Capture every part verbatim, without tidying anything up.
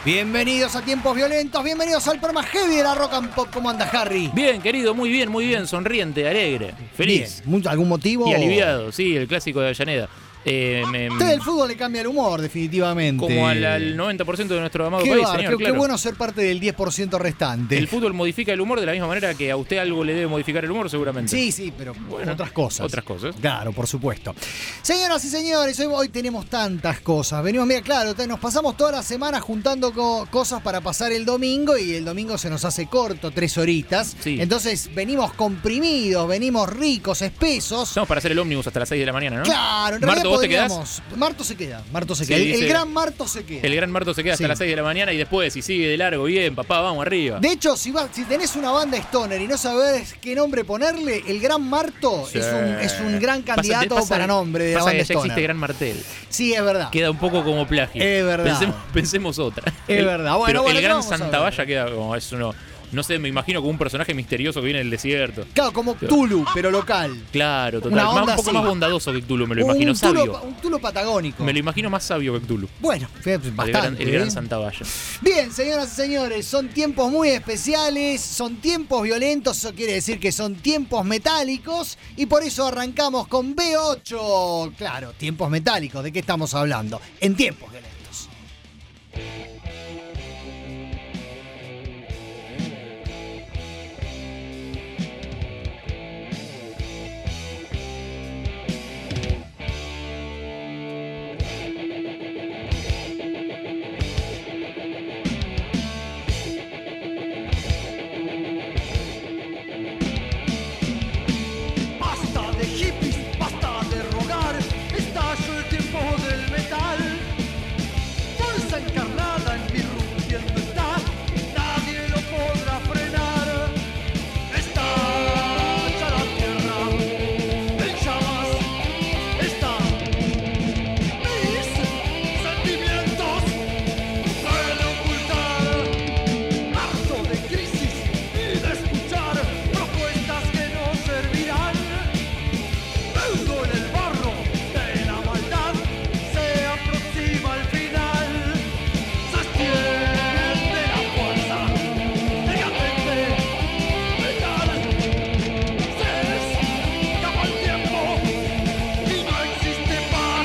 Bienvenidos a Tiempos Violentos, bienvenidos al programa heavy de la Rock and Pop. ¿Cómo anda, Harry? Bien, querido, muy bien, muy bien, sonriente, alegre, feliz. Bien. ¿Algún motivo? Y aliviado, sí, el clásico de Avellaneda. Eh, me, Usted el fútbol le cambia el humor, definitivamente. Como al, al noventa por ciento de nuestro amado qué país, bar, señor, qué, claro. Qué bueno ser parte del diez por ciento restante. El fútbol modifica el humor de la misma manera que a usted algo le debe modificar el humor, seguramente. Sí, sí, pero bueno, otras cosas. Otras cosas. Claro, por supuesto. Señoras y señores, hoy, hoy tenemos tantas cosas. Venimos, mira, claro, nos pasamos toda la semana juntando co- cosas para pasar el domingo y el domingo se nos hace corto, tres horitas. Sí. Entonces venimos comprimidos, venimos ricos, espesos. Estamos para hacer el ómnibus hasta las seis de la mañana, ¿no? Claro, en Marto, realidad ¿vos te podríamos... quedás? Marto se queda, Marto se Sí, queda. El, dice- el gran Marto se queda. El gran Marto se queda hasta Sí. las seis de la mañana y después, si sigue de largo, bien, papá, vamos arriba. De hecho, si, va, si tenés una banda stoner y no sabés qué nombre ponerle, el Gran Marto Sí. es, un, es un gran Pasa- candidato pasa- para nombre de la pasa banda que ya stoner. existe Gran Martel. Sí, es verdad. Queda un poco como plagio. Es verdad. Pensemos, pensemos otra. Es El- verdad. Bueno, pero bueno, el ¿qué Gran vamos a Santa ver? Valla queda como es uno. No sé, me imagino como un personaje misterioso que viene del desierto. Claro, como Cthulhu, pero local. Claro, total. Una Más- onda un poco así. más bondadoso que Cthulhu, me lo imagino. un, tulo, Sabio. un Tulo patagónico. Me lo imagino más sabio que Cthulhu. Bueno, fíjate, El bastante. gran, el gran ¿eh? Santa Valla. Bien, señoras y señores, son tiempos muy especiales, son tiempos violentos, eso quiere decir que son tiempos metálicos y por eso arrancamos con B ocho. Claro, tiempos metálicos, ¿de qué estamos hablando? En tiempos violentos. Basta de hippies, basta de rogar, estalló el tiempo del metal. Fuerza encarnada en mí rugiendo está, nadie lo podrá frenar. Estalla la tierra, en llamas está. Mis sentimientos pueden ocultar, harto de crisis y de escuchar propuestas que no servirán. Hugo en el barro de la maldad se aproxima al final. Se extiende la fuerza decadente letal. Se escapa el tiempo y no existe paz.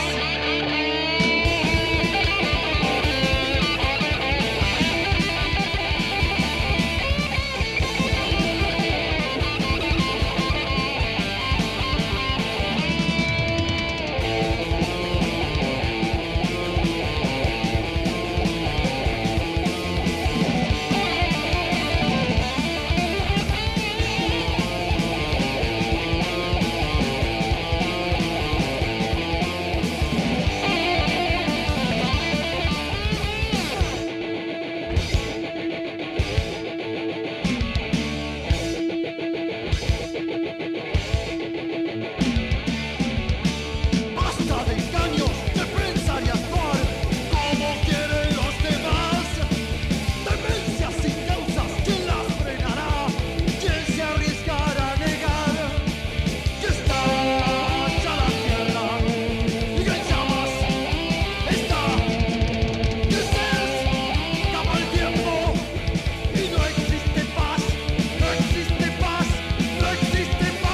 Basta de engaños, de pensar y actuar como quieren los demás. Demencias sin causas, ¿quién las frenará? ¿Quién se arriesgará a negar que estalla la tierra y que en llamas está? Que se escapa el tiempo y no existe paz, no existe paz, no existe paz.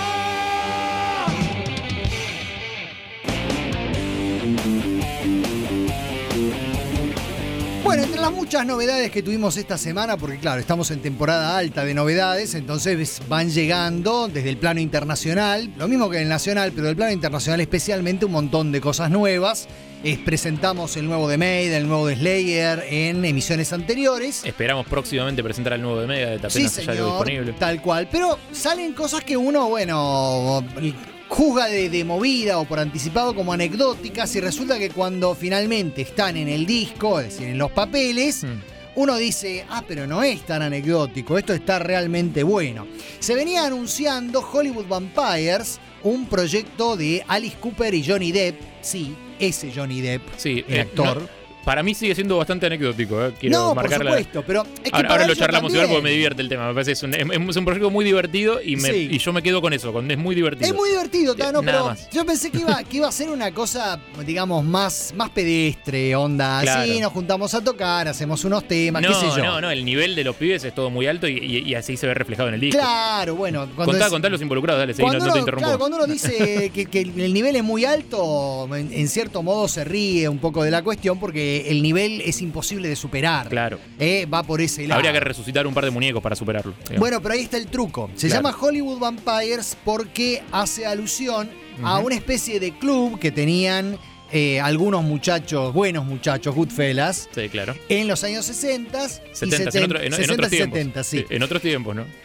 Bueno, entre las muchas novedades que tuvimos esta semana, porque claro, estamos en temporada alta de novedades, entonces van llegando desde el plano internacional, lo mismo que en el nacional, pero del plano internacional especialmente un montón de cosas nuevas. Eh, presentamos el nuevo de Maiden, el nuevo de Slayer en emisiones anteriores. Esperamos próximamente presentar el nuevo de Mega, de Sí, apenas haya algo señor, disponible. tal cual. Pero salen cosas que uno, bueno, juzga de, de movida o por anticipado como anecdóticas y resulta que cuando finalmente están en el disco, es decir, en los papeles, Hmm. uno dice, ah, pero no es tan anecdótico, esto está realmente bueno. Se venía anunciando Hollywood Vampires, un proyecto de Alice Cooper y Johnny Depp, sí, ese Johnny Depp, Sí, el eh, actor. no- Para mí sigue siendo bastante anecdótico, ¿eh? Quiero no, por marcar la- supuesto, pero es que Ahora, para ahora lo ellos charlamos igual también. porque me divierte el tema. Me parece es un, es un proyecto muy divertido y, me, Sí. y yo me quedo con eso. Con, es muy divertido. Es muy divertido, Eh, no, nada pero más. yo pensé que iba, que iba a ser una cosa, digamos, más, más pedestre, onda. Claro. Sí, nos juntamos a tocar, hacemos unos temas, no, qué sé yo. no, no. El nivel de los pibes es todo muy alto y, y- y así se ve reflejado en el disco. Claro, bueno. Cuando Contá, es- contá los involucrados, dale, seguí, no, Cuando no te uno, interrumpo. claro, cuando uno dice que, que el nivel es muy alto, en, en cierto modo se ríe un poco de la cuestión porque el nivel es imposible de superar. Claro. Eh, va por ese lado. Habría que resucitar un par de muñecos para superarlo. digamos. Bueno, pero ahí está el truco. Se Claro. llama Hollywood Vampires porque hace alusión a Ujú. una especie de club que tenían eh, algunos muchachos, buenos muchachos, Goodfellas, Sí, claro. en los años sesenta y setenta, en, setenta, otro- en- en sesenta otros y tiempos. setenta, sí. En otros tiempos, ¿no?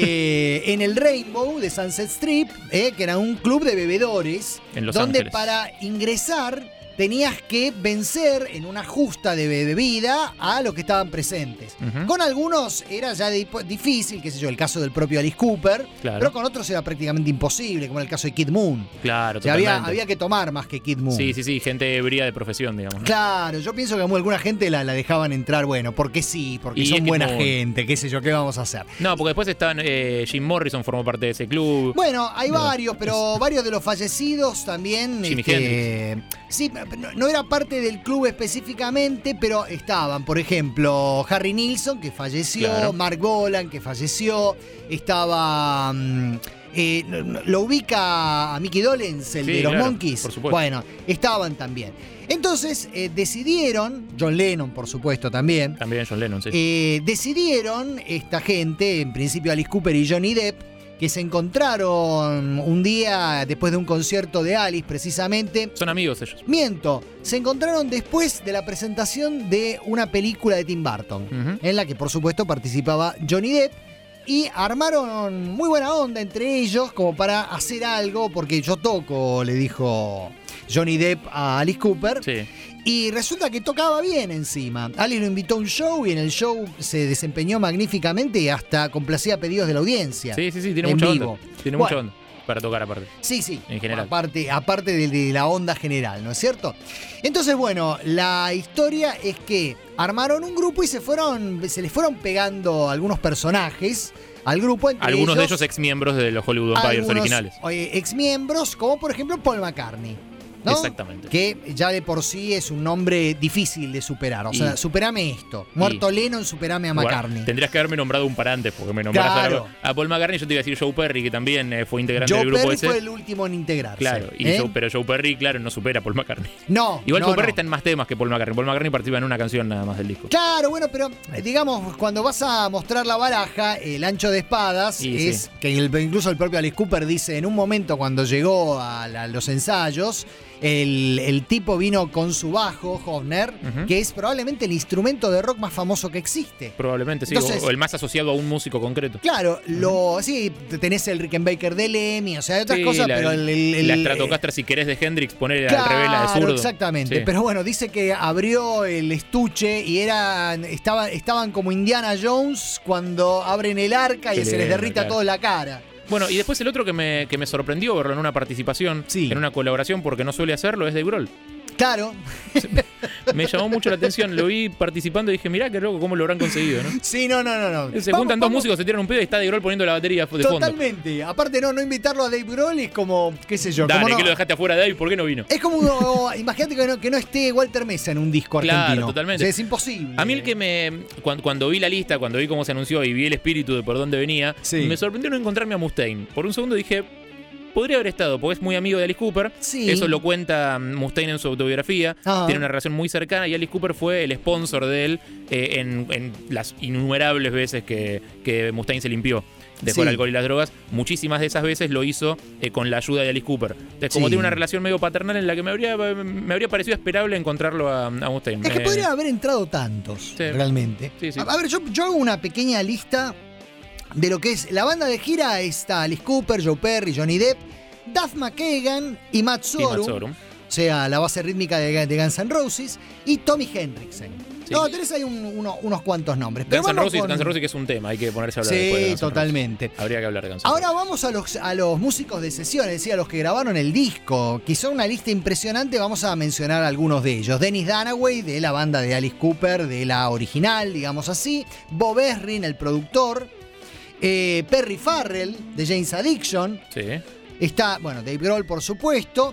Eh, en el Rainbow de Sunset Strip, eh, que era un club de bebedores, En Los donde Ángeles. para ingresar tenías que vencer en una justa de bebida a los que estaban presentes. Ujú. Con algunos era ya di- difícil, qué sé yo, el caso del propio Alice Cooper, Claro. pero con otros era prácticamente imposible, como el caso de Kid Moon. Claro, O sea, había, totalmente. había que tomar más que Kid Moon. Sí, sí, sí, gente ebria de profesión, digamos. ¿no? Claro, yo pienso que alguna gente la, la dejaban entrar, bueno, porque sí, porque Y es son Kid buena Moon. gente, qué sé yo, qué vamos a hacer. No, porque después estaban. eh, Jim Morrison formó parte de ese club. Bueno, hay No, varios, pero varios de los fallecidos también. Jimi este, sí, no, no era parte del club específicamente, pero estaban, por ejemplo, Harry Nilsson, que falleció, Claro. Mark Bolan, que falleció, estaba. mm, eh, lo ubica a Mickey Dolenz, el Sí, de los claro, Monkeys. por supuesto. Bueno, estaban también. Entonces eh, decidieron, John Lennon, por supuesto, también. También John Lennon, sí. Eh, decidieron esta gente, en principio Alice Cooper y Johnny Depp, que se encontraron un día después de un concierto de Alice, precisamente. Son amigos ellos. Miento, se encontraron después de la presentación de una película de Tim Burton, Ujú. en la que por supuesto participaba Johnny Depp, y armaron muy buena onda entre ellos como para hacer algo, porque yo toco, le dijo Johnny Depp a Alice Cooper. Sí. Y resulta que tocaba bien encima. Alice lo invitó a un show y en el show se desempeñó magníficamente y hasta complacía pedidos de la audiencia. Sí, sí, sí, tiene en mucha vivo. onda. Tiene Bueno. mucha onda para tocar aparte. Sí, sí. En general. Aparte, aparte de, de la onda general, ¿no es cierto? Entonces, bueno, la historia es que armaron un grupo y se fueron, se les fueron pegando algunos personajes al grupo. Entre Algunos de ellos, ellos ex miembros de los Hollywood Vampires algunos, originales. eh, exmiembros, como por ejemplo Paul McCartney. ¿no? Exactamente. Que ya de por sí es un nombre difícil de superar. O sea, Y- superame esto. Muerto Lennon, superame a Bueno, McCartney. tendrías que haberme nombrado un par antes, porque me nombraste Claro. a, a Paul McCartney. Yo te iba a decir Joe Perry, que también eh, fue integrante Joe del grupo Perry ese. fue el último en integrarse. Claro, y ¿eh? Joe- pero Joe Perry, claro, no supera a Paul McCartney. No. Igual no, Joe Perry no. está en más temas que Paul McCartney. Paul McCartney participa en una canción nada más del disco. Claro, bueno, pero eh, digamos, cuando vas a mostrar la baraja, el ancho de espadas Y es sí. que el- incluso el propio Alice Cooper dice en un momento cuando llegó a, la- a los ensayos, el, el tipo vino con su bajo, Hofner, Ujú. que es probablemente el instrumento de rock más famoso que existe. Probablemente, sí. Entonces- o, o el más asociado a un músico concreto. Claro, lo, sí, tenés el Rickenbacker de Lemmy, o sea, hay otras Sí, cosas, la, pero el, el- la el- Stratocaster, si querés, de Hendrix, poner Claro, al revés la de zurdo. exactamente. Sí. Pero bueno, dice que abrió el estuche y eran, estaba, estaban como Indiana Jones cuando abren el arca y Qué se les lindo, derrita claro. todo la cara. Bueno, y después el otro que me, que me sorprendió verlo en una participación, Sí. en una colaboración, porque no suele hacerlo, es Dave Grohl. Claro. Me llamó mucho la atención, lo vi participando y dije, mirá qué loco, cómo lo habrán conseguido, ¿no? Sí, no, no, no. no. Se Vamos, juntan dos vamos. músicos, se tiran un pedo y está Dave Grohl poniendo la batería de fondo. Totalmente. Aparte, no, no invitarlo a Dave Grohl es como, qué sé yo. Dale, como no- que lo dejaste afuera, Dave, ¿por qué no vino? Es como, uno- imagínate que no, que no esté Walter Mesa en un disco Claro, argentino. totalmente. O sea, es imposible. A mí el que me... Cuando, cuando vi la lista, cuando vi cómo se anunció y vi el espíritu de por dónde venía, Sí. me sorprendió no encontrarme a Mustaine. Por un segundo dije, podría haber estado, porque es muy amigo de Alice Cooper. Sí. Eso lo cuenta mm, Mustaine en su autobiografía. Ajá. Tiene una relación muy cercana y Alice Cooper fue el sponsor de él eh, en, en las innumerables veces que, que Mustaine se limpió. Dejó Sí. el alcohol y las drogas. Muchísimas de esas veces lo hizo eh, con la ayuda de Alice Cooper. Entonces, como Sí. tiene una relación medio paternal en la que me habría, me habría parecido esperable encontrarlo a, a Mustaine. Es que Eh, podría haber entrado tantos, Sí. realmente. Sí, sí. A, a ver, yo, yo hago una pequeña lista de lo que es la banda de gira. Está Alice Cooper, Joe Perry, Johnny Depp, Duff McKagan y Matt y Matt Sorum, Sorum. o sea, la base rítmica de, de Guns N' Roses, y Tommy Hendrixen. Sí. No, tenés ahí un- uno- unos cuantos nombres. Pero Guns N' vamos Roses, con- Guns N' Roses, que es un tema, hay que ponerse a hablar después de Sí, Guns N' Roses. totalmente. Habría que hablar de Guns N' Ahora Roses. vamos a los, a los músicos de sesión, es decir, a los que grabaron el disco. Quizá una lista impresionante, vamos a mencionar algunos de ellos. Dennis Dunaway, de la banda de Alice Cooper, de la original, digamos así. Bob Ezrin, el productor. Eh, Perry Farrell, de Jane's Addiction. Sí. Está, bueno, Dave Grohl, por supuesto.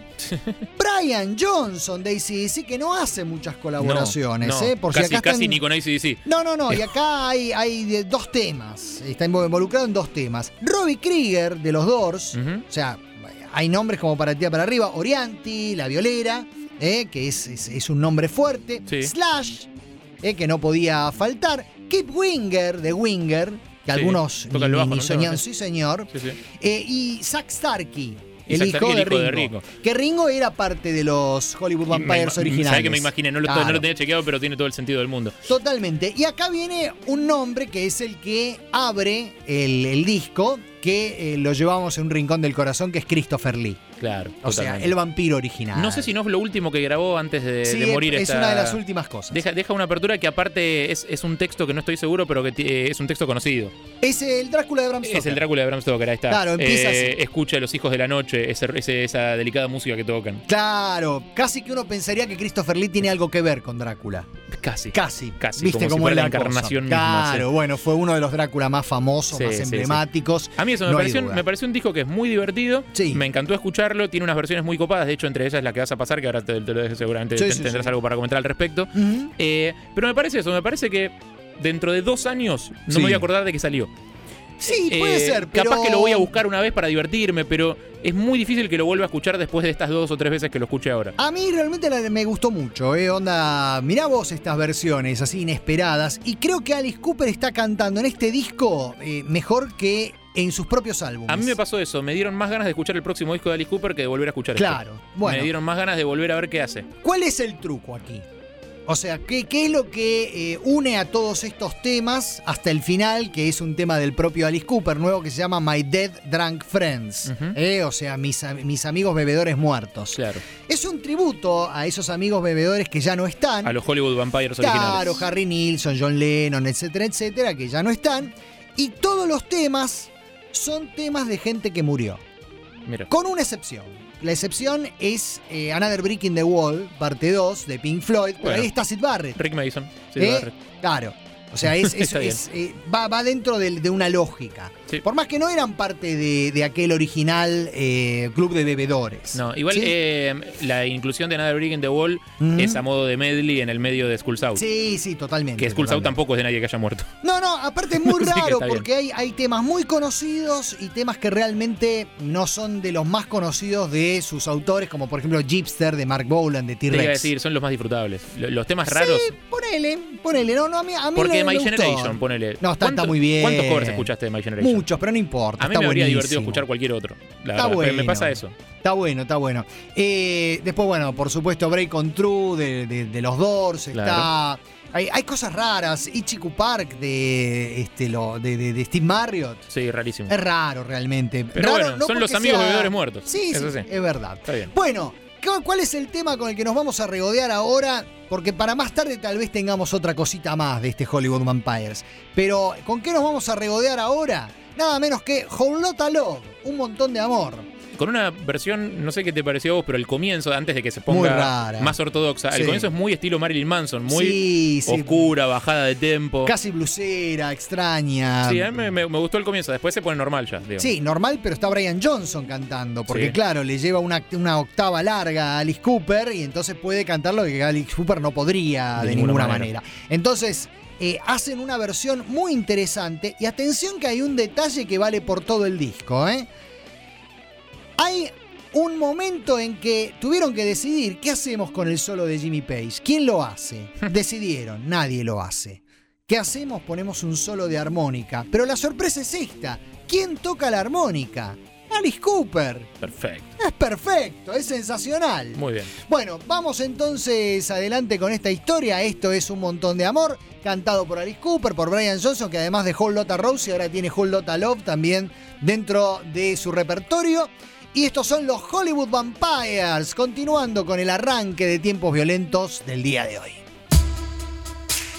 Brian Johnson, de A C D C, que no hace muchas colaboraciones, No, no, ¿eh? Por si casi, acá casi están- ni con A C D C. No, no, no, y acá hay, hay de- dos temas. Está involucrado en dos temas. Robbie Krieger, de los Doors. Ujú. O sea, hay nombres como para tirar para arriba. Orianti, La Violera, eh, que es, es- es un nombre fuerte. Sí. Slash, eh, que no podía faltar. Kip Winger, de Winger, que Sí, algunos toca el ni, bajo, ni ¿no? soñaban. Sí, señor. Sí, sí. Eh, y Zack Starkey, Y el, Zack hijo, Starkey, de el hijo de Ringo, Ringo. Que Ringo era parte de los Hollywood Vampires Me- originales. ¿Sabés que me imaginé? No lo, no Claro. lo tenía chequeado, pero tiene todo el sentido del mundo. Totalmente. Y acá viene un nombre que es el que abre el, el disco, que eh, lo llevamos en un rincón del corazón, que es Christopher Lee. Claro. O sea, totalmente. el vampiro original. No sé si no es lo último que grabó antes de, Sí, de morir. es esta- una de las últimas cosas. Deja, deja una apertura que aparte es, es un texto que no estoy seguro, pero que ti- eh, es un texto conocido. Es el Drácula de Bram Stoker. Es el Drácula de Bram Stoker, ahí está. Claro, empieza Eh, así. Escucha a los hijos de la noche, ese- ese- esa delicada música que tocan. Claro, casi que uno pensaría que Christopher Lee tiene algo que ver con Drácula. Casi. Casi. Casi, ¿Viste como si cómo fuera es la cosa? encarnación misma, Claro, sí. bueno, fue uno de los Drácula más famosos, Sí, más sí, sí. emblemáticos. A mí eso me, No hay pareció, duda. me pareció un disco que es muy divertido. Sí. Me encantó escucharlo. Tiene unas versiones muy copadas. De hecho, entre ellas la que vas a pasar, que ahora te, te lo dejo, seguramente Sí, te- sí, tendrás sí. algo para comentar al respecto. Ujú. Eh, pero me parece eso. Me parece que dentro de dos años no Sí. me voy a acordar de que salió. Sí, puede Eh, ser, pero... Capaz que lo voy a buscar una vez para divertirme, pero es muy difícil que lo vuelva a escuchar después de estas dos o tres veces que lo escuché ahora. A mí realmente la- me gustó mucho, ¿eh? Onda, mirá vos estas versiones así inesperadas. Y creo que Alice Cooper está cantando en este disco eh, mejor que en sus propios álbumes. A mí me pasó eso. Me dieron más ganas de escuchar el próximo disco de Alice Cooper que de volver a escuchar Claro, este. bueno. Me dieron más ganas de volver a ver qué hace. ¿Cuál es el truco aquí? O sea, ¿qué, qué es lo que eh, une a todos estos temas hasta el final, que es un tema del propio Alice Cooper, nuevo, que se llama My Dead Drunk Friends? Ujú. Eh, o sea, mis, a- mis amigos bebedores muertos. Claro. Es un tributo a esos amigos bebedores que ya no están. A los Hollywood Vampires Claro, originales. Harry Nilsson, John Lennon, etcétera, etcétera, que ya no están. Y todos los temas son temas de gente que murió. Mira. Con una excepción. La excepción es eh, Another Brick in the Wall, parte dos, de Pink Floyd. Pero Bueno. ahí está Sid Barrett. Rick Mason. Sí, ¿eh? Barrett. Claro. O sea, es, es- Está bien. es, eh, va, va dentro de, de una lógica. Sí. Por más que no eran parte de, de aquel original eh, club de bebedores. No, igual ¿Sí? eh, la inclusión de Another Brick in the Wall Ujú. es a modo de medley en el medio de Skulls Out. Sí, sí, totalmente. Que Skulls Out totalmente. tampoco es de nadie que haya muerto. No, no, aparte es muy Sí, que raro está bien. porque hay, hay temas muy conocidos y temas que realmente no son de los más conocidos de sus autores, como por ejemplo Gypster de Mark Bolan, de Te iba a T-Rex. decir, son los más disfrutables. Lo- Los temas raros. Sí, ponele, ponele. No, no, a mí, a mí Porque me- My me gustó. Generation, ponele. No, está, está ¿Cuánto- muy bien. ¿Cuántos covers escuchaste de My Generation? Muchos, pero no importa. A mí está me habría buenísimo. divertido escuchar cualquier otro. La Está verdad, bueno. Me pasa eso. Está bueno, está bueno. Eh, después, bueno, por supuesto, Break on True de, de- de los Doors. Claro. Está. Hay, hay cosas raras. Ichiku Park de, este, lo, de, de- de Steve Marriott. Sí, rarísimo. Es raro realmente. Pero Raro, bueno, no son los porque amigos sea- bebedores muertos. Sí, Eso sí, sí. es verdad. Está bien. Bueno, ¿cu- ¿cuál es el tema con el que nos vamos a regodear ahora? Porque para más tarde tal vez tengamos otra cosita más de este Hollywood Vampires. Pero, ¿con qué nos vamos a regodear ahora? Nada menos que Whole Lotta Love, un montón de amor. Con una versión, no sé qué te pareció a vos, pero el comienzo, antes de que se Muy ponga rara. más ortodoxa, Sí. el comienzo es muy estilo Marilyn Manson, muy Sí, sí. oscura, bajada de tempo. Casi blusera, extraña. Sí, a mí me, me- me gustó el comienzo, después se pone normal ya, digo. Sí, normal, pero está Brian Johnson cantando. Porque, Sí. claro, le lleva una, una octava larga a Alice Cooper y entonces puede cantar lo que Alice Cooper no podría de, De ninguna, ninguna manera. manera. Entonces, eh, hacen una versión muy interesante. Y atención que hay un detalle que vale por todo el disco, ¿eh? Hay un momento en que tuvieron que decidir qué hacemos con el solo de Jimmy Page. ¿Quién lo hace? Decidieron, nadie lo hace. ¿Qué hacemos? Ponemos un solo de armónica. Pero la sorpresa es esta. ¿Quién toca la armónica? Alice Cooper. Perfecto. Es perfecto, es sensacional. Muy bien. Bueno, vamos entonces adelante con esta historia. Esto es Un Montón de Amor, cantado por Alice Cooper, por Brian Johnson, que además de Whole Lotta Rose, ahora tiene Whole Lotta Love también dentro de su repertorio. Y estos son los Hollywood Vampires, continuando con el arranque de Tiempos Violentos del día de hoy.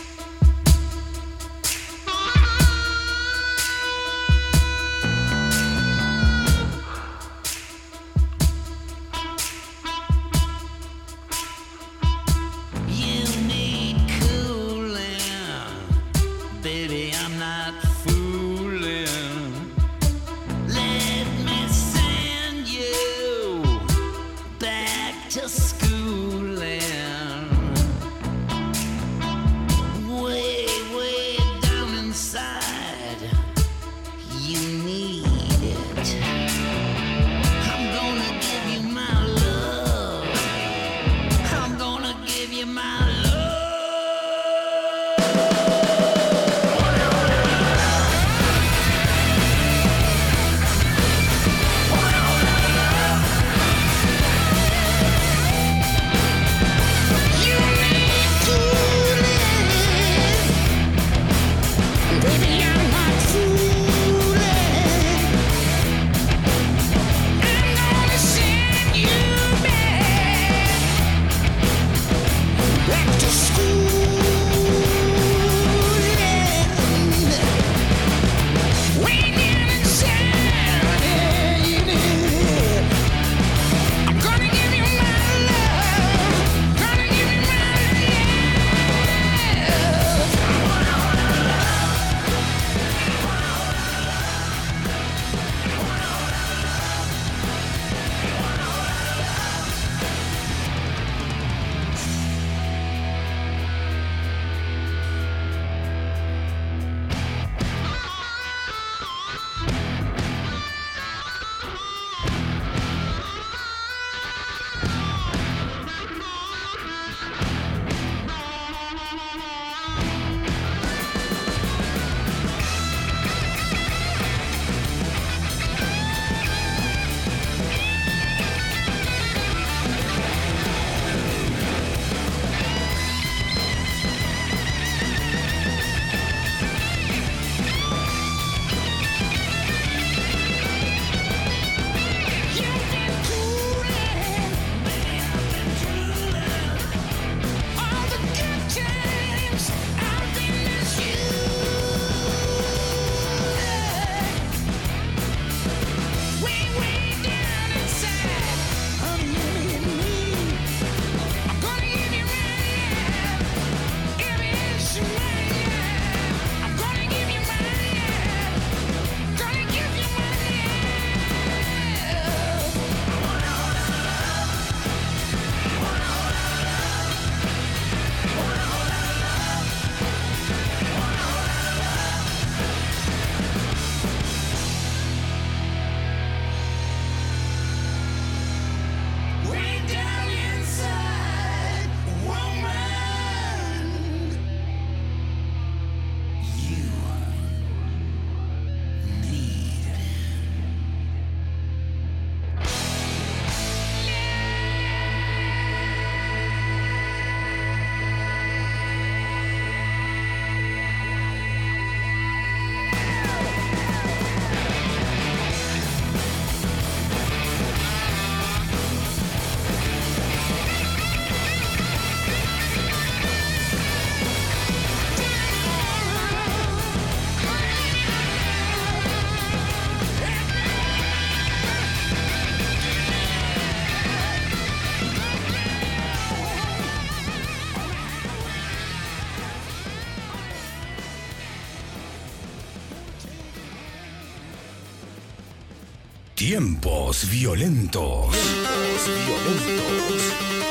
Tiempos violentos. Tiempos violentos.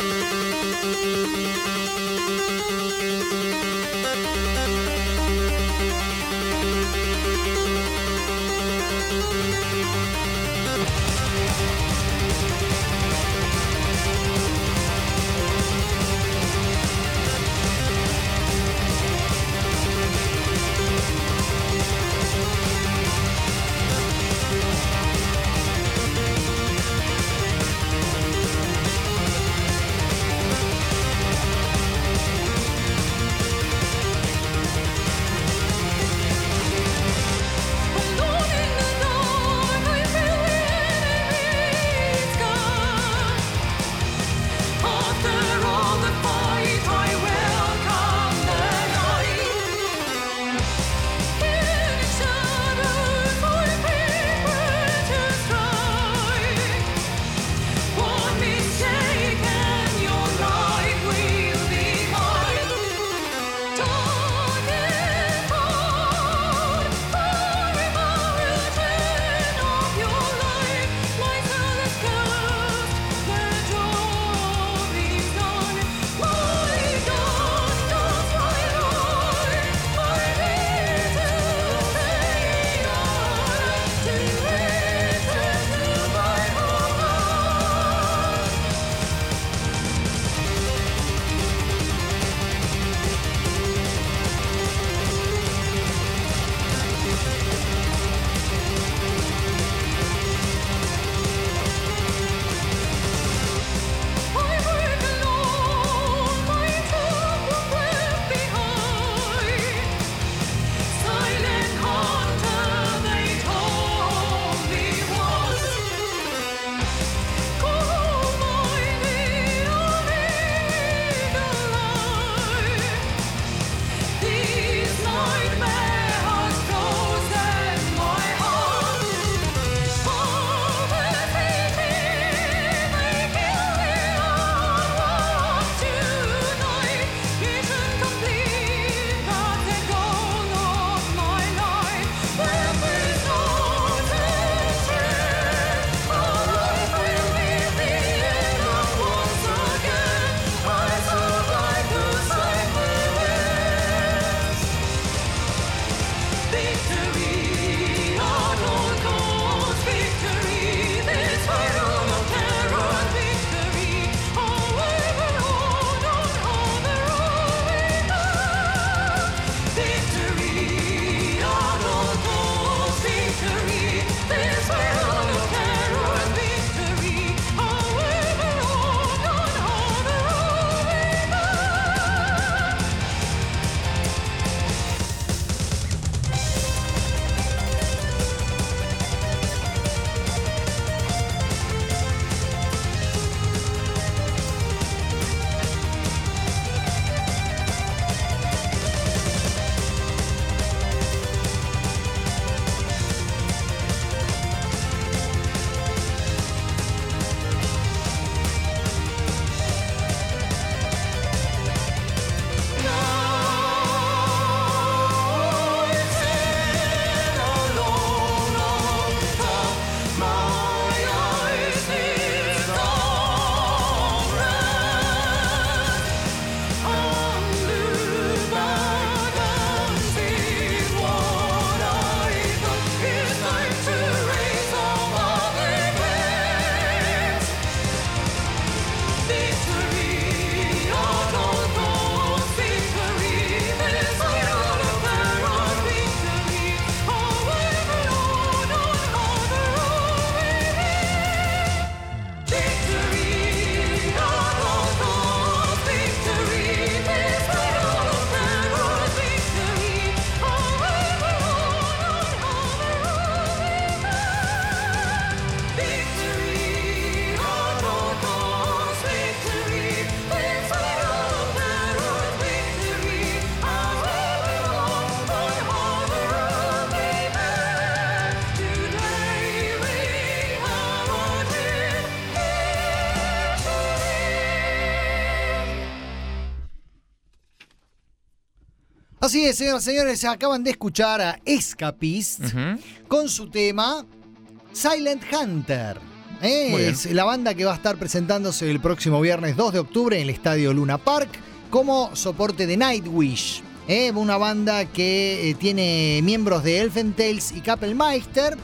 Así es, señoras y señores, acaban de escuchar a Escapist uh-huh. con su tema Silent Hunter. ¿eh? Muy bien. Es la banda que va a estar presentándose el próximo viernes dos de octubre en el Estadio Luna Park como soporte de Nightwish. ¿eh? Una banda que eh, tiene miembros de Elfen Tales y Kapellmeister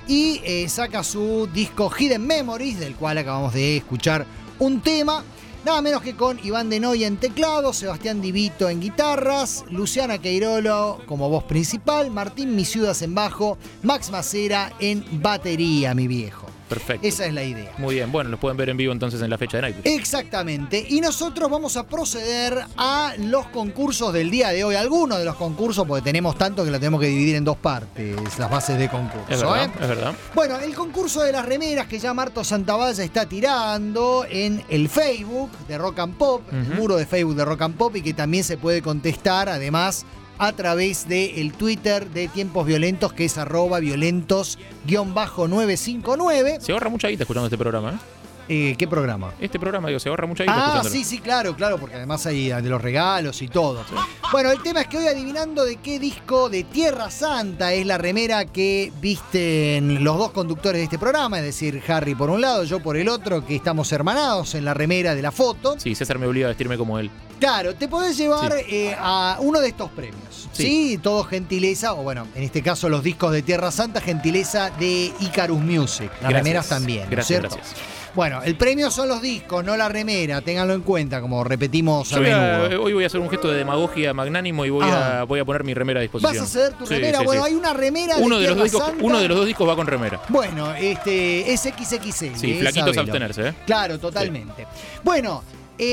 y eh, saca su disco Hidden Memories, del cual acabamos de escuchar un tema. Nada menos que con Iván de Noia en teclado, Sebastián Divito en guitarras, Luciana Queirolo como voz principal, Martín Misiudas en bajo, Max Macera en batería, mi viejo. Perfecto. Esa es la idea. Muy bien, bueno, los pueden ver en vivo entonces en la fecha de Nightwish. Exactamente. Y nosotros vamos a proceder a los concursos del día de hoy. Algunos de los concursos, porque tenemos tanto que lo tenemos que dividir en dos partes, las bases de concurso. Es verdad, ¿eh? es verdad. Bueno, el concurso de las remeras que ya Marto Santavalla está tirando en el Facebook de Rock and Pop, uh-huh. el muro de Facebook de Rock and Pop, y que también se puede contestar, además, a través del Twitter de Tiempos Violentos, que es arroba violentos guión bajo nueve cinco nueve. Se ahorra mucha guita escuchando este programa, ¿eh? Eh, ¿Qué programa? Este programa, digo, se ahorra mucha guita Ah, escuchándolo. sí, sí, claro, claro, porque además hay de los regalos y todo. Sí. Bueno, el tema es que hoy adivinando de qué disco de Tierra Santa es la remera que visten los dos conductores de este programa, es decir, Harry por un lado, yo por el otro, que estamos hermanados en la remera de la foto. Sí, César me obliga a vestirme como él. Claro, te podés llevar Sí. eh, a uno de estos premios. Sí. sí, todo gentileza, o bueno, en este caso los discos de Tierra Santa, gentileza de Icarus Music. Las Gracias. remeras también, ¿no es Gracias, cierto? gracias. Bueno, el premio son los discos, no la remera, ténganlo en cuenta, como repetimos a Yo voy a- menudo. hoy voy a hacer un gesto de demagogia magnánimo y voy, Ah. a, voy a poner mi remera a disposición. ¿Vas a ceder tu Sí, remera? sí, Bueno, sí. hay una remera uno de de los Tierra discos, Santa. Uno de los dos discos va con remera. Bueno, este es equis equis ele. Sí, eh, flaquitos sabelo. abstenerse, ¿eh? Claro, totalmente. Bueno,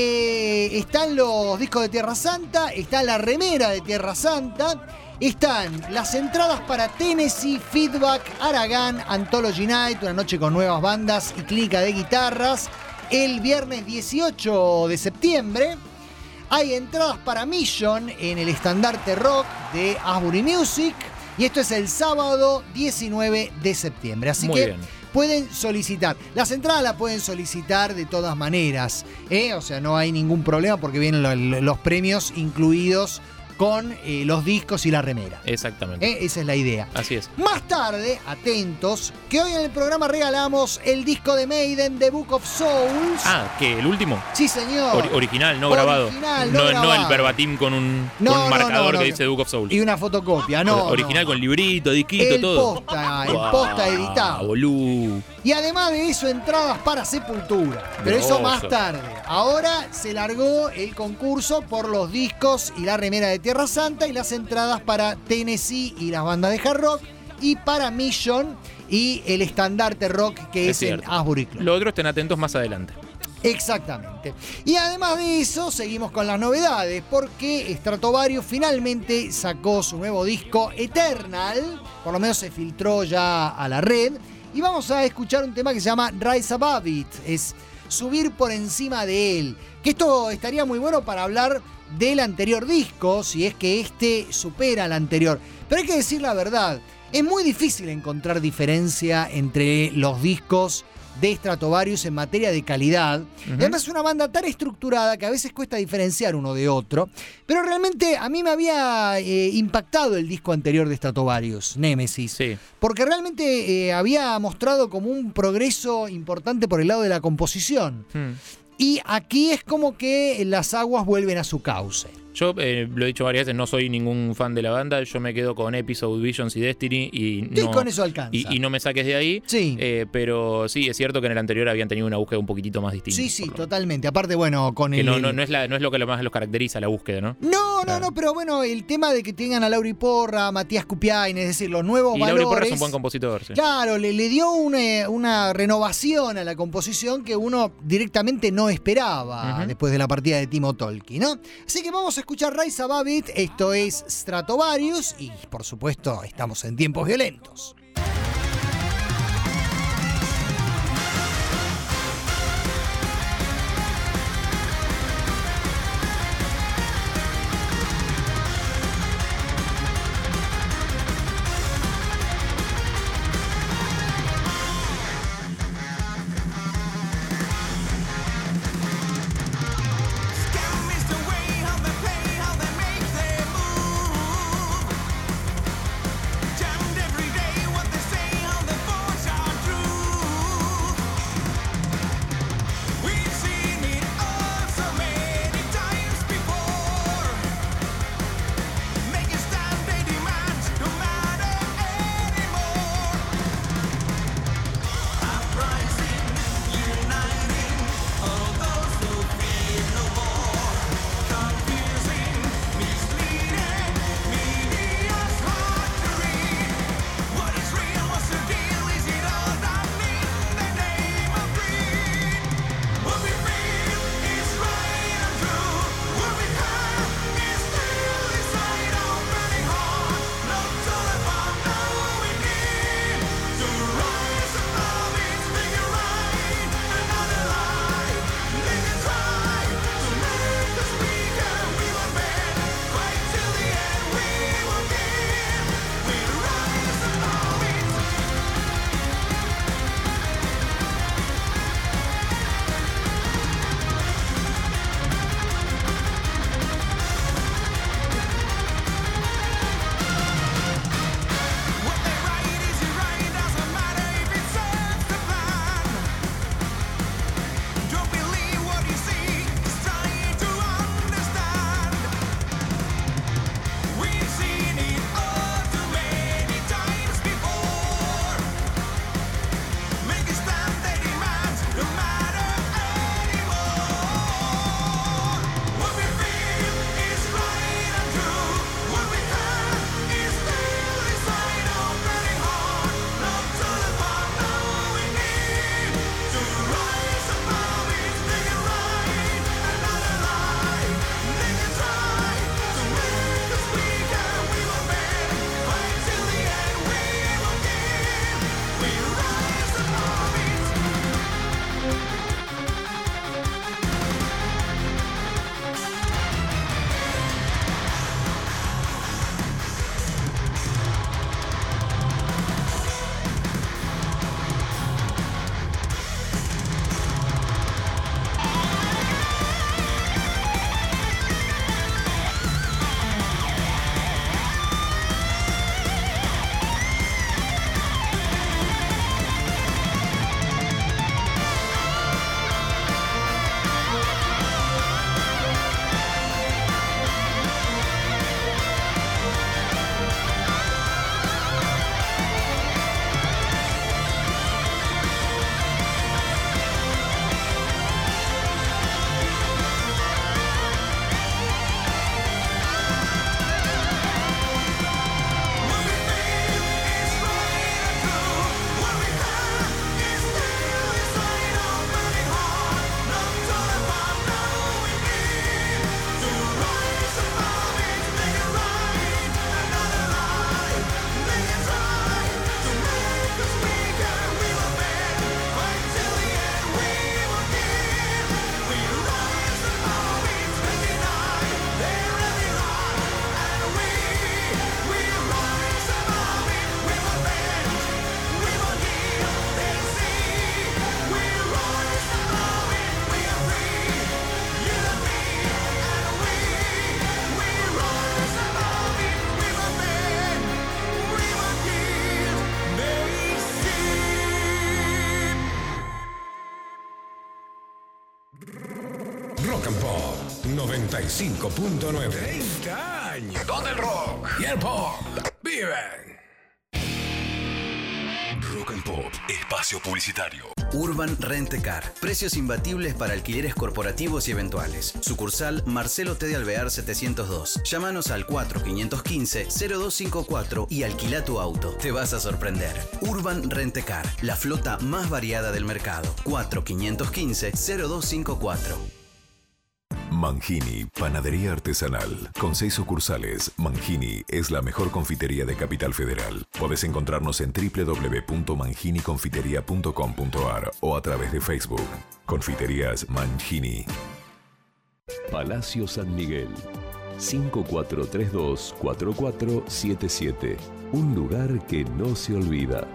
eh, están los discos de Tierra Santa, está la remera de Tierra Santa, están las entradas para Tennessee, Feedback, Aragán, Anthology Night, una noche con nuevas bandas y clínica de guitarras, el viernes dieciocho de septiembre. Hay entradas para Mission en el Estandarte Rock de Asbury Music. Y esto es el sábado diecinueve de septiembre. Así Muy que bien. pueden solicitar. Las entradas las pueden solicitar de todas maneras. ¿eh? O sea, no hay ningún problema porque vienen lo- los premios incluidos con eh, los discos y la remera. Exactamente. ¿eh? Esa es la idea. Así es. Más tarde, atentos, que hoy en el programa regalamos el disco de Maiden, The Book of Souls. Ah, ¿qué? ¿El último? Sí, señor. Ori- original, no grabado. Original, no no, no grabado. el verbatim con un, No, con un no, marcador no, no, que no. dice Duke of Souls. Y una fotocopia, no. Original no. con librito, disquito, el todo. posta, el Guau, posta editado. Bolú. Y además de eso, entradas para Sepultura. Pero eso Grosso. más tarde. Ahora se largó el concurso por los discos y la remera de Tierra Santa y las entradas para Tennessee y las bandas de hard rock y para Mission y el estandarte rock que es, Es en cierto. Asbury Club. Lo otro estén atentos más adelante. Exactamente. Y además de eso, seguimos con las novedades, porque Stratovarius finalmente sacó su nuevo disco Eternal, por lo menos se filtró ya a la red, y vamos a escuchar un tema que se llama Rise Above It, es subir por encima de él, que esto estaría muy bueno para hablar del anterior disco, si es que este supera al anterior. Pero hay que decir la verdad, es muy difícil encontrar diferencia entre los discos de Stratovarius en materia de calidad. Uh-huh. Además es una banda tan estructurada que a veces cuesta diferenciar uno de otro, pero realmente a mí me había eh, impactado el disco anterior de Stratovarius, Nemesis, Sí. porque realmente eh, había mostrado como un progreso importante por el lado de la composición. Hmm. Y aquí es como que las aguas vuelven a su cauce. Yo eh, lo he dicho varias veces, no soy ningún fan de la banda. Yo me quedo con Episode, Visions y Destiny. Y Sí, no, con eso alcanza. y, y no me saques de ahí. Sí. Eh, pero sí, es cierto que en el anterior habían tenido una búsqueda un poquitito más distinta. Sí, sí, por lo- totalmente. Aparte, bueno, con Que el... no, no, no, es la, no es lo que más los caracteriza la búsqueda, ¿no? No, no, Claro. no, pero bueno, el tema de que tengan a Lauri Porra, a Matías Cupiain, es decir, los nuevos Y valores... Lauri Porra es un buen compositor. Sí. Claro, le, le dio una, una renovación a la composición que uno directamente no esperaba Ujú. después de la partida de Timo Tolkki, ¿no? Así que vamos a escuchar Rise Above It, esto es Stratovarius y por supuesto estamos en tiempos violentos. Jammed every day. Rock and Pop noventa y cinco punto nueve. treinta años donde el rock y el pop viven. Rock and Pop, espacio publicitario. Urban Rent-A-Car. Precios imbatibles para alquileres corporativos y eventuales. Sucursal Marcelo T. de Alvear setecientos dos. Llámanos al cuatro cinco uno cinco cero dos cinco cuatro y alquila tu auto. Te vas a sorprender. Urban Rent-A-Car, la flota más variada del mercado. cuatro cinco uno cinco cero dos cinco cuatro. Mangini, panadería artesanal. Con seis sucursales, Mangini es la mejor confitería de Capital Federal. Podés encontrarnos en doble u doble u doble u punto mangini confitería punto com punto a r o a través de Facebook. Confiterías Mangini. Palacio San Miguel. cinco cuatro tres dos cuatro cuatro siete siete. Un lugar que no se olvida.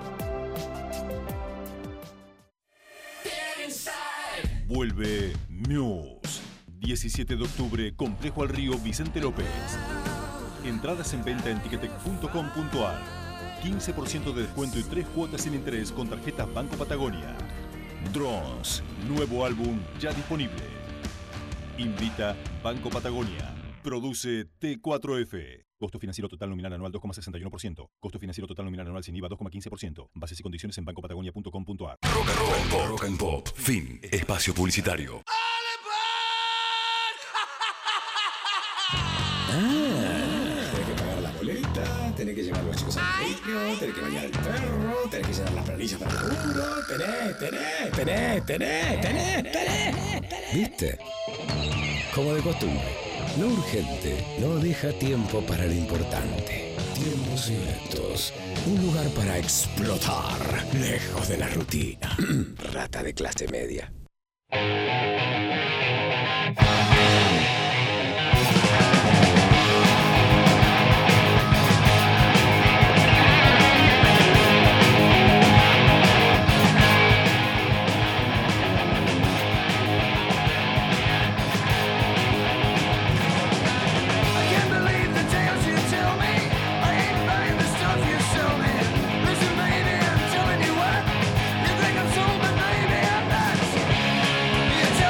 Vuelve Muse. diecisiete de octubre, Complejo al Río Vicente López. Entradas en venta en ticketek punto com punto a r. quince por ciento de descuento y tres cuotas sin interés con tarjetas Banco Patagonia. Drones, nuevo álbum ya disponible. Invita Banco Patagonia. Produce T cuatro F. Costo financiero total nominal anual dos coma sesenta y uno por ciento. Costo financiero total nominal anual sin I V A dos coma quince por ciento. Bases y condiciones en banco patagonia punto com punto a r. Rock and Roll Pop. Rock and Pop. Fin. Espacio publicitario. Ah, tenés que pagar la boleta, tenés que llevar a los chicos al colegio, tenés que bañar el perro, tenés que llenar las planillas para el laburo, tenés, tenés, tenés, tenés, tenés, tenés, tenés. ¿Viste? Como de costumbre, lo urgente no deja tiempo para lo importante. Tiempos violentos, un lugar para explotar, lejos de la rutina. Rata de clase media. Listen, baby, I'm telling you what. You think I'm sober, baby, I'm not. You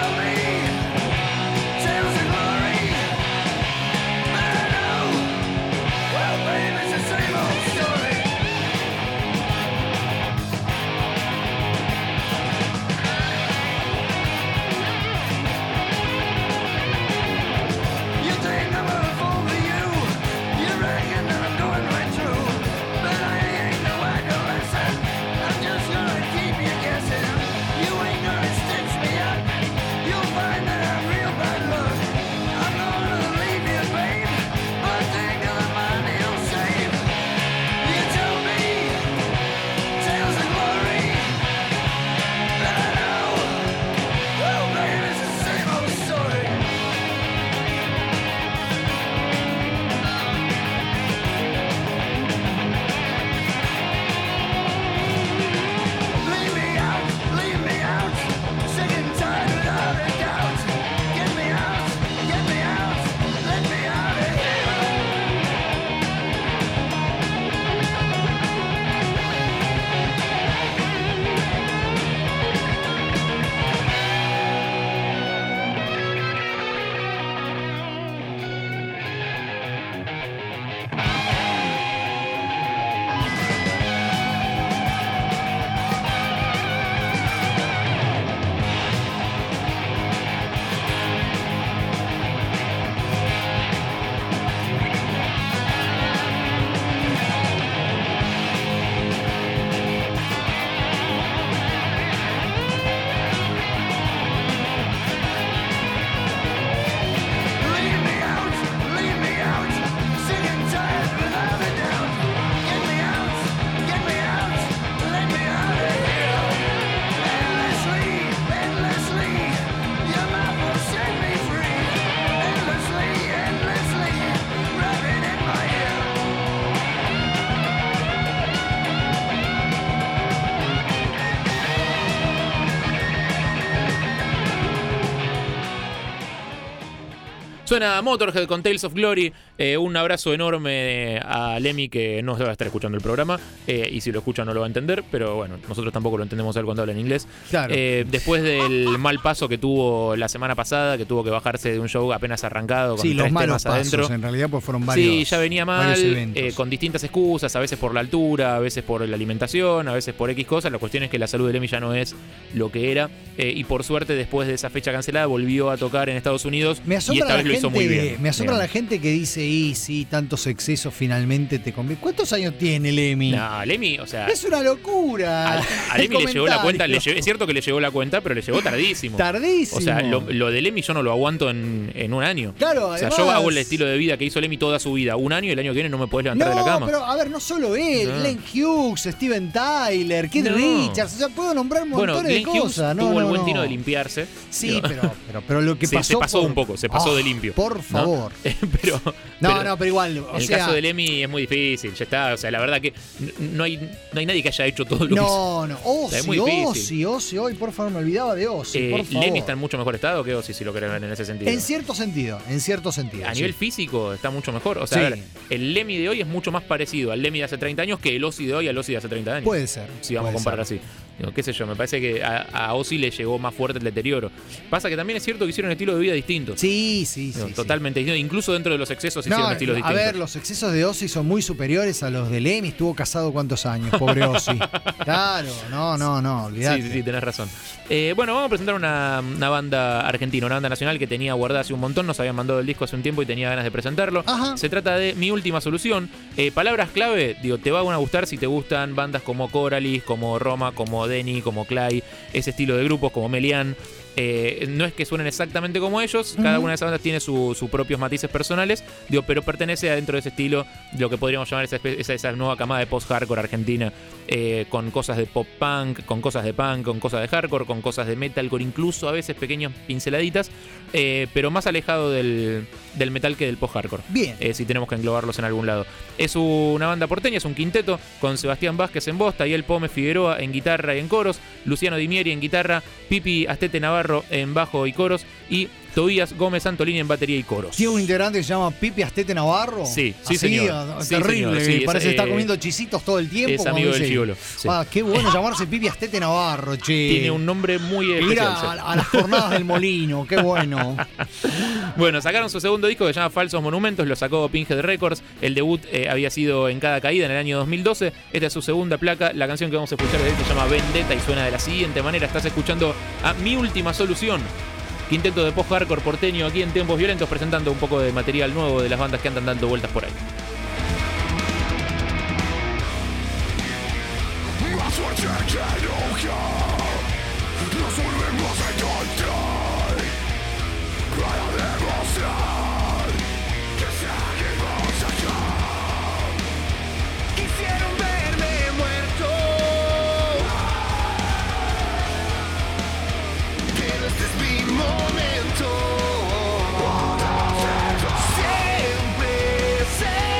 Suena Motorhead con Tales of Glory. Eh, un abrazo enorme a Lemmy, que no se va a estar escuchando el programa. Eh, y si lo escucha no lo va a entender. Pero bueno, nosotros tampoco lo entendemos a él cuando habla en inglés. Claro. Eh, después del mal paso que tuvo la semana pasada, que tuvo que bajarse de un show apenas arrancado con Sí, tres los malos temas pasos, adentro. en realidad pues fueron varios. Sí, ya venía mal, varios eventos. eh, con distintas excusas, a veces por la altura, a veces por la alimentación, a veces por X cosas. La cuestión es que la salud de Lemmy ya no es lo que era. Eh, y por suerte, después de esa fecha cancelada, volvió a tocar en Estados Unidos. Me y asombra, esta la vez lo hizo gente, muy bien. me asombra digamos. la gente que dice, y sí, tantos excesos finalmente te conviene. ¿Cuántos años tiene Lemmy? No, Lemmy, o sea. Es una locura. A, a Lemmy le llegó la cuenta, le llegó- es cierto que le llegó la cuenta, pero le llegó tardísimo. Tardísimo. O sea, lo, lo de Lemmy yo no lo aguanto en, en un año. Claro, O sea, además- yo hago el estilo de vida que hizo Lemmy toda su vida. Un año y el año que viene no me podés levantar No, de la cama. pero a ver, no solo él, No. Glenn Hughes, Steven Tyler, Keith No. Richards, o sea, puedo nombrar montones Bueno, de Glenn Hughes cosas. No, tuvo el no, buen no. tino de limpiarse. Sí, Digo, pero, pero, pero lo que se, pasó. se pasó por- un poco, se pasó Ah, de limpio. Por ¿no? favor. pero, No, pero no, pero igual. O en el sea, caso de Lemmy es muy difícil, ya está. O sea, la verdad que n- no hay, no hay nadie que haya hecho todo lo que hizo. No, no. O sea, es Ozzy, muy difícil. Ozzy, Ozzy, hoy, por favor, me olvidaba de Ozzy, Eh, por favor. Lemmy está en mucho mejor estado que Ozzy, si lo querés ver en ese sentido. En cierto sentido, en cierto sentido. A sí. nivel físico está mucho mejor. O sea, Sí. a ver, el Lemmy de hoy es mucho más parecido al Lemmy de hace treinta años que el Ozzy de hoy al Ozzy de hace treinta años. Puede ser. Si vamos puede a comparar ser. así. Digo, qué sé yo, me parece que a, a Ozzy le llegó más fuerte el deterioro. Pasa que también es cierto que hicieron un estilo de vida distinto. Sí, sí, Digo, sí. totalmente distinto. Incluso dentro de los excesos sí. hicieron No, estilos a distintos. ver, los excesos de Ozzy son muy superiores a los de Lemmy. Estuvo casado cuántos años, pobre Ozzy. Claro, no, no, no, olvidate. Sí, sí, sí, tenés razón. Eh, bueno, vamos a presentar una, una banda argentina, una banda nacional que tenía guardada hace un montón, nos habían mandado el disco hace un tiempo y tenía ganas de presentarlo. Ajá. Se trata de Mi Última Solución. Eh, palabras clave, digo, te van a gustar si te gustan bandas como Coralis, como Roma, como Denny, como Clay, ese estilo de grupos como Melian. Eh, no es que suenen exactamente como ellos, cada Ujú. una de esas bandas tiene sus su propios matices personales, digo, pero pertenece adentro de ese estilo, lo que podríamos llamar esa, espe- esa, esa nueva camada de post-hardcore argentina, eh, con cosas de pop-punk, con cosas de punk, con cosas de hardcore, con cosas de metalcore, incluso a veces pequeñas pinceladitas, eh, pero más alejado del, del metal que del post-hardcore. Bien. Eh, si tenemos que englobarlos en algún lado. Es una banda porteña, es un quinteto con Sebastián Vázquez en voz, Tayel Pome Figueroa en guitarra y en coros, Luciano Dimieri en guitarra, Pipi Astete Navarro en bajo y coros y Tobías Gómez Santolini en batería y coros. ¿Tiene un integrante que se llama Pipi Astete Navarro? Sí, sí, Así, señor. ah, Sí, terrible. señor. Sí, parece es, que está eh, comiendo chisitos todo el tiempo. es como amigo del dice. gigolo, sí. Ah, qué bueno llamarse Pipi Astete Navarro, che. Tiene un nombre muy especial. Ir sí. a, a las jornadas del molino, qué bueno. Bueno, sacaron su segundo disco que se llama Falsos Monumentos, lo sacó Pinhead Records. El debut eh, había sido En Cada Caída en el año dos mil doce. Esta es su segunda placa. La canción que vamos a escuchar de él se llama Vendetta y suena de la siguiente manera. Estás escuchando a Mi Última Solución. Quinteto de post-hardcore porteño aquí en Tiempos Violentos, presentando un poco de material nuevo de las bandas que andan dando vueltas por ahí. Más fuerte que nunca nos volvemos a encontrar para demostrar que seguimos acá. Quisieron verme muerto, pero este es mi momento. Siempre sé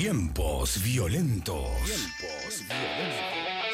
Tiempos violentos. Tiempos violentos.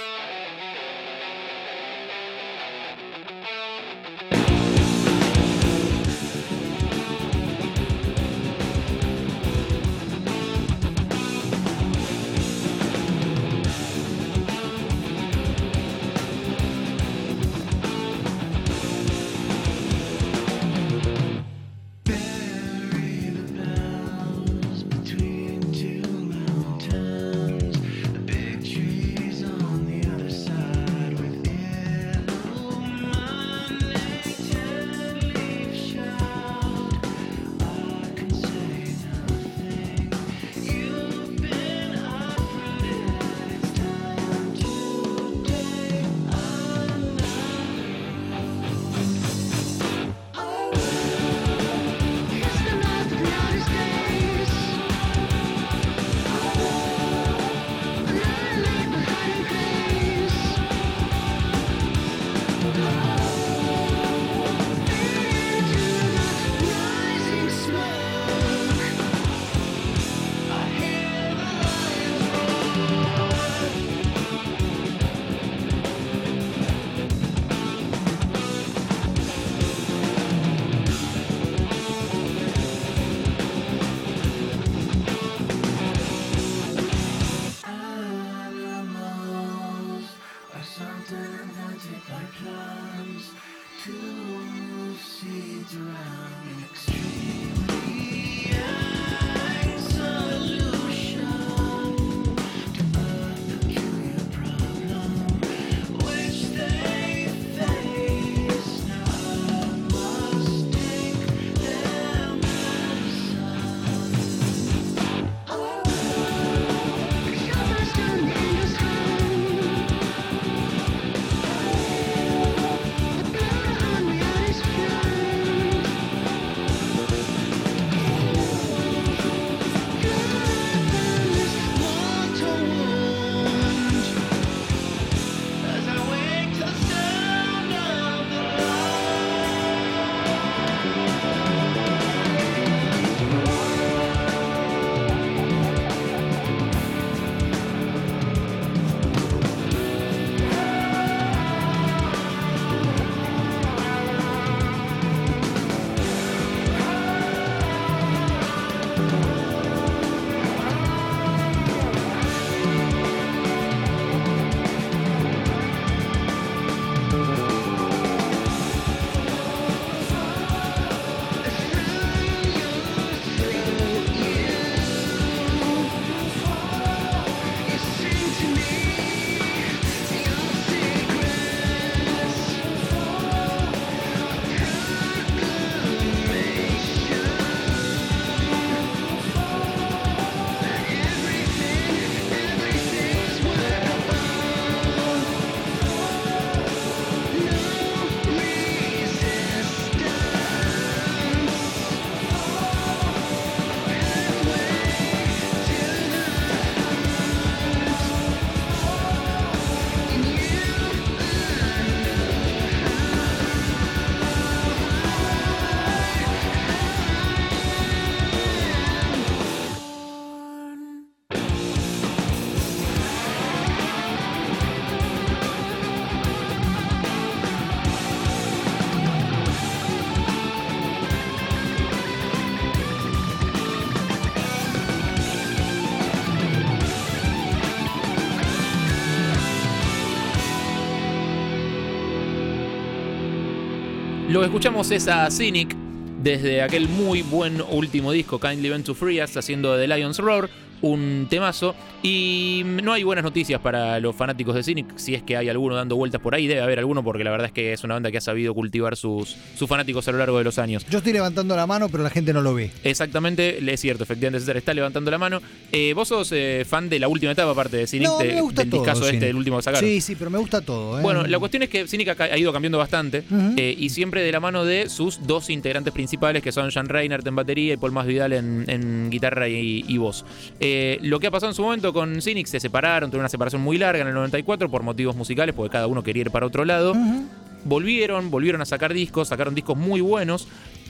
Lo que escuchamos es a Cynic desde aquel muy buen último disco, Kindly Bend to Free Us, haciendo The Lion's Roar, un temazo. Y no hay buenas noticias para los fanáticos de Cynic, si es que hay alguno dando vueltas por ahí. Debe haber alguno, porque la verdad es que es una banda que ha sabido cultivar sus, sus fanáticos a lo largo de los años. Yo estoy levantando la mano, pero la gente no lo ve. Exactamente, es cierto, efectivamente César está levantando la mano. Eh, ¿Vos sos eh, fan de la última etapa, aparte de Cynic, no, de, me gusta del todo, discazo Cynic. este, del último que sacaron? Sí, sí, pero me gusta todo. ¿eh? Bueno, la cuestión es que Cynic ha, ha ido cambiando bastante, uh-huh. eh, y siempre de la mano de sus dos integrantes principales, que son Jan Reinhardt en batería y Paul Masvidal en, en guitarra y, y voz. Eh, lo que ha pasado en su momento con Cynic, se separaron, tuvieron una separación muy larga en el noventa y cuatro por motivos musicales, porque cada uno quería ir para otro lado. Uh-huh. Volvieron, volvieron a sacar discos, sacaron discos muy buenos.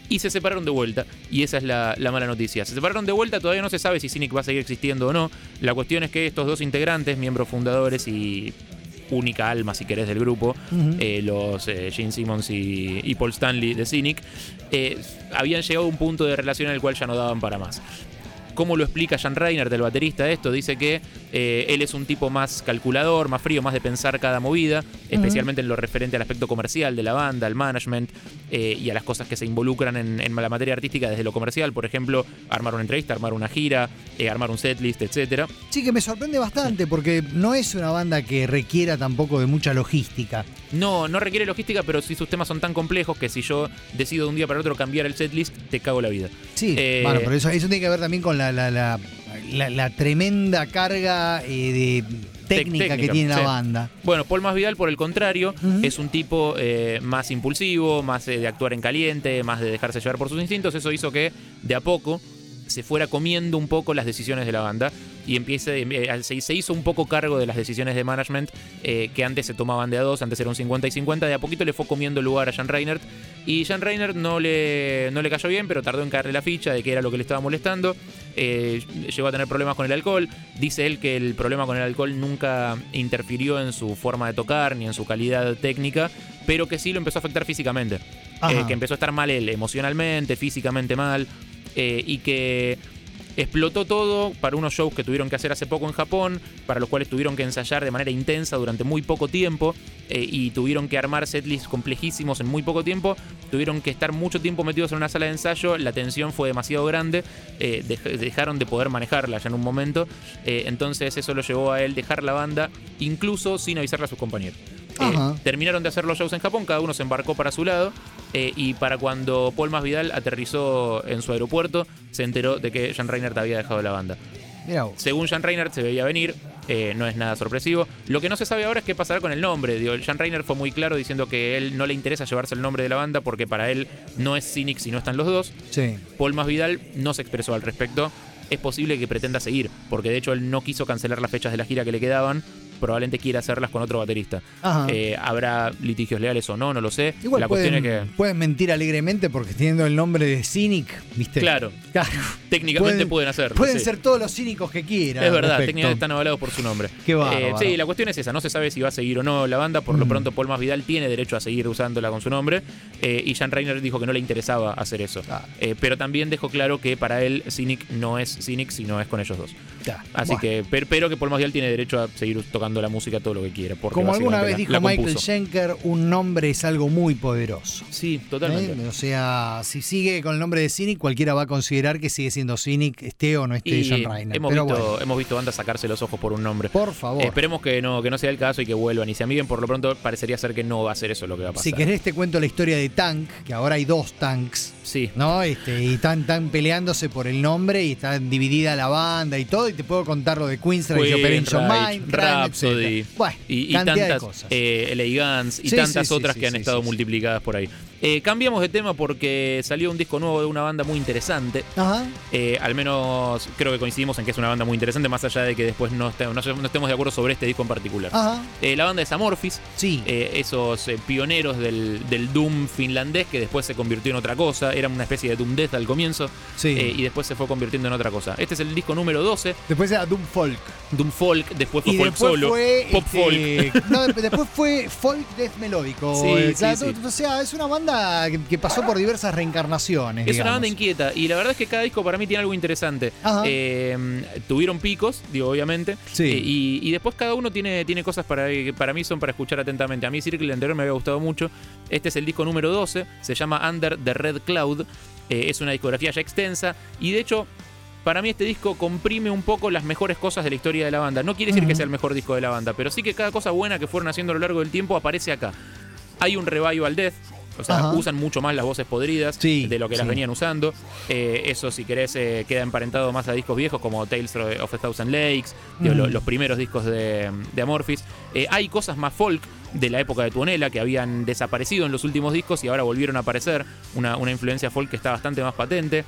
y se separaron de vuelta. Y esa es la, la mala noticia. Se separaron de vuelta, todavía no se sabe si Cynic va a seguir existiendo o no. La cuestión es que estos dos integrantes, miembros fundadores y única alma, si querés, del grupo, uh-huh. eh, los eh, Gene Simmons y, y Paul Stanley de Cynic, eh, habían llegado a un punto de relación en el cual ya no daban para más. ¿Cómo lo explica Jan Reinert, el baterista, esto? Dice que eh, él es un tipo más calculador, más frío, más de pensar cada movida, uh-huh. especialmente en lo referente al aspecto comercial de la banda, al management eh, y a las cosas que se involucran en, en la materia artística desde lo comercial. Por ejemplo, armar una entrevista, armar una gira, eh, armar un setlist, etcétera. Sí, que me sorprende bastante porque no es una banda que requiera tampoco de mucha logística. No, no requiere logística, pero sí sus temas son tan complejos que si yo decido de un día para otro cambiar el setlist, te cago la vida. Sí, eh, bueno, pero eso, eso tiene que ver también con la La, la, la, la tremenda carga eh, de técnica, técnica que tiene la sí. banda. Bueno, Paul Masvidal, por el contrario, uh-huh. es un tipo eh, más impulsivo, más eh, de actuar en caliente, más de dejarse llevar por sus instintos. Eso hizo que de a poco se fuera comiendo un poco las decisiones de la banda y empiece, eh, se, se hizo un poco cargo de las decisiones de management eh, que antes se tomaban de a dos, antes era un cincuenta y cincuenta, de a poquito le fue comiendo lugar a Jan Reinert y Jan Reinert no le, no le cayó bien, pero tardó en caerle la ficha de que era lo que le estaba molestando. Eh, llegó a tener problemas con el alcohol. Dice él que el problema con el alcohol nunca interfirió en su forma de tocar ni en su calidad técnica, pero que sí lo empezó a afectar físicamente, eh, que empezó a estar mal él, emocionalmente, físicamente mal. Eh, y que explotó todo para unos shows que tuvieron que hacer hace poco en Japón, para los cuales tuvieron que ensayar de manera intensa durante muy poco tiempo eh, y tuvieron que armar setlists complejísimos en muy poco tiempo, tuvieron que estar mucho tiempo metidos en una sala de ensayo, la tensión fue demasiado grande, eh, dej- dejaron de poder manejarla ya en un momento, eh, entonces eso lo llevó a él dejar la banda incluso sin avisarle a sus compañeros. Eh, terminaron de hacer los shows en Japón, cada uno se embarcó para su lado eh, y para cuando Paul Masvidal aterrizó en su aeropuerto se enteró de que Jan Reinert había dejado la banda. Según Jan Reinert se veía venir, eh, no es nada sorpresivo. Lo que no se sabe ahora es qué pasará con el nombre. Digo, Jan Reinert fue muy claro diciendo que él no le interesa llevarse el nombre de la banda porque para él no es Cynic si no están los dos. Sí. Paul Masvidal no se expresó al respecto. Es posible que pretenda seguir, porque de hecho él no quiso cancelar las fechas de la gira que le quedaban. Probablemente quiera hacerlas con otro baterista. Eh, ¿Habrá litigios legales o no? No lo sé. Igual la pueden, cuestión es que pueden mentir alegremente porque teniendo el nombre de Cynic, ¿viste? Claro. claro. Técnicamente pueden, pueden hacerlo. Pueden sí. ser todos los cínicos que quieran. Es verdad, respecto. técnicamente están avalados por su nombre. Qué bárbaro. Eh, sí, la cuestión es esa. No se sabe si va a seguir o no la banda. Por mm. lo pronto, Paul Masvidal tiene derecho a seguir usándola con su nombre. Eh, y Jan Reinert dijo que no le interesaba hacer eso. Ah. Eh, pero también dejó claro que para él Cynic no es Cynic, sino es con ellos dos. Ah. Así bueno. que, pero, pero que Paul Masvidal tiene derecho a seguir tocando la música todo lo que quiera. Como alguna vez dijo la, la Michael Schenker, un nombre es algo muy poderoso. Sí, totalmente. ¿Eh? O sea, si sigue con el nombre de Cynic, cualquiera va a considerar que sigue siendo Cynic, esté o no esté Jan Reinert. Hemos, Pero visto, bueno. hemos visto bandas sacarse los ojos por un nombre. Por favor. Eh, esperemos que no, que no sea el caso y que vuelvan y se amiguen. Por lo pronto parecería ser que no va a ser eso lo que va a pasar. Si querés te cuento la historia de Tank, que ahora hay dos Tanks. Sí. ¿No? Este, y están, están peleándose por el nombre y está dividida la banda y todo. Y te puedo contar lo de Queensrÿche, Operation Mind, Rhapsody. Bueno, y, y cantidad tantas, de cosas. Eh, L A Guns y sí, tantas sí, otras sí, que sí, han sí, estado sí, multiplicadas por ahí. Eh, cambiamos de tema porque salió un disco nuevo de una banda muy interesante. Ajá. Eh, al menos creo que coincidimos en que es una banda muy interesante, más allá de que después no, este, no, no estemos de acuerdo sobre este disco en particular. Ajá. Eh, la banda es Amorphis, sí. eh, esos eh, pioneros del, del Doom finlandés que después se convirtió en otra cosa. Era una especie de Doom Death al comienzo, sí. eh, y después se fue convirtiendo en otra cosa. Este es el disco número doce. Después era Doom Folk. Doom Folk, después fue y Folk después Solo, fue, Pop este, Folk. No, después fue Folk Death Melódico. Sí, eh, sí, claro, sí. O sea, es una banda que, que pasó por diversas reencarnaciones. Es digamos. una banda inquieta y la verdad es que cada disco para mí tiene algo interesante. Eh, tuvieron picos, digo, obviamente. Sí. Eh, y, y después cada uno tiene, tiene cosas para, que para mí son para escuchar atentamente. A mí Circle, el anterior, me había gustado mucho. Este es el disco número doce, se llama Under the Red Cloud. Eh, es una discografía ya extensa y de hecho para mí este disco comprime un poco las mejores cosas de la historia de la banda. No quiere decir uh-huh. que sea el mejor disco de la banda, pero sí que cada cosa buena que fueron haciendo a lo largo del tiempo aparece acá. Hay un revival death, o sea, Ajá. usan mucho más las voces podridas sí, de lo que sí. las venían usando. Eh, eso, si querés, eh, queda emparentado más a discos viejos como Tales of a Thousand Lakes, mm. digo, lo, los primeros discos de, de Amorphis. Eh, hay cosas más folk de la época de Tuonela que habían desaparecido en los últimos discos y ahora volvieron a aparecer. Una, una influencia folk que está bastante más patente.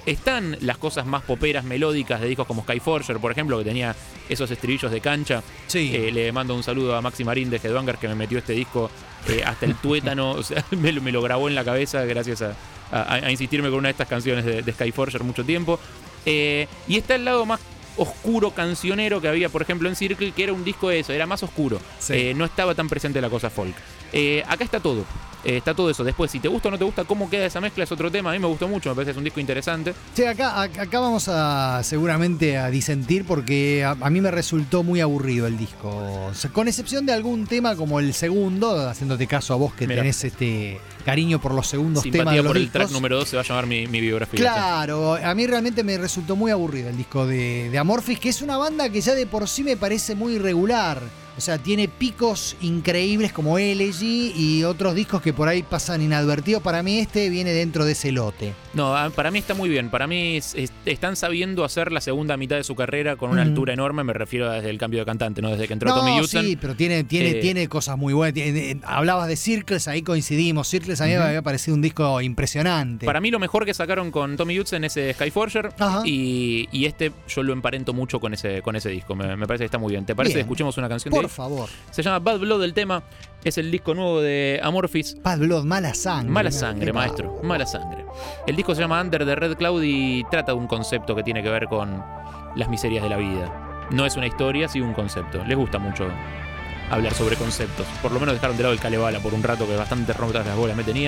Están las cosas más poperas, melódicas de discos como Skyforger, por ejemplo, que tenía esos estribillos de cancha. Sí. Eh, le mando un saludo a Maxi Marín de Headbangers, que me metió este disco eh, hasta el tuétano. O sea, me, lo- me lo grabó en la cabeza gracias a, a- a insistirme con una de estas canciones de, de Skyforger mucho tiempo. Eh, y está el lado más oscuro cancionero que había, por ejemplo, en Circle, que era un disco de eso, era más oscuro. Sí. Eh, no estaba tan presente la cosa folk. Eh, acá está todo. Eh, está todo eso. Después, si te gusta o no te gusta cómo queda esa mezcla, es otro tema. A mí me gustó mucho, me parece que es un disco interesante. Sí, acá, acá acá vamos a seguramente a disentir porque a, a mí me resultó muy aburrido el disco. O sea, con excepción de algún tema como el segundo, haciéndote caso a vos que Mirá. tenés este cariño por los segundos temas de Simpatía los por el discos. track número dos se va a llamar mi, mi biografía. Claro, a mí realmente me resultó muy aburrido el disco de, de Amorphis, que es una banda que ya de por sí me parece muy irregular. O sea, tiene picos increíbles como Elegy y otros discos que por ahí pasan inadvertidos. Para mí este viene dentro de ese lote. No, a- para mí está muy bien. Para mí es- es- están sabiendo hacer la segunda mitad de su carrera con una Ujú. altura enorme. Me refiero desde el cambio de cantante, no desde que entró No, Tommy Hudson. sí, pero tiene, tiene, Eh, tiene cosas muy buenas. Tiene- eh, hablabas de Circles, ahí coincidimos. Circles a mí Ujú. me había parecido un disco impresionante. Para mí lo mejor que sacaron con Tommy Hudson es eh, Skyforger. Ajá. Y, y este yo lo emparento mucho con ese, con ese disco. Me, me parece que está muy bien. ¿Te parece que Bien. escuchemos una canción Por de ahí? favor. Se llama Bad Blood el tema. Es el disco nuevo de Amorphis. Bad Blood, mala sangre. Mala Qué sangre, pavo. maestro. Mala sangre. El disco se llama Under the Red Cloud y trata de un concepto que tiene que ver con las miserias de la vida. No es una historia, sí un concepto. Les gusta mucho hablar sobre conceptos. Por lo menos dejaron de lado el Kalevala por un rato, que bastante rotas las bolas me tenía.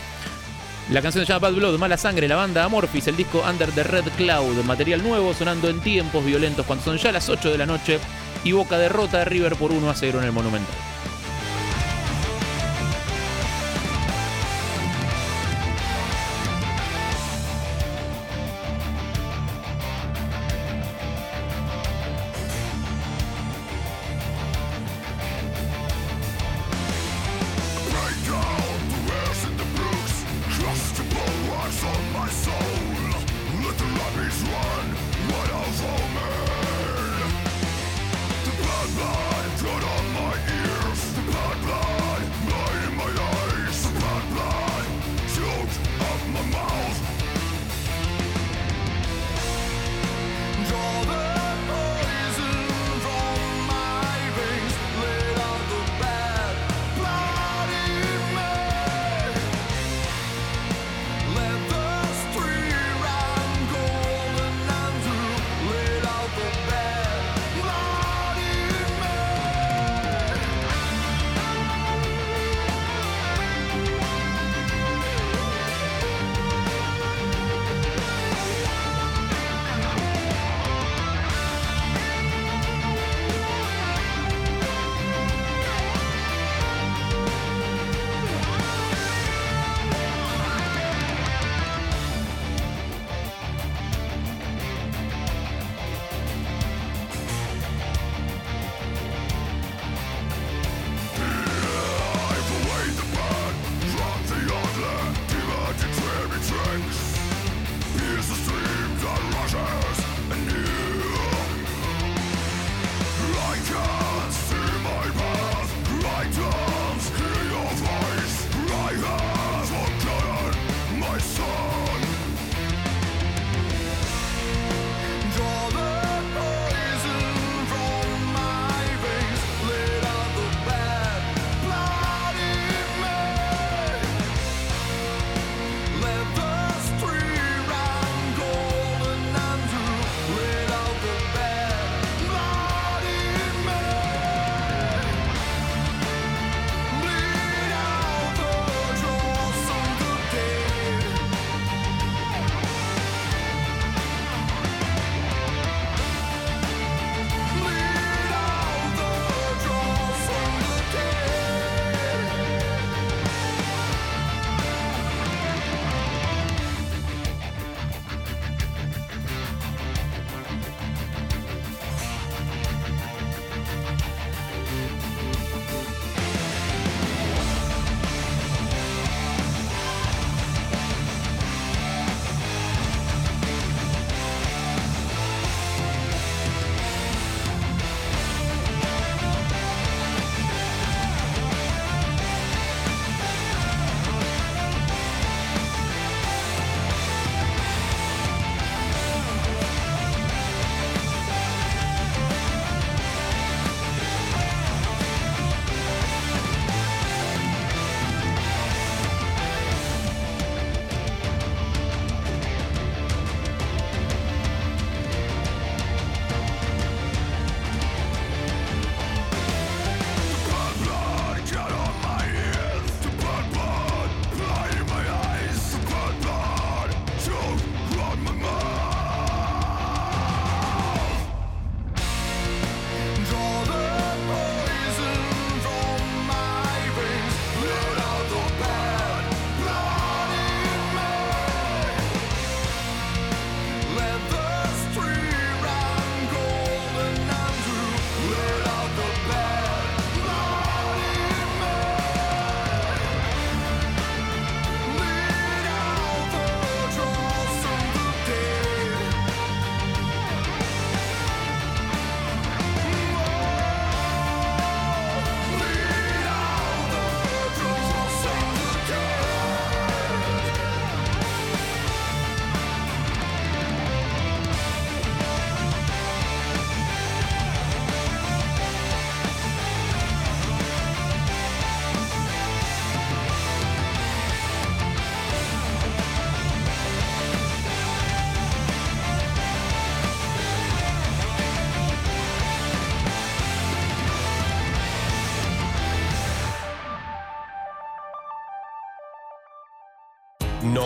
La canción se llama Bad Blood, Mala Sangre, la banda Amorphis, el disco Under the Red Cloud, material nuevo sonando en tiempos violentos cuando son ya las ocho de la noche y Boca derrota a River por uno a cero en el Monumental. Blood on my ear.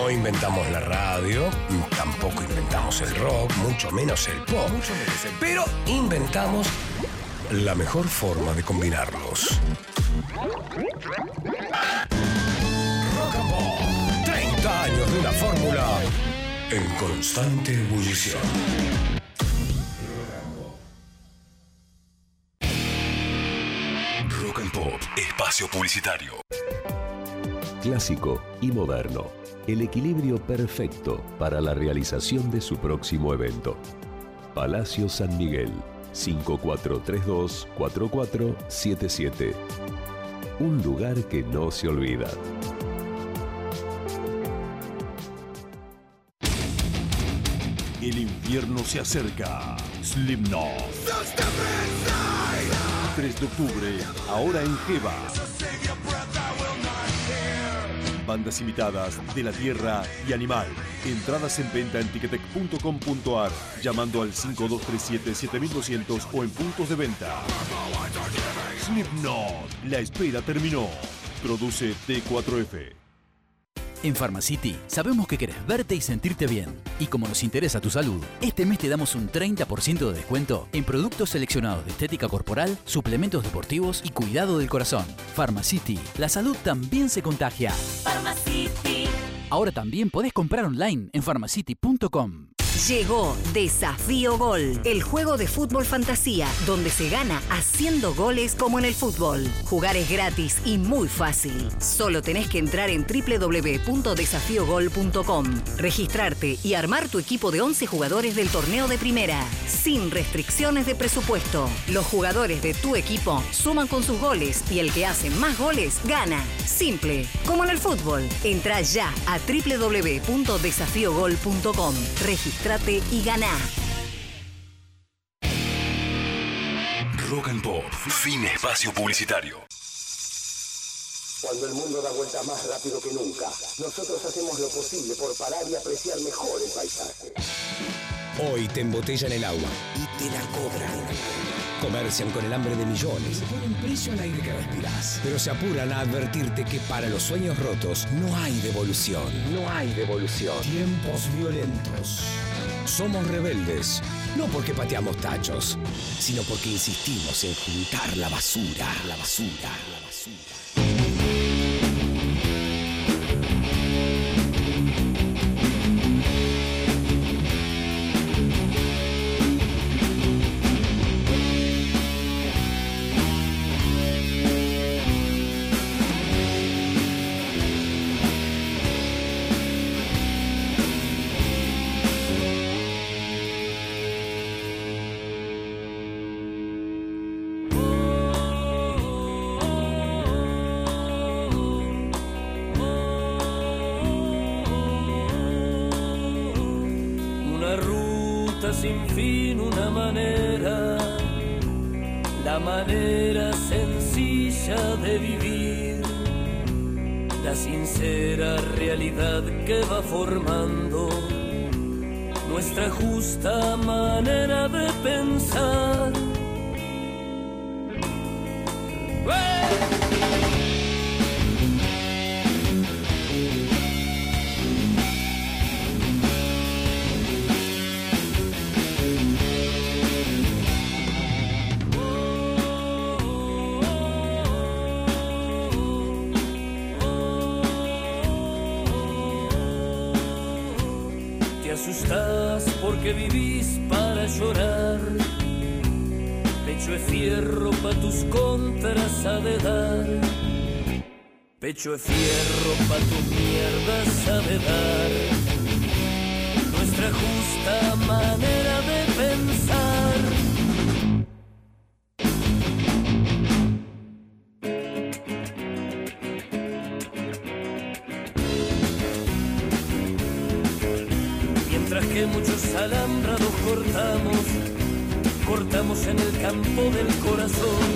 No inventamos la radio, tampoco inventamos el rock, mucho menos el pop. Mucho menos el... Pero inventamos la mejor forma de combinarlos. Rock and Pop. treinta años de una fórmula en constante ebullición. Rock and Pop, espacio publicitario. Clásico y moderno. El equilibrio perfecto para la realización de su próximo evento. Palacio San Miguel, cinco cuatro tres dos, cuatro cuatro siete siete. Un lugar que no se olvida. El infierno se acerca. Slipknot. tres de octubre, ahora en Jeva. Bandas invitadas de La Tierra y Animal. Entradas en venta en ticketek punto com punto ar, llamando al cinco dos tres siete, siete mil doscientos o en puntos de venta. Slipknot, la espera terminó. Produce T cuatro F. En Pharmacity sabemos que querés verte y sentirte bien. Y como nos interesa tu salud, este mes te damos un treinta por ciento de descuento en productos seleccionados de estética corporal, suplementos deportivos y cuidado del corazón. Pharmacity, la salud también se contagia. Pharmacity. Ahora también podés comprar online en pharmacity punto com. Llegó Desafío Gol, el juego de fútbol fantasía, donde se gana haciendo goles como en el fútbol. Jugar es gratis y muy fácil. Solo tenés que entrar en doble u doble u doble u punto desafío gol punto com, registrarte y armar tu equipo de once jugadores del torneo de primera, sin restricciones de presupuesto. Los jugadores de tu equipo suman con sus goles y el que hace más goles gana. Simple, como en el fútbol. Entrá ya a doble u doble u doble u punto desafío gol punto com. Registrate y ganá. Rock and Pop, fin espacio publicitario. Cuando el mundo da vueltas más rápido que nunca, nosotros hacemos lo posible por parar y apreciar mejor el paisaje. Hoy te embotellan el agua y te la cobran. Comercian con el hambre de millones. Le ponen precio al aire que respirás. Pero se apuran a advertirte que para los sueños rotos no hay devolución. No hay devolución. Tiempos violentos. Somos rebeldes. No porque pateamos tachos, sino porque insistimos en juntar la basura. La basura. La basura. Sin fin una manera, la manera sencilla de vivir, la sincera realidad que va formando nuestra justa manera de pensar. Porque vivís para llorar, pecho de fierro pa' tus contras ha de dar, pecho de fierro pa' tus mierdas ha de dar, nuestra justa manera de pensar. Que muchos alambrados cortamos, cortamos en el campo del corazón.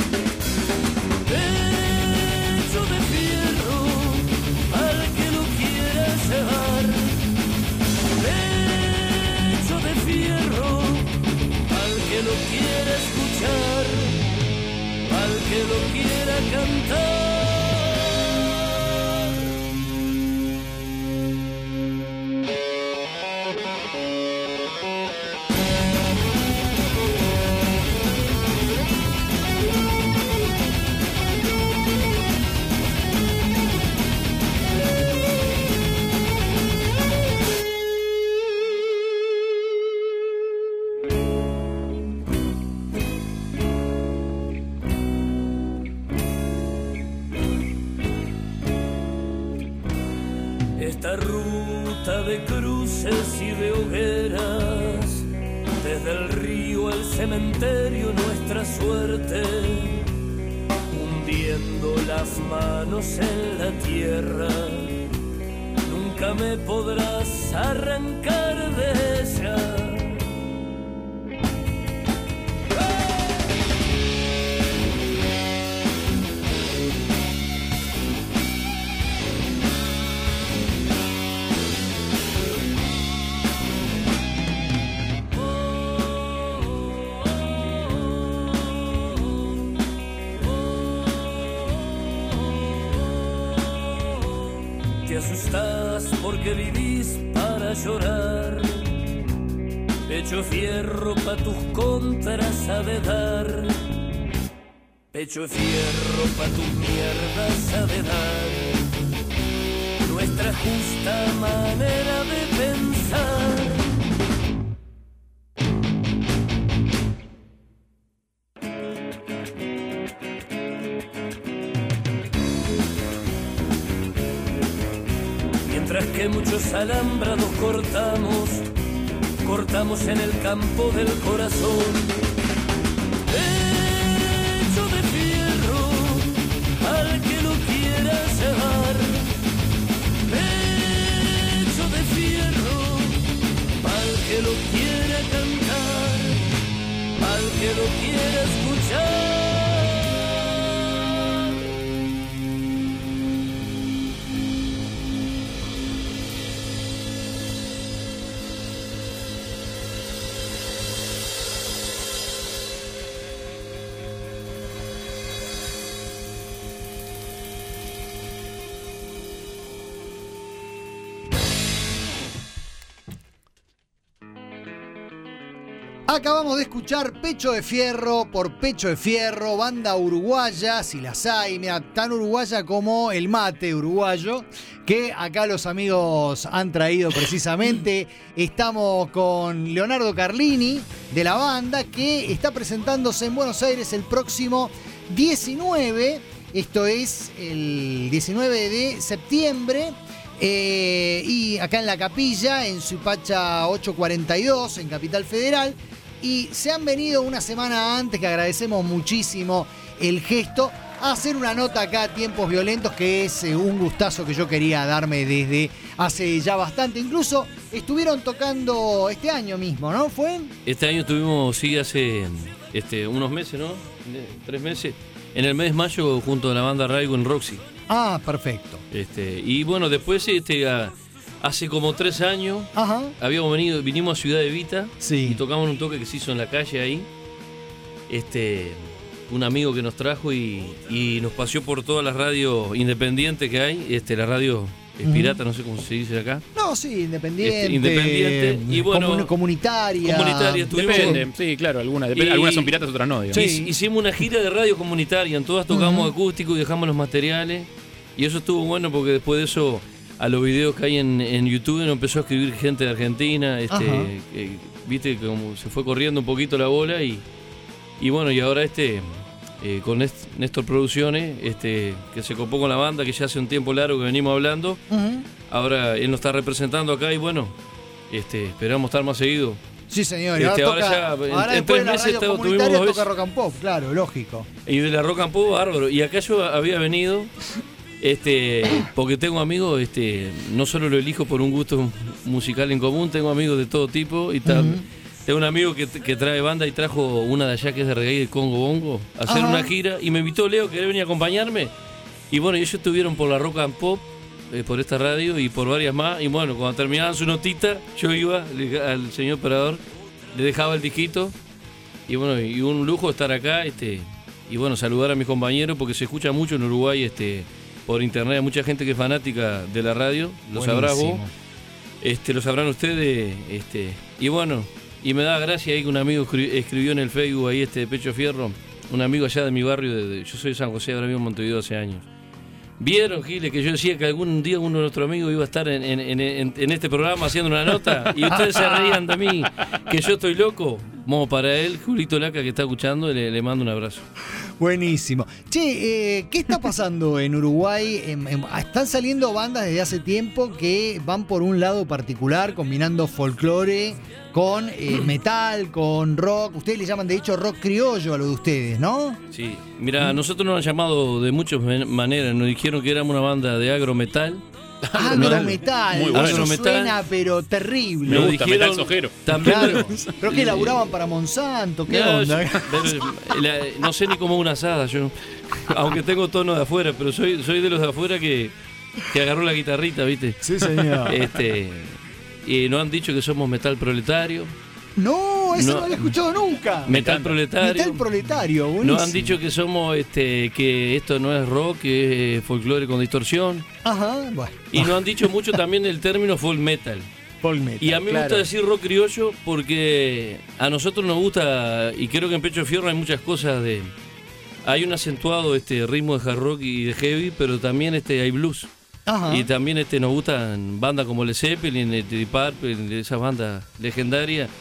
Pecho de fierro, al que lo quiera llevar. Pecho de fierro, al que lo quiera escuchar, al que lo quiera cantar. esta ruta de cruces y de hogueras, desde el río al cementerio nuestra suerte, hundiendo las manos en la tierra, nunca me podrás arrancar de ella. Te asustás porque vivís para llorar, pecho fierro pa' tus contras ha de dar, pecho fierro pa' tus mierdas ha de dar, nuestra justa manera de pensar. Mientras que muchos alambrados cortamos, cortamos en el campo del corazón. Pecho de fierro, al que lo quiera llevar. Pecho de fierro, al que lo quiera cantar, al que lo quiera escuchar. Acabamos de escuchar Pecho de Fierro por Pecho de Fierro, banda uruguaya, si las hay, mira, tan uruguaya como el mate uruguayo, que acá los amigos han traído precisamente. Estamos con Leonardo Carlini, de la banda, que está presentándose en Buenos Aires el próximo diecinueve, esto es el diecinueve de septiembre, eh, y acá en La Capilla, en Suipacha ochocientos cuarenta y dos, en Capital Federal. Y se han venido una semana antes, que agradecemos muchísimo el gesto, a hacer una nota acá a Tiempos Violentos, que es eh, un gustazo que yo quería darme desde hace ya bastante. Incluso estuvieron tocando este año mismo, ¿no? ¿Fue? Este año tuvimos, sí, hace este, unos meses, ¿no? Tres meses. En el mes de mayo, junto a la banda Raigo en Roxy. Ah, perfecto. Este, y bueno, después este, a, hace como tres años, Ajá. habíamos venido, vinimos a Ciudad Evita, sí, y tocamos un toque que se hizo en la calle ahí. Este, un amigo que nos trajo y, y nos paseó por todas las radios independientes que hay, este, la radio es pirata, no sé cómo se dice acá. No, sí, independiente. Este, independiente. Y bueno, comun- comunitaria. Comunitaria. Estuvimos, Depende, sí, claro, algunas, depende, y, algunas son piratas, otras no, digamos. Sí. Hicimos una gira de radio comunitaria, en todas tocamos Uh-huh. acústico y dejamos los materiales. Y eso estuvo bueno porque después de eso, a los videos que hay en, en YouTube, nos empezó a escribir gente de Argentina. Este, eh, viste, como se fue corriendo un poquito la bola. Y, y bueno, y ahora este... Eh, con Nest- Néstor Producciones, este, que se copó con la banda, que ya hace un tiempo largo que venimos hablando. Uh-huh. Ahora él nos está representando acá y bueno, este, esperamos estar más seguido. Sí, señor. Y Este, ahora ahora toca- ya, en- ahora en después tres de la meses radio estamos- comunitaria tuvimos dos toca rock and pop, claro, lógico. Y de la rock and pop, bárbaro. Y acá yo había venido, este, porque tengo amigos, este, no solo lo elijo por un gusto musical en común, tengo amigos de todo tipo y tal. Ujú. Tengo un amigo que, que trae banda y trajo una de allá que es de reggae, el Congo Bongo, a hacer Ajá. una gira y me invitó Leo, que venía a acompañarme. Y bueno, ellos estuvieron por la rock and pop, eh, por esta radio y por varias más. Y bueno, cuando terminaban su notita, yo iba le- al señor operador, le dejaba el disquito. Y bueno, y un lujo estar acá, este, y bueno, saludar a mis compañeros, porque se escucha mucho en Uruguay, este, por internet, hay mucha gente que es fanática de la radio, lo sabrás vos, Buenísimo. este, lo sabrán ustedes, este, y bueno, y me da gracia ahí que un amigo escri- escribió en el Facebook ahí, este, de Pecho Fierro, un amigo allá de mi barrio, de, de- yo soy de San José, ahora vivo en Montevideo hace años. Vieron, Giles, que yo decía que algún día uno de nuestros amigos iba a estar en, en- en- en- en este programa haciendo una nota y ustedes se reían de mí, que yo estoy loco. Como para él, Julito Laca, que está escuchando, le, le mando un abrazo. Buenísimo. Che, eh, ¿qué está pasando en Uruguay? En, en, están saliendo bandas desde hace tiempo que van por un lado particular, combinando folclore con eh, metal, con rock. Ustedes le llaman, de hecho, rock criollo a lo de ustedes, ¿no? Sí. Mira, nosotros nos han llamado de muchas maneras. Nos dijeron que éramos una banda de agrometal. Agrometal, Muy bueno. eso Agrometal. suena pero terrible. Me gusta, metal sojero. También, Claro. ¿Pero qué laburaban para Monsanto? ¿Qué No, onda? yo- pero, la- no sé ni cómo una asada yo. Aunque tengo tono de afuera, pero soy, soy de los de afuera que, que agarró la guitarrita, ¿viste? Sí, señor. Este, y nos han dicho que somos metal proletario. No, eso no, No. lo había escuchado nunca. Metal proletario. Metal proletario, buenísimo. Nos han dicho que somos, este, que esto no es rock, que es folclore con distorsión. Ajá, bueno. Y nos han dicho mucho también el término folk metal. Folk metal. Y a mí me claro. gusta decir rock criollo porque a nosotros nos gusta, y creo que en Pecho de Fierro hay muchas cosas de... Hay un acentuado este ritmo de hard rock y de heavy, pero también este hay blues. Ajá. Y también este nos gustan bandas como Led Zeppelin, este, Deep Purple, esas bandas legendarias.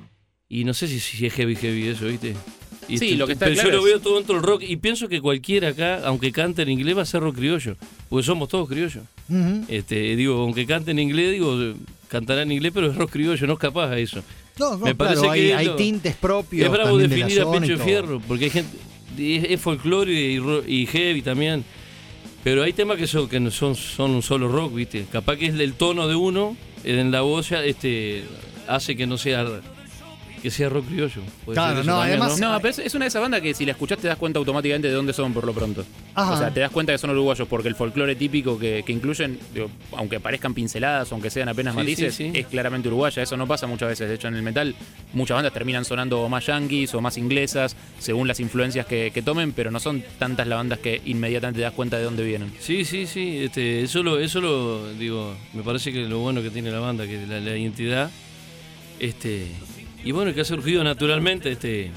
Y no sé si, si es heavy heavy eso, ¿viste? Y Sí, este, lo que está pero claro yo lo es- veo todo dentro del rock y pienso que cualquiera acá, aunque cante en inglés, va a ser rock criollo, porque somos todos criollos. Ujú. Este, digo, aunque cante en inglés, digo, cantará en inglés, pero es rock criollo, no es capaz a eso. No, no, Me parece claro, hay, que hay lo- tintes propios. Es bravo también de la definir a zona y Pecho de todo. Fierro, porque hay gente, es, es folclore y, ro- y heavy también, pero hay temas que son que no son, son un solo rock, ¿viste? Capaz que es el tono de uno, en la voz ya, este, hace que no sea que sea rock criollo. Puede Claro, ser eso no, también, además- No, pero es, es una de esas bandas que si la escuchás te das cuenta automáticamente de dónde son por lo pronto. Ajá. O sea, te das cuenta que son uruguayos porque el folclore típico que, que incluyen, digo, aunque parezcan pinceladas, aunque sean apenas Sí, matices, sí, sí. es claramente uruguaya. Eso no pasa muchas veces. De hecho, en el metal muchas bandas terminan sonando más yankees o más inglesas, según las influencias que, que tomen, pero no son tantas las bandas que inmediatamente te das cuenta de dónde vienen. Sí, sí, sí, este, eso lo, eso lo digo, me parece que lo bueno que tiene la banda, que la, la identidad, este, y bueno, que ha surgido naturalmente, este.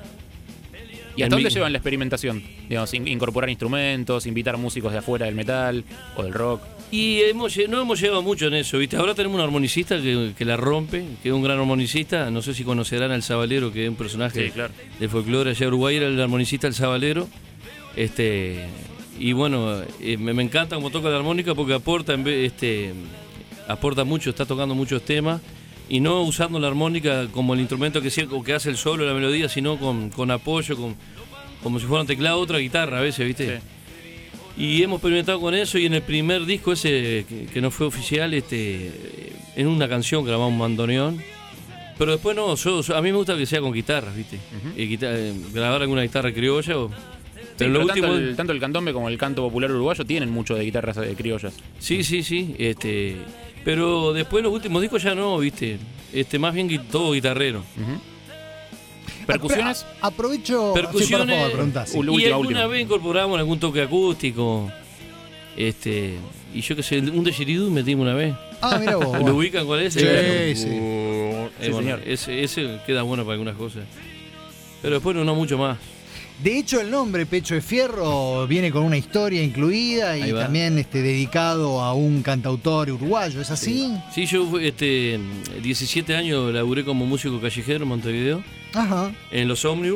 ¿Y en hasta dónde mi- llevan la experimentación? Digamos, in- incorporar instrumentos, invitar músicos de afuera del metal o del rock. Y hemos, lle- no hemos llegado mucho en eso, ¿viste? Ahora tenemos un armonicista que, que la rompe, que es un gran armonicista. No sé si conocerán al Sabalero, que es un personaje Sí, claro. del folclore allá de Uruguay, era el armonicista El Sabalero. Este, y bueno, eh, me, me encanta cómo toca la armónica porque aporta, en vez- este, aporta mucho, está tocando muchos temas. Y no usando la armónica como el instrumento que, sie- o que hace el solo, la melodía, sino con, con apoyo, con, como si fuera un teclado, otra guitarra a veces, ¿viste? Y hemos experimentado con eso y en el primer disco ese que, que no fue oficial, este, en una canción grabamos un bandoneón. Pero después no, yo, yo- a mí me gusta que sea con guitarras, ¿viste? Y guita- eh, grabar alguna guitarra criolla o... Sí, Pero lo pero último... tanto, el, tanto el candombe como el canto popular uruguayo tienen mucho de guitarras eh, criollas. Sí, sí, sí, este... Pero después los últimos discos ya no, ¿viste? Este, más bien gui- todo guitarrero. ¿Percusiones? A- aprovecho. Percusiones. Sí, por favor, preguntá, sí. Ul- Y última, alguna última. vez incorporamos algún toque acústico. Este... Y yo qué sé, un didgeridoo metimos una vez. Ah, mira vos. ¿Lo ubican cuál es? Sí, Eh, sí. eh, Sí, bueno, señor. Ese, ese queda bueno para algunas cosas. Pero después no, no mucho más. De hecho, el nombre Pecho de Fierro viene con una historia incluida y Ahí va. también este, dedicado a un cantautor uruguayo, ¿es así? Sí, yo fui, este, diecisiete años laburé como músico callejero en Montevideo, Ajá. en los ómnibus.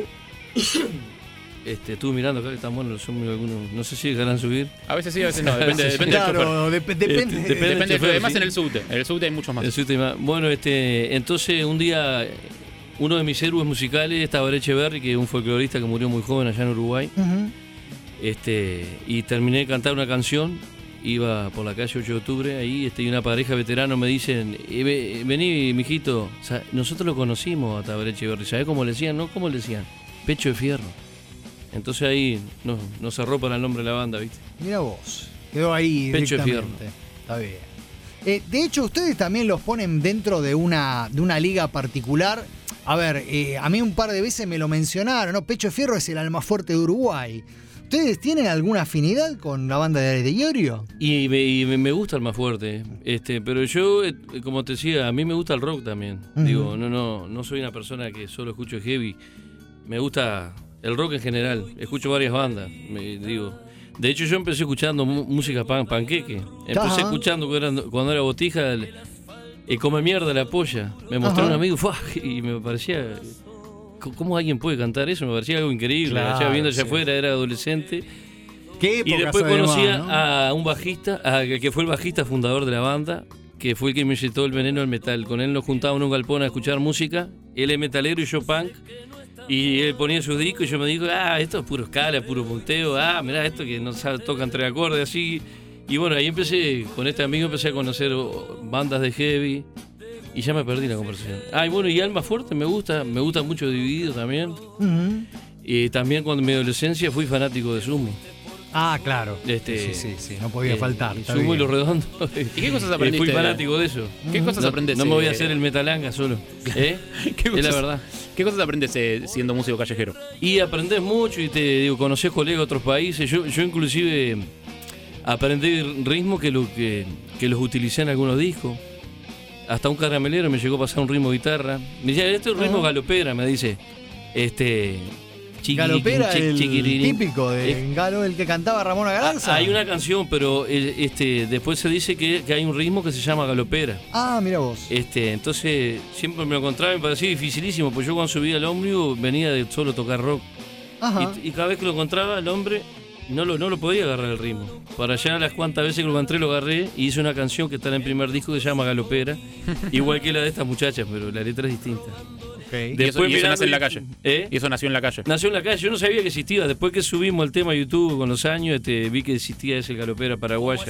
Este, estuve mirando acá que están buenos los ómnibus, algunos, no sé si dejarán subir. A veces sí, a veces no, depende, Sí, sí. depende del chofer. Claro, dep- depende. Este, Depende, del del chofer, además sí. en el subte. En el subte hay muchos más. El subte más. Bueno, este, entonces un día uno de mis héroes musicales estaba Echeverry, que es un folclorista que murió muy joven allá en Uruguay. Ujú. Este, y terminé de cantar una canción, iba por la calle ocho de octubre, ahí este, y una pareja veterano me dicen, "Eh, ve- vení, mijito, o sea, nosotros lo conocimos a Tabaré Echeverry, ¿sabés cómo le decían? ¿No? ¿Cómo le decían? Pecho de Fierro. Entonces ahí nos, nos cerró para el nombre de la banda, ¿viste? Mira vos. Quedó ahí. Pecho de directamente. Está bien. Eh, de hecho, ustedes también los ponen dentro de una, de una liga particular. A ver, eh, a mí un par de veces me lo mencionaron, ¿no? Pecho de Fierro es el alma fuerte de Uruguay. ¿Ustedes tienen alguna afinidad con la banda de, de Iorio? Y, me, y me- me gusta el más fuerte, este, pero yo, eh, como te decía, a mí me gusta el rock también. Ujú. Digo, no, no, no soy una persona que solo escucho heavy. Me gusta el rock en general. Escucho varias bandas. Me, digo, de hecho, yo empecé escuchando mu- música pan, panqueque. Empecé Ajá. escuchando cuando era, cuando era botija, el, el come mierda la polla. Me mostró Ajá. un amigo ¡fua! Y me parecía ¿cómo alguien puede cantar eso? Me parecía algo increíble. Claro, Allá viendo allá sí. afuera, era adolescente. ¿Qué Y épocas, después además, conocía ¿no? a un bajista, a, que fue el bajista fundador de la banda, que fue el que me inyectó el veneno del metal. Con él nos juntábamos en un galpón a escuchar música. Él es metalero y yo punk. Y él ponía sus discos y yo me dijo, ah, esto es puro escala, puro punteo. Ah, mirá, esto que no sabe, tocan tres acordes así. Y bueno, ahí empecé, con este amigo empecé a conocer oh, bandas de heavy. Y ya me perdí la conversación. Ah, y bueno, y Alma Fuerte me gusta, me gusta mucho Dividido también. Uh-huh. Y también cuando en mi adolescencia fui fanático de Sumo. Ah, claro. Este, sí, sí, sí, no podía eh, faltar. y está Sumo y bien. Los Redondos. ¿Y qué cosas Eh, aprendiste? Fui fanático de eso. ¿Qué cosas no, aprendes? No me voy a eh, hacer el metalanga solo. ¿Eh? ¿Qué Es la cosas- verdad. ¿Qué cosas aprendes eh, siendo músico callejero? Y aprendés mucho y te digo, conocés colegas de otros países. Yo, yo inclusive aprendí ritmos que, lo, que, que los utilicé en algunos discos. Hasta un caramelero me llegó a pasar un ritmo de guitarra. Me decía, este es un ritmo Ajá. galopera, me dice. Este. chiquiriquín, Galopera, chic- el chiquirirín. típico de Eh, Galo, el que cantaba Ramón Agaranza. Hay una canción, pero eh, este, después se dice que, que hay un ritmo que se llama galopera. Ah, mira vos. Este, entonces siempre me lo encontraba y me parecía dificilísimo, porque yo cuando subía al ómnibus venía de solo tocar rock. Ajá. Y, y cada vez que lo encontraba, el hombre no lo, no lo podía agarrar el ritmo. Para allá las cuantas veces que lo encontré, lo agarré y hice una canción que está en el primer disco que se llama Galopera, igual que la de estas muchachas, pero la letra es distinta. Okay. Después y eso, y eso mirando nace en la y- calle. ¿Eh? Y eso nació en la calle. Nació en la calle, yo no sabía que existía. Después que subimos el tema a YouTube con los años, este, vi que existía ese Galopera paraguaya.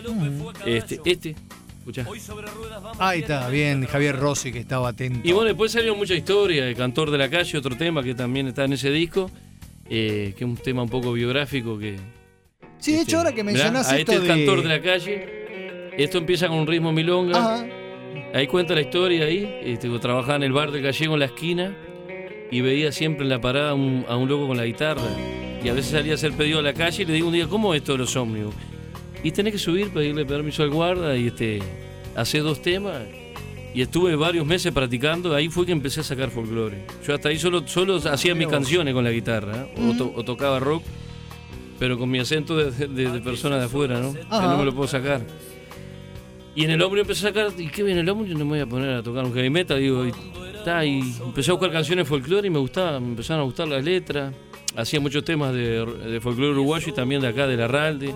Este, este, escuchá. Ahí está, bien, Javier Rossi, que estaba atento. Y bueno, después salió mucha historia, el Cantor de la Calle, otro tema que también está en ese disco, eh, que es un tema un poco biográfico que... Sí, de hecho, ahora que Mirá, mencionás a esto este es el de... Cantor de la Calle, esto empieza con un ritmo milonga, Ajá. ahí cuenta la historia ahí, este, yo trabajaba en el bar del Gallego en la esquina y veía siempre en la parada un- a un loco con la guitarra y a veces salía a hacer pedido a la calle y le digo un día, ¿cómo es esto de los ómnibus? Y tenés que subir, pedirle permiso al guarda y este, hacer dos temas. Y estuve varios meses practicando, ahí fue que empecé a sacar folclore. Yo hasta ahí solo, solo hacía mis canciones con la guitarra, ¿eh? o, to- o tocaba rock, pero con mi acento de, de- de persona de afuera, ¿no? Que Ajá. no me lo puedo sacar. Y en el ómnibus empecé a sacar, ¿y qué viene el ómnibus? No me voy a poner a tocar un heavy metal, digo, y, ta, y empecé a buscar canciones folclore y me gustaba, me empezaron a gustar las letras. Hacía muchos temas de, de folclore uruguayo y también de acá, de la Ralde.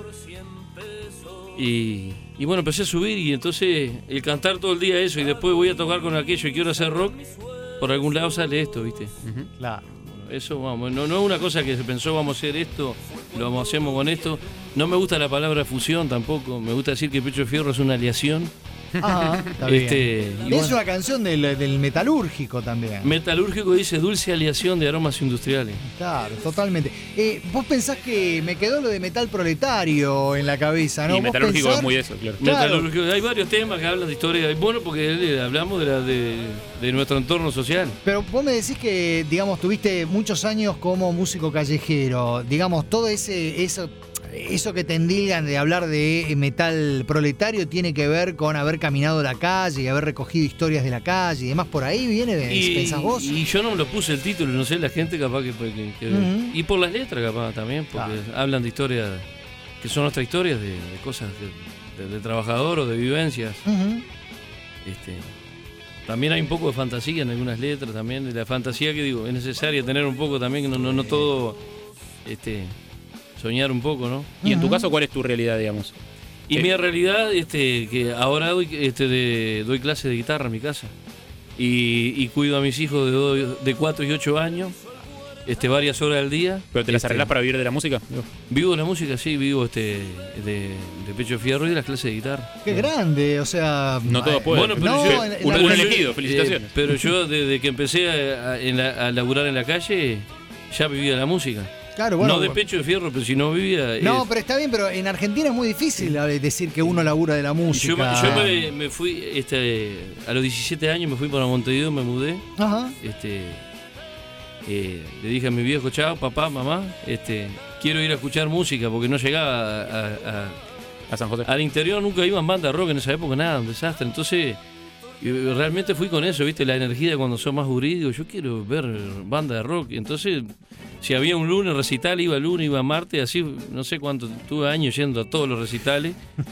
Y, y bueno, empecé a subir y entonces el cantar todo el día eso y después voy a tocar con aquello y quiero hacer rock, por algún lado sale esto, ¿viste? Claro. Bueno, eso vamos, no, no es una cosa que se pensó vamos a hacer esto, lo vamos hacemos con esto. No me gusta la palabra fusión tampoco, me gusta decir que Pecho de Fierro es una aleación. Ajá, está bien. Este, y Es bueno, una canción del, del metalúrgico también. metalúrgico dice dulce aleación de aromas industriales. Claro, totalmente. Eh, vos pensás que me quedó lo de metal proletario en la cabeza, ¿no? Y Vos metalúrgico pensar- es muy eso, claro. Claro. Metalúrgico, hay varios temas que hablan de historia, bueno, porque eh, hablamos de, la, de, de nuestro entorno social. Pero vos me decís que, digamos, tuviste muchos años como músico callejero. Digamos, todo ese eso, eso que te endilgan de hablar de metal proletario tiene que ver con haber caminado la calle y haber recogido historias de la calle y demás. ¿Por ahí viene, Y, pensás vos? y yo no me lo puse el título, no sé, la gente capaz que... que- que- Ujú. Y por las letras capaz también, porque hablan de historias, que son nuestras historias de, de cosas de, de- de trabajador o de vivencias. Ujú. Este, también hay un poco de fantasía en algunas letras también, de la fantasía que digo, es necesaria tener un poco también, que no, no, no todo, este, soñar un poco, ¿no? Y en tu caso, ¿cuál es tu realidad, digamos? Y Eh, mi realidad, este, que ahora doy, este, de, doy clases de guitarra en mi casa y, y cuido a mis hijos de, do- de cuatro y ocho años, este, varias horas al día. ¿Pero te las Este, arreglás para vivir de la música? Vivo de la música, sí, vivo este, de, de Pecho de Fierro y de las clases de guitarra. Qué grande, o sea... No todo eh, puede. Bueno, pero no, yo, en- en un- la- un pero yo- elegido, felicitaciones. eh, pero yo desde que empecé a, a- en la- a laburar en la calle, ya vivía de la música. Claro, bueno, no de Pecho de Fierro, pero si no vivía... No, eh, pero está bien, pero en Argentina es muy difícil eh, decir que uno labura de la yo, música. me- yo me, me fui, este, a los diecisiete años me fui para Montevideo, me mudé. Ajá. Este, eh, le dije a mi viejo, chao, papá, mamá, este, quiero ir a escuchar música porque no llegaba a, a- a- A San José. al interior, nunca iban bandas de rock en esa época, nada, un desastre. Entonces, y realmente fui con eso, ¿viste? La energía de cuando sos más gurí, digo, yo quiero ver banda de rock. Entonces, si había un lunes recital, iba el lunes, iba martes, así, no sé cuánto, tuve años yendo a todos los recitales.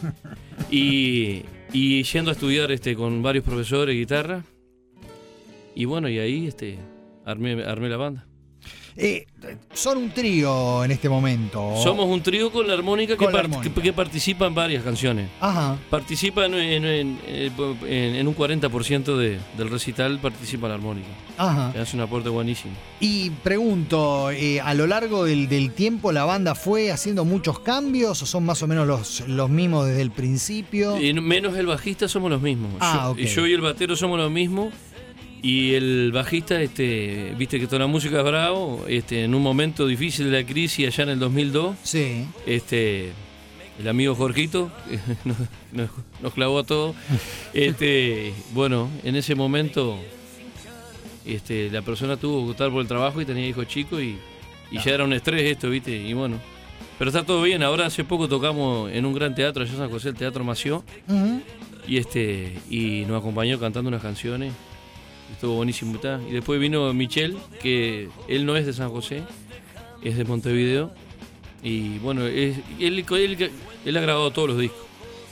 y, y yendo a estudiar este, con varios profesores de guitarra. Y bueno, y ahí, este, armé, armé la banda. Eh, son un trío en este momento. Somos un trío con la armónica, Con que, la part- armónica. que- que participa en varias canciones. Ajá. Participa en, en- en- en- en un cuarenta por ciento de, del recital, participa la armónica. Ajá. Que hace un aporte buenísimo. Y pregunto, eh, ¿a lo largo del, del tiempo la banda fue haciendo muchos cambios o son más o menos los, los mismos desde el principio? Y menos el bajista somos los mismos. Ah, yo, ok. yo y el batero somos los mismos. Y el bajista, este, viste que toda la música es bravo, este, en un momento difícil de la crisis allá en el dos mil dos, sí. este, el amigo Jorgito nos, nos- nos clavó a todos. Este, bueno, en ese momento este, la persona tuvo que optar por el trabajo y tenía hijos chicos y, y ya era un estrés esto, viste, y bueno. Pero está todo bien, ahora hace poco tocamos en un gran teatro allá en San José, el Teatro Mació, Ujú. y este y nos acompañó cantando unas canciones. Estuvo buenísimo. ¿Tá? Y después vino Michel, que él no es de San José, es de Montevideo. Y bueno, es- él, él, él ha grabado todos los discos.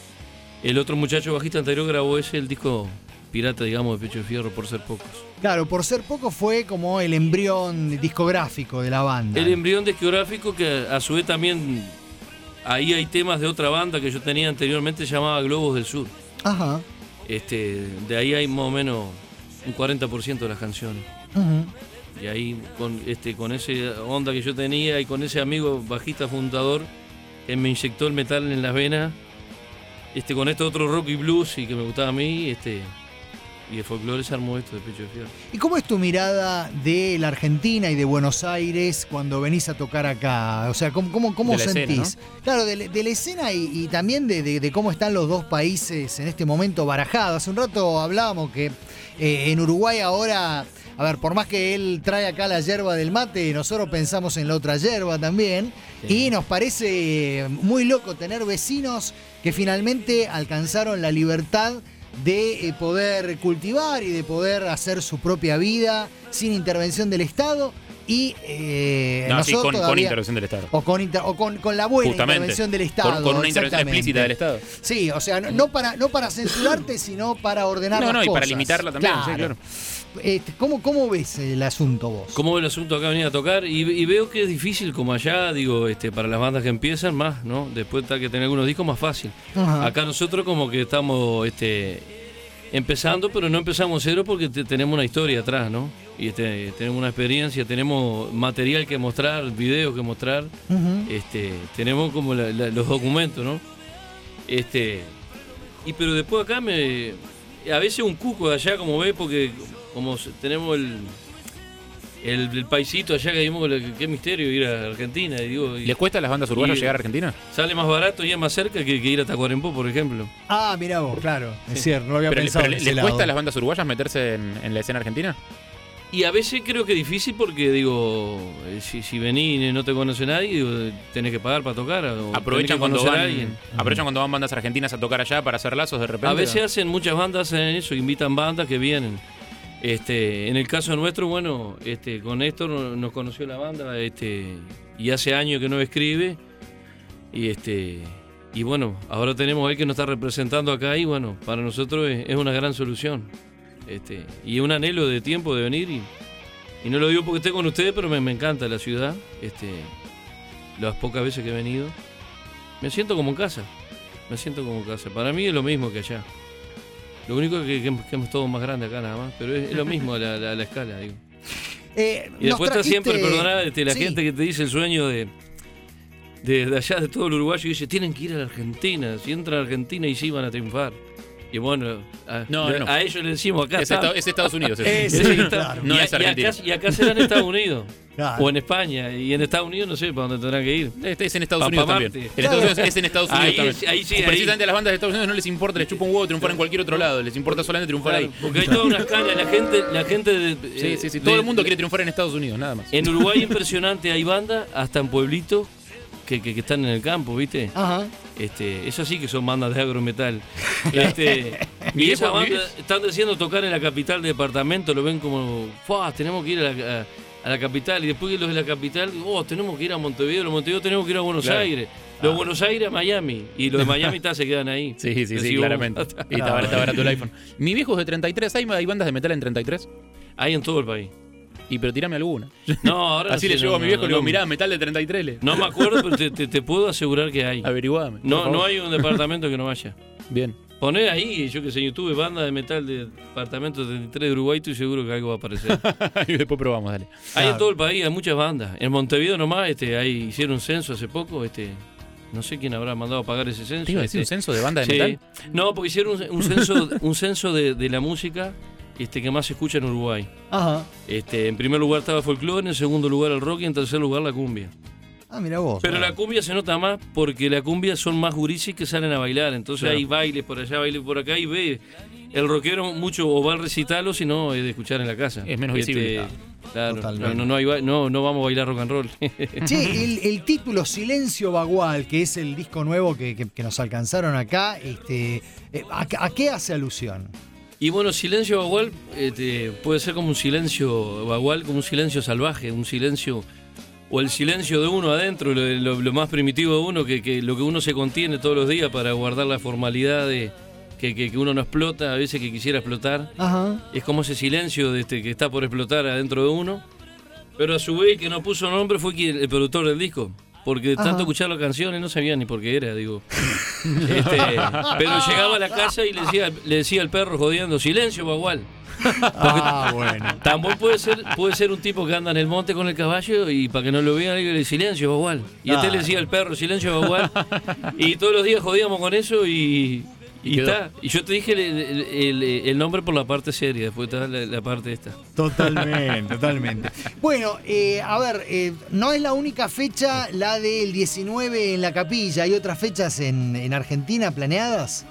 El otro muchacho bajista anterior grabó ese, el disco pirata, digamos, de Pecho de Fierro, por ser pocos. Claro, por ser poco fue como el embrión discográfico de la banda. El embrión discográfico que a su vez también, ahí hay temas de otra banda que yo tenía anteriormente, llamada Globos del Sur. Ajá. Este, de ahí hay más o menos un cuarenta por ciento de las canciones. Ujú. Y ahí con este con esa onda que yo tenía y con ese amigo bajista fundador que me inyectó el metal en las venas, este con este otro rock y blues y que me gustaba a mí, este y el folclore se armó esto de Pecho de Fierro. ¿Y cómo es tu mirada de la Argentina y de Buenos Aires cuando venís a tocar acá? O sea, ¿cómo, cómo, cómo De la sentís? escena, Claro, de, de la escena y, y también de, de- de cómo están los dos países en este momento barajados. Hace un rato hablábamos que eh, en Uruguay ahora, a ver, por más que él trae acá la yerba del mate, nosotros pensamos en la otra yerba también. Y nos parece muy loco tener vecinos que finalmente alcanzaron la libertad de eh, poder cultivar y de poder hacer su propia vida sin intervención del Estado y eh, No, sí, nosotros con, con todavía- intervención del Estado. o con, inter- o con, con la buena Justamente. intervención del Con- Estado. con una intervención exactamente. explícita del Estado. Sí, o sea, no, no para, no para censurarte, sino para ordenar No, las no, y para cosas. limitarla también, sí, claro. Este, ¿cómo, ¿Cómo ves el asunto vos? ¿Cómo ve el asunto acá venir a tocar? Y, y veo que es difícil como allá, digo, este para las bandas que empiezan más, ¿no? Después está que tener algunos discos más fácil. Ajá. Acá nosotros como que estamos este empezando, pero no empezamos cero porque te- tenemos una historia atrás, ¿no? Y este, tenemos una experiencia, tenemos material que mostrar, videos que mostrar, Ujú. este, tenemos como la- la- los documentos, ¿no? Este, y pero después acá me, a veces un cuco de allá, como ves, porque como se- tenemos el, el, el paisito allá que dimos, qué misterio ir a Argentina. Y digo, y- ¿Les cuesta a las bandas uruguayas y- llegar a Argentina? Sale más barato y es más cerca que, que ir a Tacuarembó, por ejemplo. Ah, mirá vos, claro, es cierto, no había ¿Pero, pensado pero en ¿les ese lado. cuesta a las bandas uruguayas meterse en, en la escena argentina? Y a veces creo que es difícil porque, digo, eh, si, si venís y no te conoce nadie, digo, tenés que pagar para tocar. O tenés Aprovechan que cuando, conocer van, a alguien. aprovechan cuando van bandas argentinas a tocar allá para hacer lazos de repente. A veces hacen muchas bandas en eso, invitan bandas que vienen. Este, en el caso nuestro, bueno, este, con Néstor no- nos conoció la banda, este, y hace años que no escribe. Y este, y bueno, ahora tenemos a él que nos está representando acá y bueno, para nosotros es, es una gran solución. Este, y un anhelo de tiempo de venir y, y no lo digo porque esté con ustedes, pero me, me encanta la ciudad. Este, las pocas veces que he venido, me siento como en casa. Me siento como en casa. Para mí es lo mismo que allá. Lo único que, que, que es todo más grande acá nada más, pero es, es lo mismo la, la, la escala, digo. Eh, Y después nos está siempre, trajiste- perdoná, este, la Sí. gente que te dice el sueño de, de, de allá, de todo el uruguayo, y dice, tienen que ir a la Argentina, si entran a Argentina y sí van a triunfar. Y bueno, a, No, a no. ellos le decimos acá Es está. Estados- es Estados Unidos, eso. Eh, sí, Está- claro. No y, a- es y Argentina. acá, y acá será en Estados Unidos. Claro. O en España. Y en Estados Unidos no sé para dónde tendrán que ir. Este es en Estados Pa- Unidos pa' también. Marte. En Estados Unidos es en Estados Unidos Ahí también. es- ahí sí, Y ahí. precisamente a las bandas de Estados Unidos no les importa, les chupa un huevo triunfar en cualquier otro lado. Les importa solamente triunfar Claro, ahí. porque hay toda una escala. La gente, la gente de, Sí, eh, sí, sí. de- Todo el mundo de- quiere triunfar en Estados Unidos, nada más. En Uruguay impresionante, hay bandas, hasta en pueblitos, que, que, que están en el campo, ¿viste? Ajá. Este, eso sí que son bandas de agrometal. Este, Mi y esas viejo- mi bandas están diciendo tocar en la capital del departamento, lo ven como, ¡fua! Tenemos que ir a la, a- a la capital. Y después que los de la capital, ¡oh! Tenemos que ir a Montevideo, los de Montevideo tenemos que ir a Buenos Claro. Aires. Los de Buenos Aires a Miami. Y los de Miami ta, se quedan ahí. Sí, sí, sí, Decís, claramente. vos- Y está, está barato el iPhone. Mi viejo es de treinta y tres. ¿Hay, hay bandas de metal en treinta y tres? Hay en todo el país. Y pero tirame alguna. No, ahora Así no le sé, llevo no, a mi no, viejo y le no, digo, no. mirá, metal de treinta y tres. No me acuerdo, pero te, te, te puedo asegurar que hay. Averiguame. No, no hay un departamento que no vaya. Bien. Poné ahí, yo que sé, en YouTube, banda de metal de departamento treinta y tres de Uruguay, estoy seguro que algo va a aparecer. Y después probamos, dale. Hay en todo el país, hay muchas bandas. En Montevideo nomás, este, ahí hicieron un censo hace poco, este, no sé quién habrá mandado a pagar ese censo. ¿Te iba a decir este. un censo de banda de Sí. metal? No, porque hicieron un, un censo, un censo de, de la música este, que más se escucha en Uruguay. Ajá. Este, en primer lugar estaba el folclore, en segundo lugar el rock y en tercer lugar la cumbia. Ah, mira vos. Pero la cumbia se nota más porque la cumbia son más gurisis que salen a bailar. Entonces Claro. hay bailes por allá, bailes por acá y ve. El rockero mucho o va al recital o si no es de escuchar en la casa. Es menos Este, visible. Claro, Totalmente. no, no, no, hay ba- no, no vamos a bailar rock and roll. Che, el, el título Silencio Bagual, que es el disco nuevo que, que- que nos alcanzaron acá, este, eh, ¿a, a qué hace alusión? Y bueno, silencio bagual este, puede ser como un silencio bagual, como un silencio salvaje, un silencio, o el silencio de uno adentro, lo, lo- lo más primitivo de uno, que, que lo que uno se contiene todos los días para guardar la formalidad de que, que- que uno no explota, a veces que quisiera explotar. Ajá. Es como ese silencio de este, que está por explotar adentro de uno. Pero a su vez que no puso nombre fue quien, el productor del disco. Porque de tanto Ajá. escuchar las canciones no sabía ni por qué era, digo. Este, pero llegaba a la casa y le decía, le decía al perro jodiendo, silencio, bagual. Ah, bueno. También puede ser, puede ser un tipo que anda en el monte con el caballo y para que no lo vean, le dice silencio, bagual. Y Ah. este le decía al perro, silencio, bagual. Y todos los días jodíamos con eso y, y, Y quedó. está. Y yo te dije el, el- el- el nombre por la parte seria, después está la, la parte esta. Totalmente, totalmente. Bueno, eh, a ver, eh, no es la única fecha la del diecinueve en la capilla. ¿Hay otras fechas en, en Argentina planeadas?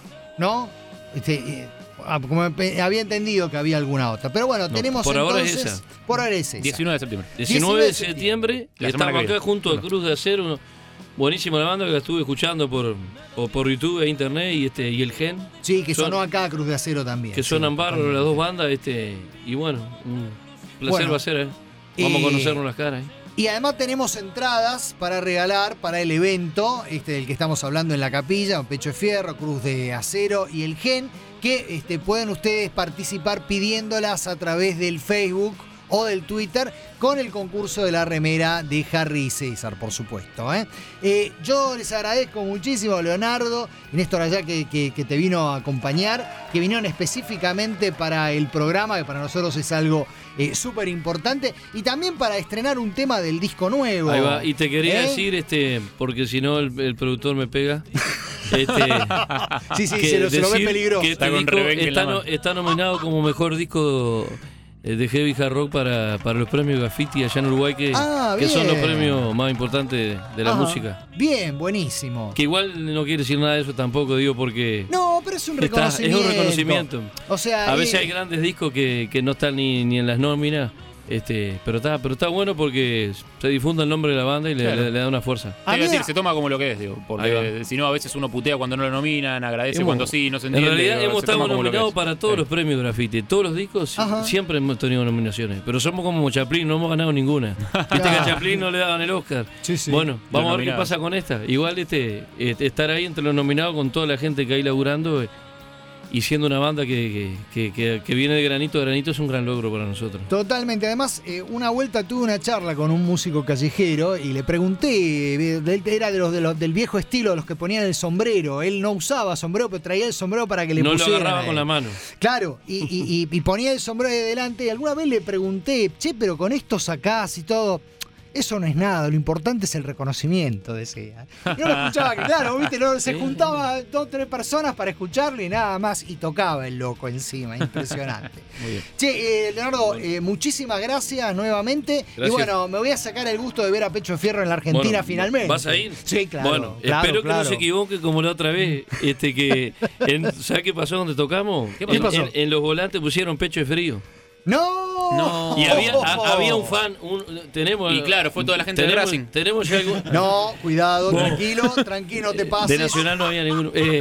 ¿No? Este, eh, ah, como pe- había entendido que había alguna otra. Pero bueno, No, tenemos por ahora es entonces. esa. Por ahora es esa. diecinueve de septiembre. diecinueve de septiembre, La semana estamos que acá viene. junto a Cruz de Acero. Buenísima la banda que la estuve escuchando por, por, por YouTube e internet y este y el Gen. Sí, que Son- sonó acá Cruz de Acero también. Que sí, suenan bárbaros totalmente. las dos bandas, este, y bueno, un placer Bueno, va a ser, ¿eh? Vamos eh, a conocernos las caras. ¿eh? Y además tenemos entradas para regalar para el evento, este del que estamos hablando en la capilla, Pecho de Fierro, Cruz de Acero y el Gen, que este, pueden ustedes participar pidiéndolas a través del Facebook o del Twitter con el concurso de la remera de Harry y César, por supuesto. ¿eh? Eh, yo les agradezco muchísimo, Leonardo y Néstor allá que, que, que te vino a acompañar, que vinieron específicamente para el programa, que para nosotros es algo eh, súper importante, y también para estrenar un tema del disco nuevo. Ahí va. Y te quería ¿Eh? decir, este, porque si no el, el productor me pega. Este, Sí, sí, que se lo, se lo ve decir peligroso. que este Está con disco rebenque en la está, no- mano. está nominado como mejor disco eh, de heavy hard rock para, para los premios Graffiti allá en Uruguay, que, Ah, que son los bien. premios más importantes de, de la Ajá. música. Bien, buenísimo. Que igual no quiere decir nada de eso tampoco, digo, porque No, pero es un está- es reconocimiento. un reconocimiento. O sea, A veces eh, hay grandes discos que, que no están ni, ni en las nóminas, este, pero está, pero está bueno porque se difunde el nombre de la banda y le, Claro. le- le da una fuerza. A Te iba a mí- decir, se toma como lo que es, digo. Ahí Porque si no, a veces uno putea cuando no lo nominan, agradece Hemos- cuando sí, no se En entiende. realidad digo, hemos se toma estado como lo que nominados es. para todos Sí. los premios graffiti. Todos los discos Ajá. siempre hemos tenido nominaciones. Pero somos como Chaplin, no hemos ganado ninguna. Viste que a Chaplin no le daban el Oscar. Sí, sí. Bueno, vamos a ver qué nominados. pasa con esta. Igual este, este, estar ahí entre los nominados con toda la gente que hay laburando eh, y siendo una banda que, que, que- que viene de granito a granito es un gran logro para nosotros. Totalmente. Además, eh, una vuelta tuve una charla con un músico callejero y le pregunté, eh, él era de los, de los del viejo estilo, de los que ponían el sombrero. Él no usaba sombrero, pero traía el sombrero para que le No lo pusieran. agarraba a con él. la mano. Claro, y, y- y- y ponía el sombrero de delante. Y alguna vez le pregunté, che, pero con esto sacás y todo. Eso no es nada, lo importante es el reconocimiento, decía. Y no lo escuchaba, que claro, viste, no, se juntaba dos o tres personas para escucharlo y nada más, y tocaba el loco encima, impresionante. Muy bien. Che, eh, Leonardo, eh, muchísimas gracias nuevamente. Gracias. Y bueno, me voy a sacar el gusto de ver a Pecho de Fierro en la Argentina Bueno, finalmente. ¿vas a ir? Sí, claro. Bueno, claro, espero que claro. no se equivoque como la otra vez. Este que en- ¿Sabes qué pasó donde tocamos? ¿Qué En- pasó? En, en los volantes pusieron Pecho de Frío. ¡No! No. Y había, a- había un fan. Un, tenemos, Y claro, fue toda la gente de tenemos, Racing. Tenemos ya algo. No, cuidado, Vos. tranquilo, tranquilo, no te pases. De Nacional no había ninguno. Eh,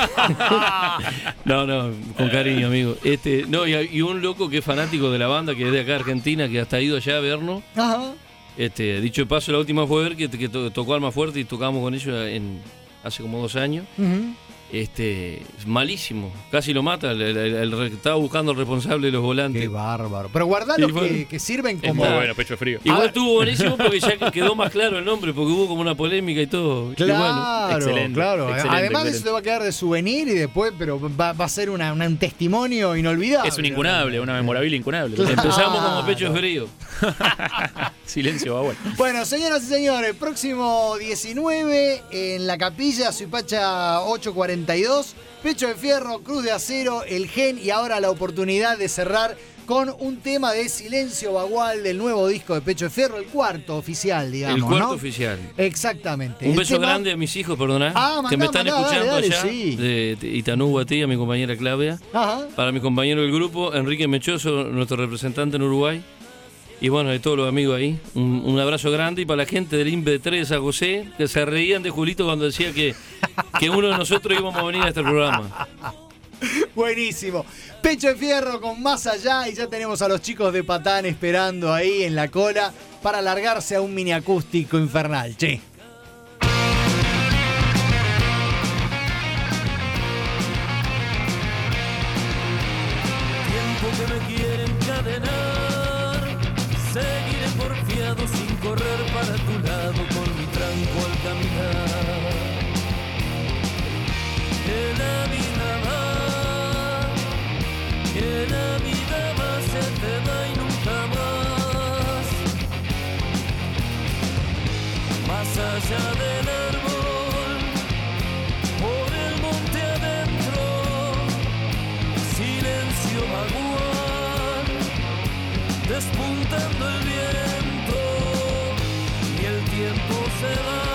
no, no, con cariño, amigo. Este, no, y, y un loco que es fanático de la banda, que es de acá Argentina, que hasta ha ido allá a vernos. Ajá. Este, dicho de paso, la última fue ver que, que to- tocó Alma Fuerte y tocamos con ellos en, hace como dos años. Ujú. Este, malísimo, casi lo mata. El, el, el, el, estaba buscando al responsable de los volantes. Qué bárbaro. Pero guardalo bueno, que, que sirven como. Es muy bueno, pecho frío. Igual estuvo buenísimo porque ya quedó más claro el nombre, porque hubo como una polémica y todo. Claro, y bueno, excelente, claro. excelente, Además, excelente. eso te va a quedar de souvenir y después, pero va, va a ser una, una, un testimonio inolvidable. Es un incunable, una memorabilia incunable. Claro. Empezamos como pecho frío. Silencio, Bagual. Bueno, señoras y señores, próximo diecinueve en la Capilla, Suipacha ocho cuarenta y dos. Pecho de Fierro, Cruz de Acero, El Gen y ahora la oportunidad de cerrar con un tema de Silencio Bagual del nuevo disco de Pecho de Fierro, el cuarto oficial, digamos, El cuarto ¿no? oficial. Exactamente. Un El beso tema... grande a mis hijos, perdona, Ah, mandá, que me están mandá, escuchando dale, dale, allá, sí. de, de Itanú, a ti, a mi compañera Claudia. Ajá. Para mi compañero del grupo, Enrique Mechoso, nuestro representante en Uruguay. Y bueno, de todos los amigos ahí, un, un abrazo grande. Y para la gente del I N P E tres de San José, que se reían de Julito cuando decía que, que uno de nosotros íbamos a venir a este programa. Buenísimo. Pecho de Fierro con Más Allá y ya tenemos a los chicos de Patán esperando ahí en la cola para largarse a un mini acústico infernal. Che. Tiempo que me quiere encadenar, seguiré porfiado sin correr para tu lado con mi tranco al caminar. Que la vida va, que la vida va, se te va y nunca más. Más allá del árbol, por el monte adentro, silencio vagual, despuntando el viento y el tiempo se va.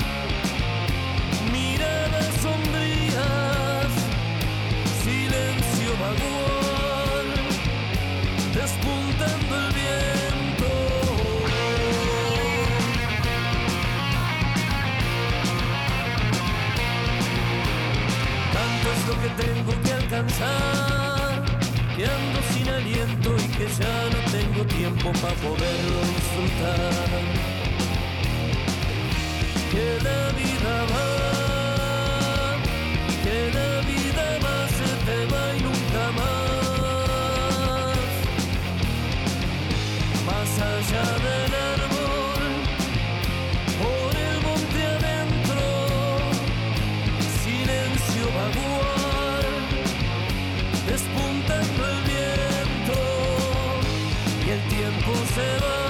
Miradas sombrías, silencio vagual, despuntando el viento. Tanto es lo que tengo que alcanzar, que ando sin aliento y que ya no tengo tiempo para poderlo disfrutar. Que la vida va, que la vida va, se te va y nunca más. Más allá del árbol, por el monte adentro, silencio vagual, despuntando el viento y el tiempo se va.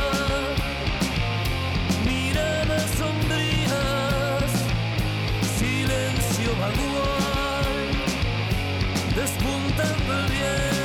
Miradas sombrías, silencio vagual, despuntando el viento.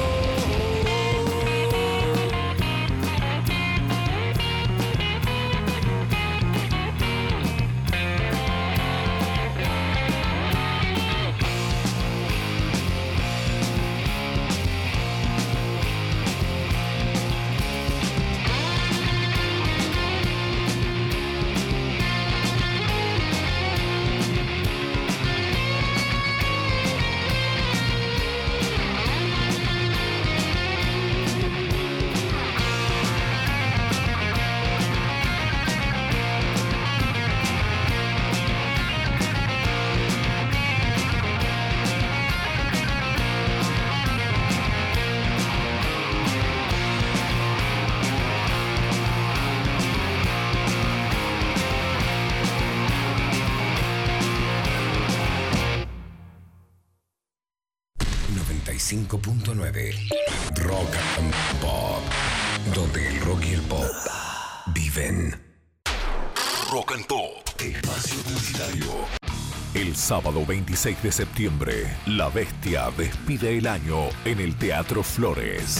noventa y cinco punto nueve Rock and Pop, donde el rock y el pop viven. Rock and Pop, espacio publicitario. El sábado veintiséis de septiembre, La Bestia despide el año en el Teatro Flores.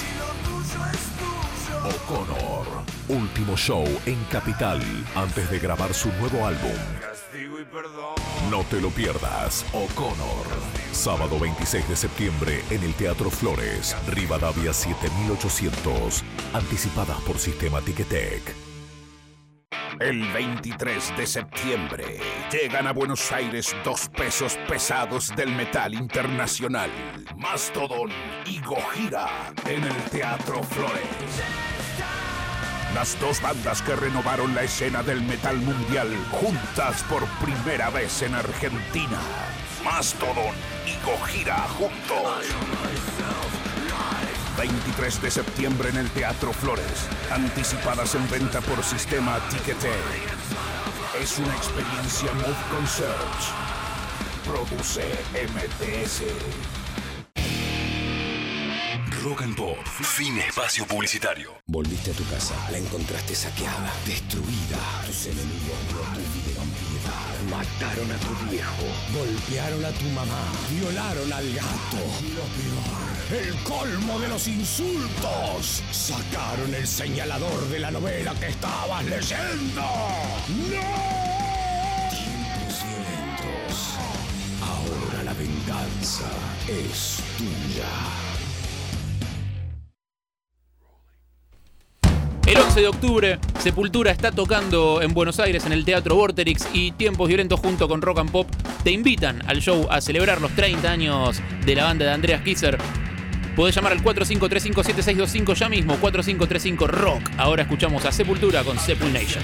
O'Connor, último show en Capital antes de grabar su nuevo álbum. No te lo pierdas, O'Connor. Sábado veintiséis de septiembre en el Teatro Flores, Rivadavia siete mil ochocientos. Anticipadas por Sistema Ticketek. El veintitrés de septiembre llegan a Buenos Aires dos pesos pesados del metal internacional, Mastodon y Gojira en el Teatro Flores. Las dos bandas que renovaron la escena del metal mundial juntas por primera vez en Argentina. Mastodon y Gojira juntos. veintitrés de septiembre en el Teatro Flores. Anticipadas en venta por sistema Ticketek. Es una experiencia Move Concerts. Produce M T S. Rock and Pop. Fin espacio publicitario. Volviste a tu casa, la encontraste saqueada, destruida. Tus enemigos no tuvieron piedad. Mataron a tu viejo, golpearon a tu mamá, violaron al gato. Y lo peor, el colmo de los insultos. Sacaron el señalador de la novela que estabas leyendo. ¡No! Tiempos violentos. Ahora la venganza es tuya. El once de octubre, Sepultura está tocando en Buenos Aires en el Teatro Vorterix y Tiempos Violentos junto con Rock and Pop te invitan al show a celebrar los treinta años de la banda de Andreas Kisser. Podés llamar al cuatro cinco tres cinco siete seis dos cinco ya mismo, cuatro cinco tres cinco rock. Ahora escuchamos a Sepultura con Sepul Nation.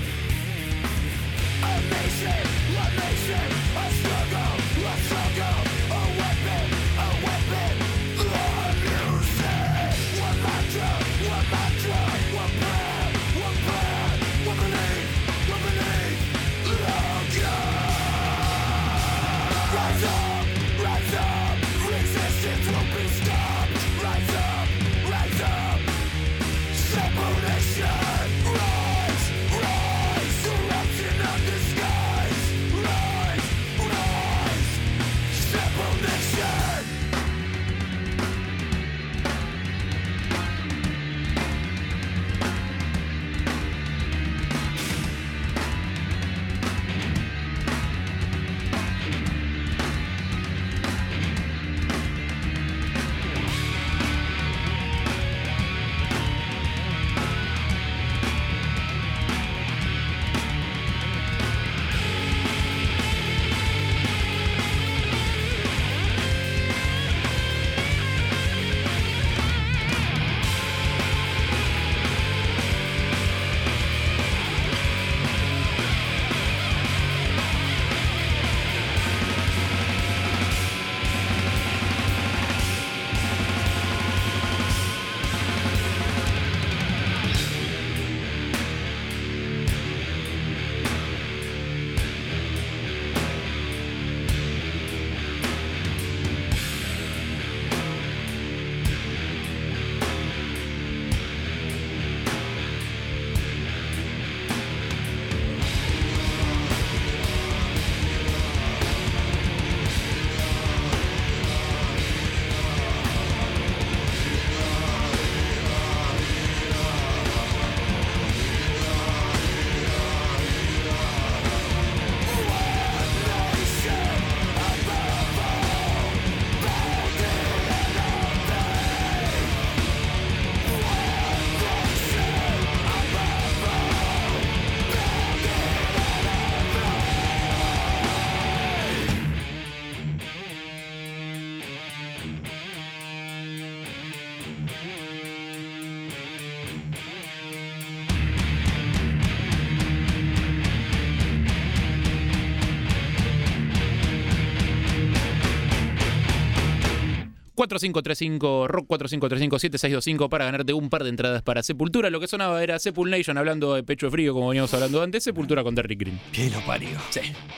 Let's go, let's go. cuatro cinco tres cinco, rock cuatro cinco tres cinco, siete seis dos cinco para ganarte un par de entradas para Sepultura. Lo que sonaba era Sepul Nation hablando de Pecho Frío, como veníamos hablando antes. Sepultura con Derrick Green. Que lo parió. Sí.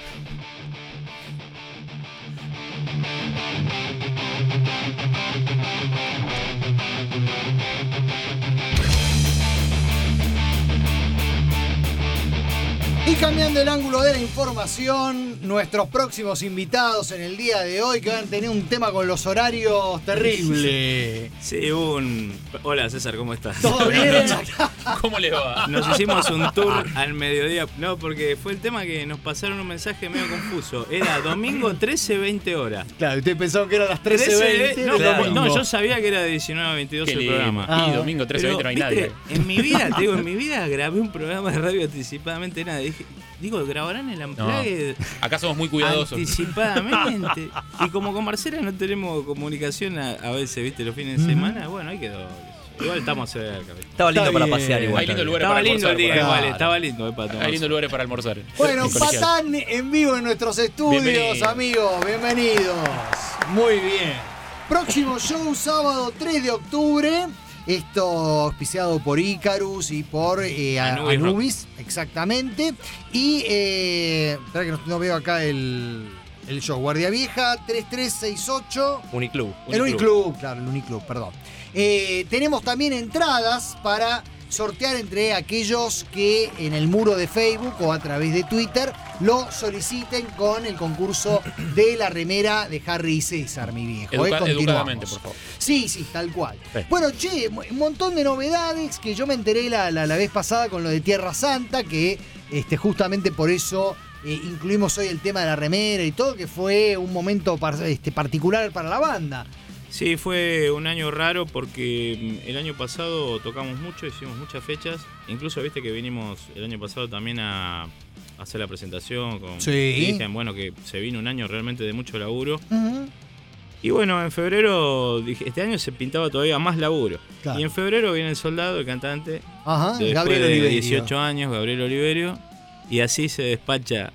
Y cambiando el ángulo de la información, nuestros próximos invitados en el día de hoy que van a tener un tema con los horarios terrible. Sí, un... Hola César, ¿cómo estás? ¿Todo bien? ¿Cómo le va? Nos hicimos un tour al mediodía. No, porque fue el tema que nos pasaron un mensaje medio confuso. Era domingo trece, veinte horas. Claro, usted pensó que era las trece veinte. No, claro. no, yo sabía que era de diecinueve a veintidós el programa. Ah, y domingo trece veinte no hay nadie. En mi vida, te digo, en mi vida grabé un programa de radio anticipadamente. Nada, dije, digo, grabarán el Unplugged. No. Acá somos muy cuidadosos. Anticipadamente. Y como con Marcela no tenemos comunicación a, a veces, viste, los fines de uh-huh. semana, bueno, ahí quedó. Igual estamos cerca. ¿viste? Estaba lindo Está para bien. pasear igual. Hay lindo lugares estaba para lindo almorzar. el día Claro. igual, estaba lindo eh, para tomar. Hay lindos lugares para almorzar. Bueno, En colegial. Patán en vivo en nuestros estudios, Bienvenido. amigos. Bienvenidos. Muy bien. Próximo show, sábado tres de octubre. Esto auspiciado por Icarus y por eh, Anubis Anubis, exactamente. Y, eh, espera que no, no veo acá el, el show. Guardia Vieja, tres tres seis ocho. Uniclub. El Uniclub, claro, el Uniclub, perdón. Eh, tenemos también entradas para sortear entre aquellos que en el muro de Facebook o a través de Twitter lo soliciten con el concurso de la remera de Harry y César, mi viejo. Educa- eh, continuamos. educadamente, por favor. Sí, sí, tal cual. Sí. Bueno, che, un montón de novedades que yo me enteré la, la, la vez pasada con lo de Tierra Santa, que este, justamente por eso eh, incluimos hoy el tema de la remera y todo, que fue un momento par- este, particular para la banda. Sí, fue un año raro porque el año pasado tocamos mucho, hicimos muchas fechas. Incluso viste que vinimos el año pasado también a hacer la presentación con Sí. Cristian. Bueno, que se vino un año realmente de mucho laburo. Uh-huh. Y bueno, en febrero, dije, este año se pintaba todavía más laburo. Claro. Y en febrero viene el soldado, el cantante, Ajá, después Gabriel de Oliverio. dieciocho años, Gabriel Oliverio. Y así se despacha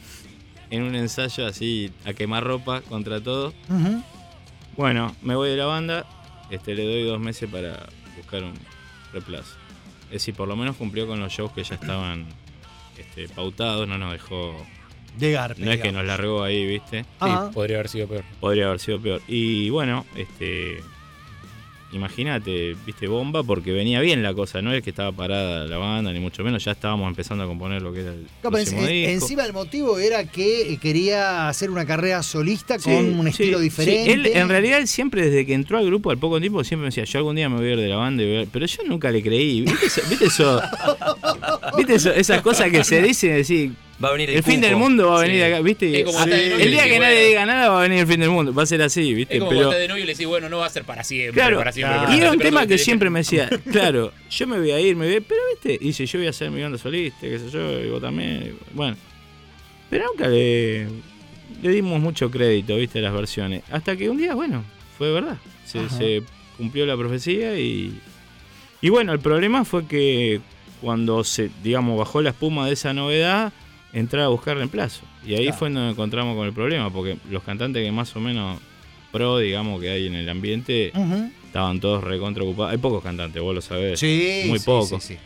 en un ensayo así a quemar ropa contra todo. Uh-huh. Bueno, me voy de la banda, este, le doy dos meses para buscar un reemplazo. Es decir, por lo menos cumplió con los shows que ya estaban este, pautados, no nos dejó... De garpe, No es que digamos. nos largó ahí, ¿viste? Ajá. Sí, podría haber sido peor. Podría haber sido peor. Y bueno, este... Imagínate, viste, bomba, porque venía bien la cosa, no es que estaba parada la banda, ni mucho menos, ya estábamos empezando a componer lo que era el No, pero próximo en- disco. encima el motivo era que eh, quería hacer una carrera solista Sí, con un sí, estilo sí. diferente. Él, en realidad, él siempre desde que entró al grupo, al poco tiempo, siempre me decía, yo algún día me voy a ir de la banda, y voy a ir". Pero yo nunca le creí. ¿Viste eso? ¿Viste, eso? ¿Viste eso? Esas cosas que se dicen, decir, Va a venir el, el fin cupo. del mundo va a venir Sí. de acá, ¿viste? Es como Ah, estar de novio el y día decir, que nadie bueno. diga nada va a venir el fin del mundo, va a ser así, ¿viste? Es como Pero, cuando estás de novio y le decís, bueno, no va a ser para siempre. claro, para siempre, claro. pero Y era un pero tema no que te- siempre me decía, claro, yo me voy a ir, me voy a ir, pero ¿viste? Y dice, yo voy a hacer mi banda solista, qué sé yo, y vos también, bueno. Pero nunca le, le dimos mucho crédito, ¿viste? A las versiones. Hasta que un día, bueno, fue verdad. Se, se cumplió la profecía y... Y bueno, el problema fue que cuando se, digamos, bajó la espuma de esa novedad, entrar a buscar reemplazo. Y ahí Claro. fue donde nos encontramos con el problema, porque los cantantes que más o menos pro, digamos, que hay en el ambiente, Ujú. estaban todos recontra ocupados. Hay pocos cantantes, vos lo sabés. Sí, Muy sí, pocos. sí, sí.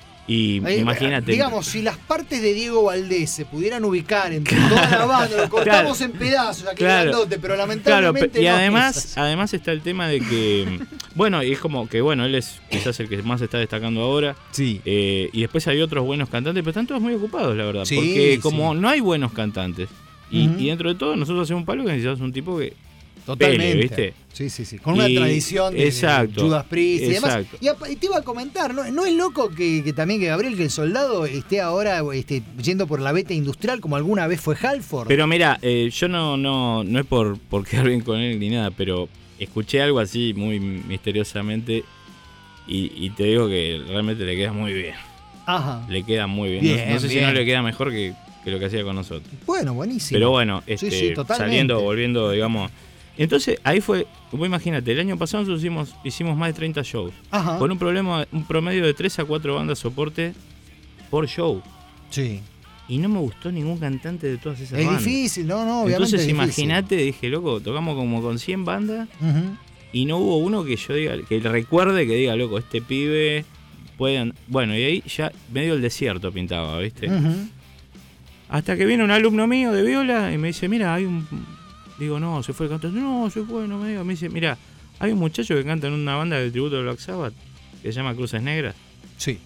Y Ahí, imagínate. Digamos, si las partes de Diego Valdés se pudieran ubicar entre toda la banda, lo cortamos Claro. en pedazos, aquí Claro. grandote, pero Claro, lamentablemente pe- y no es además, así. además está el tema de que, bueno, y es como que, bueno, él es quizás el que más está destacando ahora. Sí. Eh, y después hay otros buenos cantantes, pero están todos muy ocupados, la verdad. Sí, porque como sí. no hay buenos cantantes, y, Ujú. y dentro de todo nosotros hacemos un palo que necesitamos un tipo que Totalmente. pele, ¿viste? Sí, sí, sí. Con una Y- tradición de, exacto, de Judas Priest y demás. exacto. Y, apa- y te iba a comentar, ¿no, no es loco que, que también que Gabriel, que el soldado, esté ahora este, yendo por la beta industrial como alguna vez fue Halford? Pero mira, eh, yo no, no, no es por, por quedar bien con él ni nada, pero escuché algo así muy misteriosamente y, y te digo que realmente le queda muy bien. Ajá. Le queda muy bien. No- Bien, no, sé si bien. no le queda mejor que, que lo que hacía con nosotros. Bueno, buenísimo. Pero bueno, Sí, este, sí, totalmente. saliendo, volviendo, digamos. Entonces ahí fue, vos imagínate, el año pasado nosotros hicimos, hicimos más de treinta shows. Ajá. Con un problema, un promedio de tres a cuatro bandas soporte por show. Sí. Y no me gustó ningún cantante de todas esas Es bandas. difícil, no, no, obviamente Entonces es difícil. imagínate, dije, loco, tocamos como con cien bandas Ujú. y no hubo uno que yo diga, que recuerde que diga, loco, este pibe puede... Bueno, y ahí ya medio el desierto pintaba, ¿viste? Ujú. Hasta que viene un alumno mío de viola y me dice, mira, hay un... Digo, no, se fue el cantante. No, se fue, no me diga. Me dice, mira, hay un muchacho que canta en una banda del tributo de Black Sabbath que se llama Cruces Negras. Sí.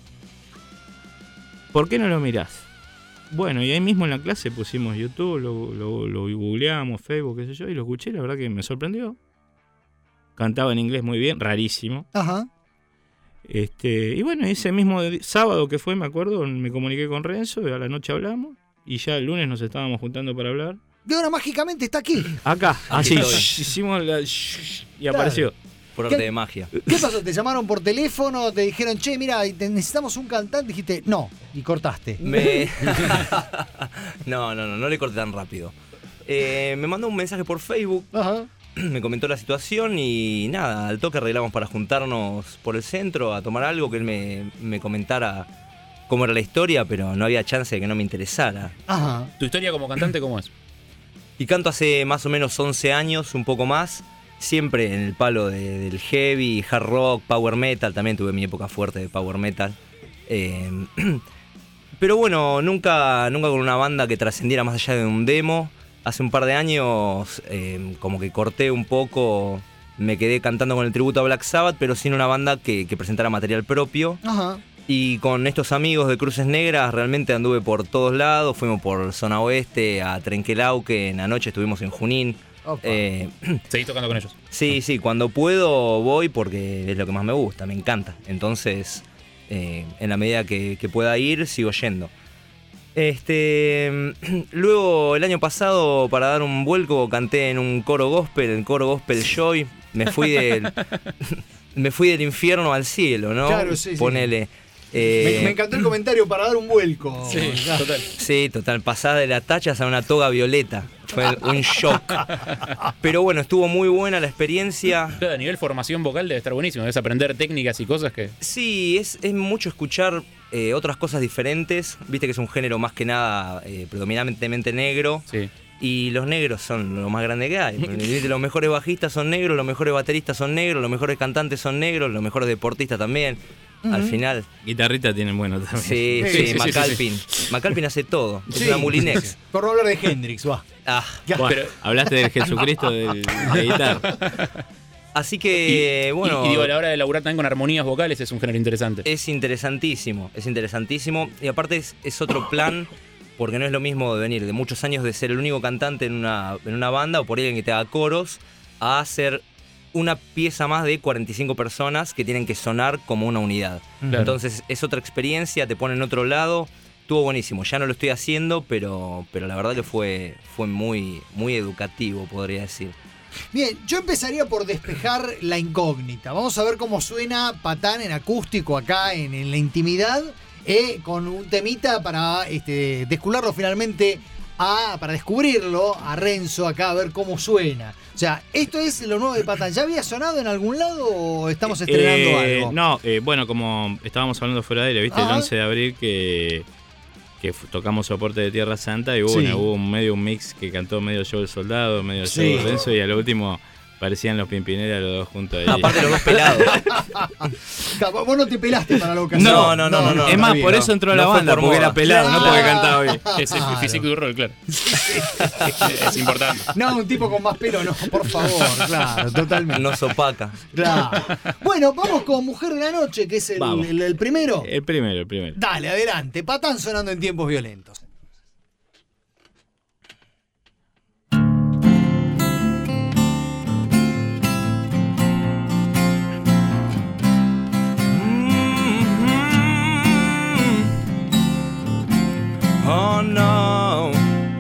¿Por qué no lo mirás? Bueno, y ahí mismo en la clase pusimos YouTube, lo, lo, lo googleamos, Facebook, qué sé yo, y lo escuché, la verdad que me sorprendió. Cantaba en inglés muy bien, rarísimo. Ajá. Este, y bueno, ese mismo de- sábado que fue, me acuerdo, me comuniqué con Renzo, y a la noche hablamos, y ya el lunes nos estábamos juntando para hablar. De ahora mágicamente está aquí. Acá, así, estoy. hicimos la... y Claro. apareció. Por arte ¿Qué? de magia. ¿Qué pasó? ¿Te llamaron por teléfono? ¿Te dijeron, che, mira, te- necesitamos un cantante? Dijiste, no, y cortaste. Me... no, no, no, no le corté tan rápido. Eh, me mandó un mensaje por Facebook, Ajá. me comentó la situación y nada, al toque arreglamos para juntarnos por el centro a tomar algo, que él me, me comentara cómo era la historia, pero no había chance de que no me interesara. Ajá. ¿Tu historia como cantante cómo es? Y canto hace más o menos once años, un poco más, siempre en el palo de- del heavy, hard rock, power metal, también tuve mi época fuerte de power metal. Eh, pero bueno, nunca, nunca con una banda que trascendiera más allá de un demo. Hace un par de años eh, como que corté un poco, me quedé cantando con el tributo a Black Sabbath, pero sin una banda que, que presentara material propio. Ajá. Y con estos amigos de Cruces Negras realmente anduve por todos lados. Fuimos por zona oeste, a Trenquelauquen, anoche estuvimos en Junín. Eh, ¿Seguís tocando con ellos? sí, sí, cuando puedo voy porque es lo que más me gusta, me encanta. Entonces, eh, en la medida que, que pueda ir, sigo yendo. Este, luego, el año pasado, para dar un vuelco, canté en un coro gospel, el coro Gospel Joy. Me fui del, me fui del infierno al cielo, ¿no? Claro, sí, sí. Ponele. Me, eh, me encantó el comentario para dar un vuelco. Sí, total. Sí, total, pasada de la tachas a una toga violeta. Fue un shock. Pero bueno, estuvo muy buena la experiencia. Claro, a nivel formación vocal debe estar buenísimo. Debes aprender técnicas y cosas que... Sí, es, es mucho escuchar eh, otras cosas diferentes. Viste que es un género más que nada eh, predominantemente negro. Sí. Y los negros son lo más grande que hay. Viste, los mejores bajistas son negros, los mejores bateristas son negros, los mejores cantantes son negros, los mejores deportistas también. Al Ujú. final. Guitarristas tienen bueno también. Sí, sí, Sí, sí, sí, McAlpin. McAlpin hace todo. Es Sí. una Mulinex. Por no hablar de Hendrix, va. Ah, Bueno, Pero- hablaste del Jesucristo del, de guitarra. así que, y, bueno. y digo, a la hora de laburar también con armonías vocales es un género interesante. Es interesantísimo, es interesantísimo. Y aparte es, es otro plan, porque no es lo mismo de venir de muchos años de ser el único cantante en una, en una banda o por alguien que te haga coros, a ser una pieza más de cuarenta y cinco personas que tienen que sonar como una unidad. Claro. Entonces es otra experiencia, te pone en otro lado. Estuvo buenísimo, ya no lo estoy haciendo, pero, pero la verdad que fue, fue muy, muy educativo, podría decir. Bien, yo empezaría por despejar la incógnita. Vamos a ver cómo suena Patán en acústico acá en, en la intimidad, eh, con un temita para este, descularlo finalmente, a, para descubrirlo a Renzo acá, a ver cómo suena. O sea, ¿esto es lo nuevo de Patán? ¿Ya había sonado en algún lado o estamos estrenando Eh, algo? No, eh, bueno, como estábamos hablando fuera de aire, ¿viste? Ajá. El once de abril que, que fu- tocamos soporte de Tierra Santa y hubo, Sí. una- hubo un medio un mix que cantó medio show el soldado, medio show Sí. Renzo y al último parecían los Pimpinela los dos juntos ahí. Aparte los dos pelados. Claro, vos no te pelaste para la ocasión. No, no, no, no, no. es más, está por bien. eso entró a No la fue banda, por porque moda. era pelado, no porque cantaba bien. Es el Claro. físico du rol, claro. Es importante. No, un tipo con más pelo, no, por favor, claro, totalmente. Nos opaca. Claro. Bueno, vamos con Mujer de la Noche, que es el, Vamos. el- el primero. El primero, el primero. Dale, adelante. Patán sonando en tiempos violentos. Oh no.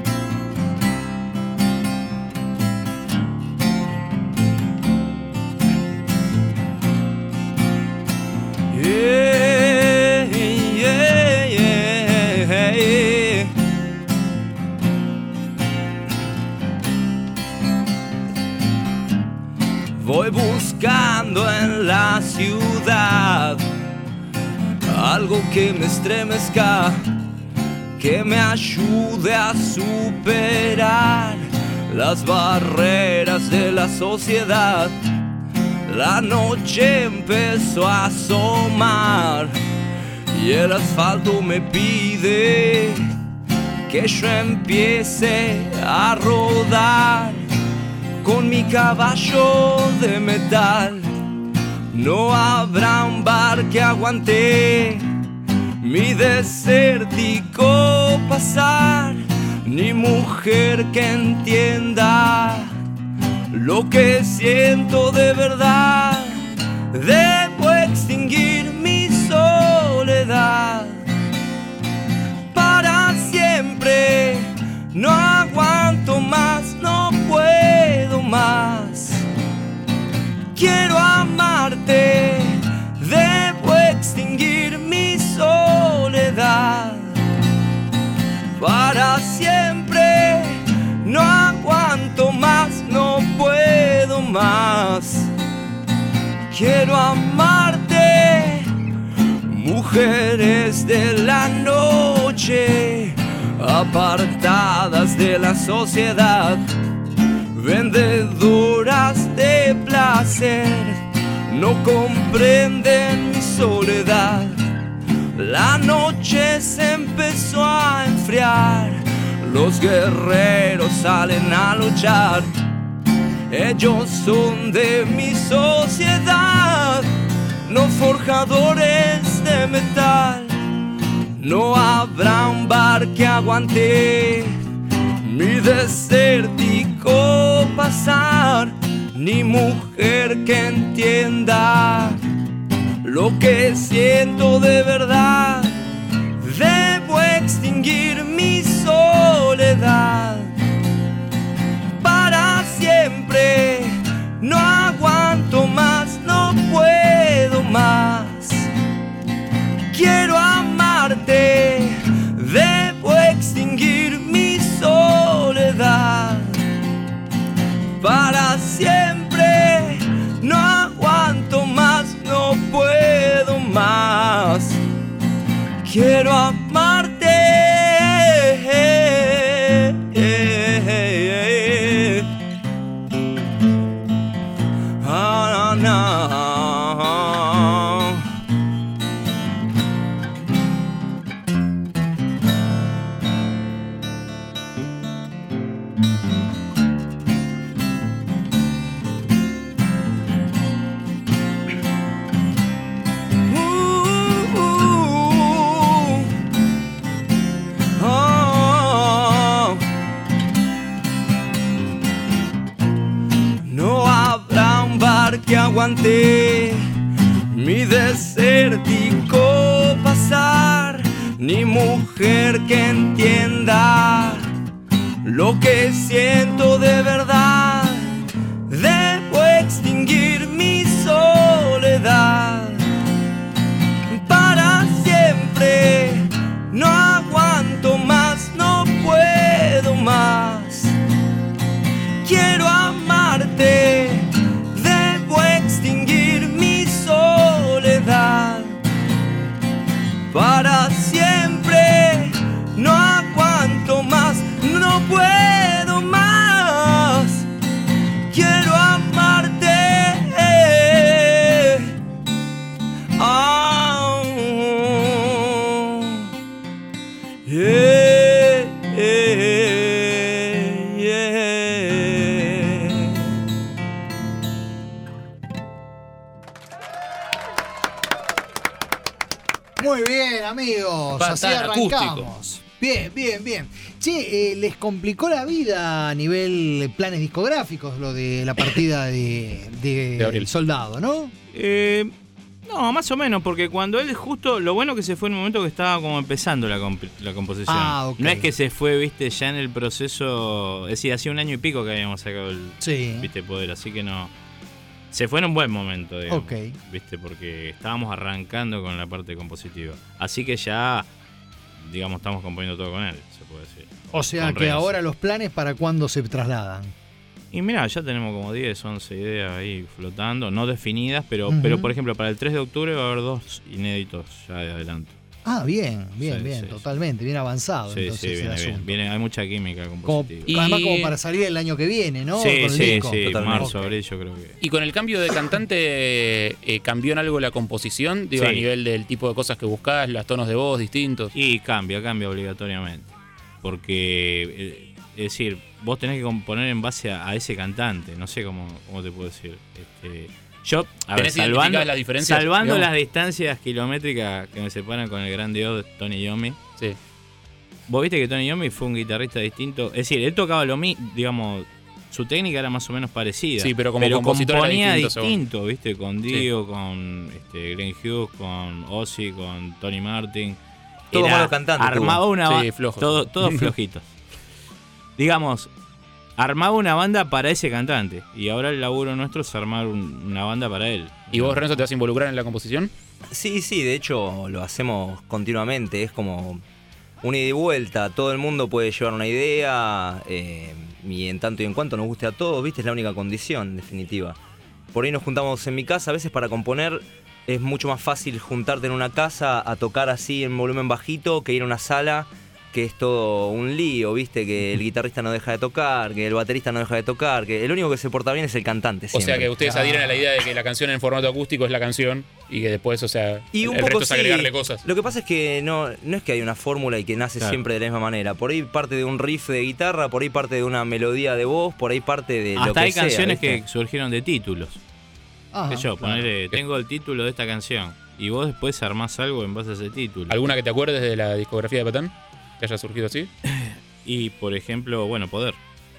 Yeah, yeah, yeah. Voy buscando en la ciudad algo que me estremezca, que me ayude a superar las barreras de la sociedad. La noche empezó a asomar y el asfalto me pide que yo empiece a rodar con mi caballo de metal. No habrá un bar que aguante mi desértico pasar, ni mujer que entienda lo que siento de verdad. Debo extinguir mi soledad para siempre. No aguanto más, no puedo más. Quiero amarte, debo extinguir mi soledad para siempre. No aguanto más, no puedo más. Quiero amarte. Mujeres de la noche, apartadas de la sociedad, vendedoras de placer, no comprenden mi soledad. La noche se empezó a enfriar, los guerreros salen a luchar. Ellos son de mi sociedad, los forjadores de metal. No habrá un bar que aguante mi desértico pasar, ni mujer que entienda lo que siento de verdad. Debo extinguir mi soledad para siempre. No aguanto más, no puedo más. Quiero amarte, debo extinguir mi soledad para siempre. No aguanto más, no puedo más. Quiero amarte. Ah, no. Que aguante mi desértico pasar, ni mujer que entienda lo que siento de verdad. Debo extinguir mi soledad para siempre. No aguanto más, no puedo más. Quiero amarte, extinguir mi soledad para siempre. No aguanto más, no puedo más. Quiero amarte. Oh, yeah, yeah, yeah. Muy bien, amigos. Así Tan arrancamos. acústico. Bien, bien, bien. Che, eh, les complicó la vida a nivel planes discográficos lo de la partida de, de Gabriel. Soldado, ¿no? Eh, no, más o menos, porque cuando él justo, lo bueno que se fue en un momento que estaba como empezando la, comp- la composición. Ah, ok. No es que se fue, viste, ya en el proceso, es decir, hacía un año y pico que habíamos sacado el Sí. viste, poder, así que no. Se fue en un buen momento, digamos. Ok. Viste, porque estábamos arrancando con la parte compositiva. Así que ya, digamos, estamos componiendo todo con él, se puede decir. O sea Con que Renzo. ahora los planes para cuándo se trasladan. Y mirá, ya tenemos como diez, once ideas ahí flotando, no definidas, pero, Ujú. pero por ejemplo, para el tres de octubre va a haber dos inéditos ya de adelanto. Ah, bien, bien, Sí, bien, sí, totalmente, bien avanzado. Sí, entonces, sí, el viene bien. asunto. Viene, hay mucha química Como, compositiva. Y- Además, como para salir el año que viene, ¿no? Sí, Con el sí, disco. sí, Totalmente. marzo, abril yo creo que... Y con el cambio de cantante, eh, ¿cambió en algo la composición? Digo, Sí. a nivel del tipo de cosas que buscás, los tonos de voz distintos. Y cambia, cambia obligatoriamente. Porque, eh, es decir, vos tenés que componer en base a, a ese cantante. No sé cómo, cómo te puedo decir. Este, yo, a ver, ¿Tenés salvando, identificadas las diferencias, salvando digamos? las distancias kilométricas que me separan con el gran dios Tony Iommi. Sí. Vos viste que Tony Iommi fue un guitarrista distinto. Es decir, él tocaba lo mismo, digamos, su técnica era más o menos parecida. Sí, pero como compositor era componía distinto, distinto, viste, con Sí. Dio, con este, Glenn Hughes, con Ozzy, con Tony Martin. Todos Era- malos cantantes Armaba tuvo. una ba- Sí, flojos. todo- todos flojitos. Digamos, armaba una banda para ese cantante. Y ahora el laburo nuestro es armar un- una banda para él. ¿Y vos, Renzo, te vas a involucrar en la composición? Sí, sí, de hecho lo hacemos continuamente, es como una ida y vuelta, todo el mundo puede llevar una idea eh, y en tanto y en cuanto nos guste a todos, viste, es la única condición, en definitiva. Por ahí nos juntamos en mi casa, a veces para componer es mucho más fácil juntarte en una casa a tocar así en volumen bajito que ir a una sala, que es todo un lío, viste, que el guitarrista no deja de tocar, que el baterista no deja de tocar, que el único que se porta bien es el cantante O siempre. sea que ustedes adhieren a la idea de que la canción en formato acústico es la canción y que después, o sea, Y un el poco resto es sí. agregarle cosas. Lo que pasa es que no, no es que hay una fórmula y que nace Claro. siempre de la misma manera. Por ahí parte de un riff de guitarra, por ahí parte de una melodía de voz, por ahí parte de lo Hasta que hay sea, canciones ¿viste? que surgieron de títulos. Ajá, Que yo, claro. ponele, tengo el título de esta canción. Y vos después armás algo en base a ese título. ¿Alguna que te acuerdes de la discografía de Patán? ¿Que haya surgido así? Y por ejemplo, bueno, Poder.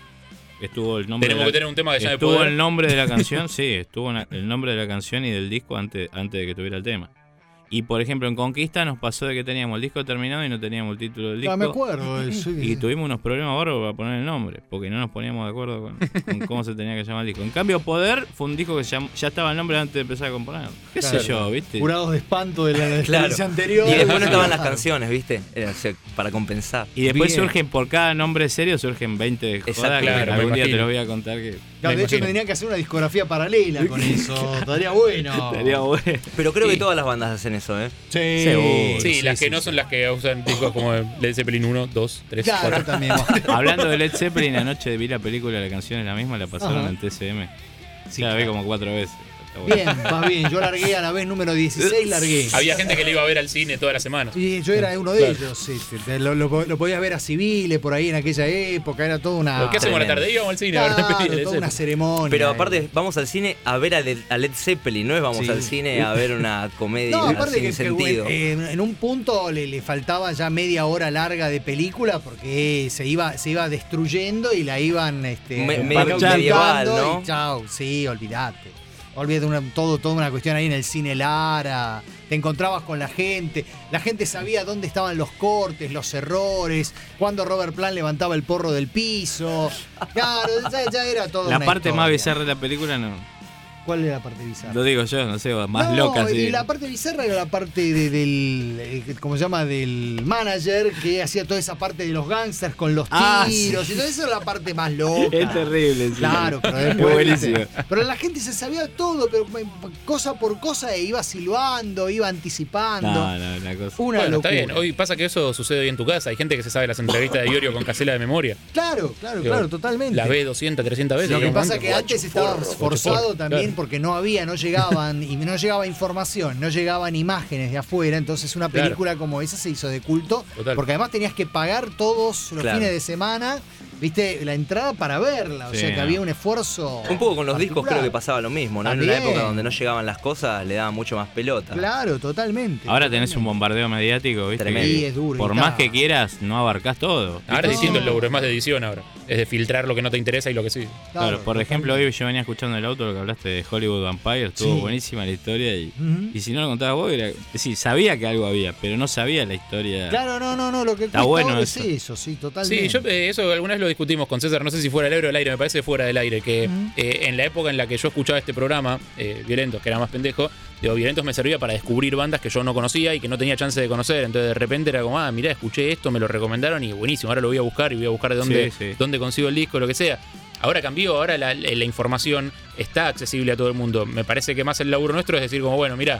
Estuvo el nombre Tenemos de la, que tener un tema que se llame estuvo Poder. el nombre de la canción, sí, estuvo una- el nombre de la canción y del disco antes, antes de que tuviera el tema. Y por ejemplo, en Conquista nos pasó de que teníamos el disco terminado y no teníamos el título del disco. Ah, me acuerdo. eh, sí. Y tuvimos unos problemas bárbaros para poner el nombre, porque no nos poníamos de acuerdo con, con cómo se tenía que llamar el disco. En cambio, Poder fue un disco que ya, ya estaba el nombre antes de empezar a componer. ¿Qué Claro. sé yo, viste? Jurados de espanto de la Claro. experiencia anterior. Y después no estaban las Claro. canciones, ¿viste? Era, o sea, para compensar. Y después Bien. surgen, por cada nombre serio, surgen veinte de joda Exacto, que claro, me algún día te imagino. los voy a contar que Claro, Me de hecho, imagino. tendrían que hacer una discografía paralela con eso. Estaría bueno. estaría bueno. Pero creo Sí. que todas las bandas hacen eso, ¿eh? Sí, Seguro. Sí, Sí, las que sí, no sí. son las que usan discos como Led Zeppelin uno, dos, tres, Claro, cuatro. también. Hablando de Led Zeppelin, anoche vi la película, la canción es la misma, la pasaron Ajá. en T C M. Sí, ya la vi claro. como cuatro veces. Está bueno. Bien, vas bien. Yo largué a la vez número dieciséis, largué. Había gente que le iba a ver al cine toda la semana. Y yo era uno de Claro. ellos, sí, sí, te- lo, lo- lo podías ver a civiles por ahí en aquella época, era toda una... ¿Por qué hacemos a la tremendo. tarde? Íbamos al cine a ver la Claro, peli de Led toda una Zeppelin. ceremonia. Pero eh. aparte, vamos al cine a ver a Led, a Led Zeppelin, no es vamos Sí. al cine a ver una comedia No, aparte sin que, que, sentido. eh, en un punto le, le faltaba ya media hora larga de película porque se iba, se iba destruyendo y la iban este, Me- medio parchando medieval, ¿no? y chau, sí, olvidate. Olvídate una, todo, toda una cuestión ahí en el cine Lara, te encontrabas con la gente, la gente sabía dónde estaban los cortes, los errores, cuando Robert Plant levantaba el porro del piso. Claro, ya, ya era todo. La una parte más historia. bizarra de la película no. ¿Cuál era la parte bizarra? Lo digo yo, no sé, más No, loca. y sí. la parte bizarra era la parte de- del, eh, ¿cómo se llama? Del manager que hacía toda esa parte de los gangsters con los Ah, tiros. sí. Y todo eso era la parte más loca. Es terrible, sí. Claro, pero Es después, buenísimo. ¿viste? Pero la gente se sabía todo, pero eh, cosa por cosa e iba silbando, iba anticipando. No, no, una cosa. Una Bueno, locura. está bien. Hoy pasa que eso sucede hoy en tu casa. Hay gente que se sabe las entrevistas de Iorio con Casela de memoria. Claro, claro, Digo, claro, totalmente. Las ve doscientas, trescientas veces. Lo que en un pasa momento. que antes estaba forzado porro, también claro. porque no había, no llegaban, y no llegaba información, no llegaban imágenes de afuera, entonces una Claro. película como esa se hizo de culto, Total. porque además tenías que pagar todos los Claro. fines de semana, viste, la entrada para verla, o Sí, sea que no. había un esfuerzo. Un poco con los discos particular. creo que pasaba lo mismo, ¿no? En una También. época donde no llegaban las cosas le daba mucho más pelota. Claro, totalmente. Ahora tenés un bombardeo mediático, ¿viste? Tremendo. que Sí, es duro, por y más está. que quieras, no abarcás todo. Ahora No. es distinto el logro, es más de edición ahora. Es de filtrar lo que no te interesa y lo que sí. Claro, por ejemplo, hoy yo venía escuchando en el auto lo que hablaste de Hollywood Vampire, estuvo Sí. buenísima la historia y, Ujú. y si no lo contabas vos, era, sí, sabía que algo había, pero no sabía la historia. Claro, no, no, no, lo que Está cuesta bueno ahora es eso. eso, sí, totalmente. Sí, yo eh, eso alguna vez lo discutimos con César, no sé si fuera del aire o del aire, me parece fuera del aire, que Ujú. eh, en la época en la que yo escuchaba este programa, eh, Violentos, que era más pendejo, digo, Violentos me servía para descubrir bandas que yo no conocía y que no tenía chance de conocer, entonces de repente era como, ah, mirá, escuché esto, me lo recomendaron y buenísimo, ahora lo voy a buscar y voy a buscar de dónde, Sí, sí. dónde consigo el disco, lo que sea. Ahora cambió, ahora la, la información está accesible a todo el mundo. Me parece que más el laburo nuestro es decir como, bueno, mira,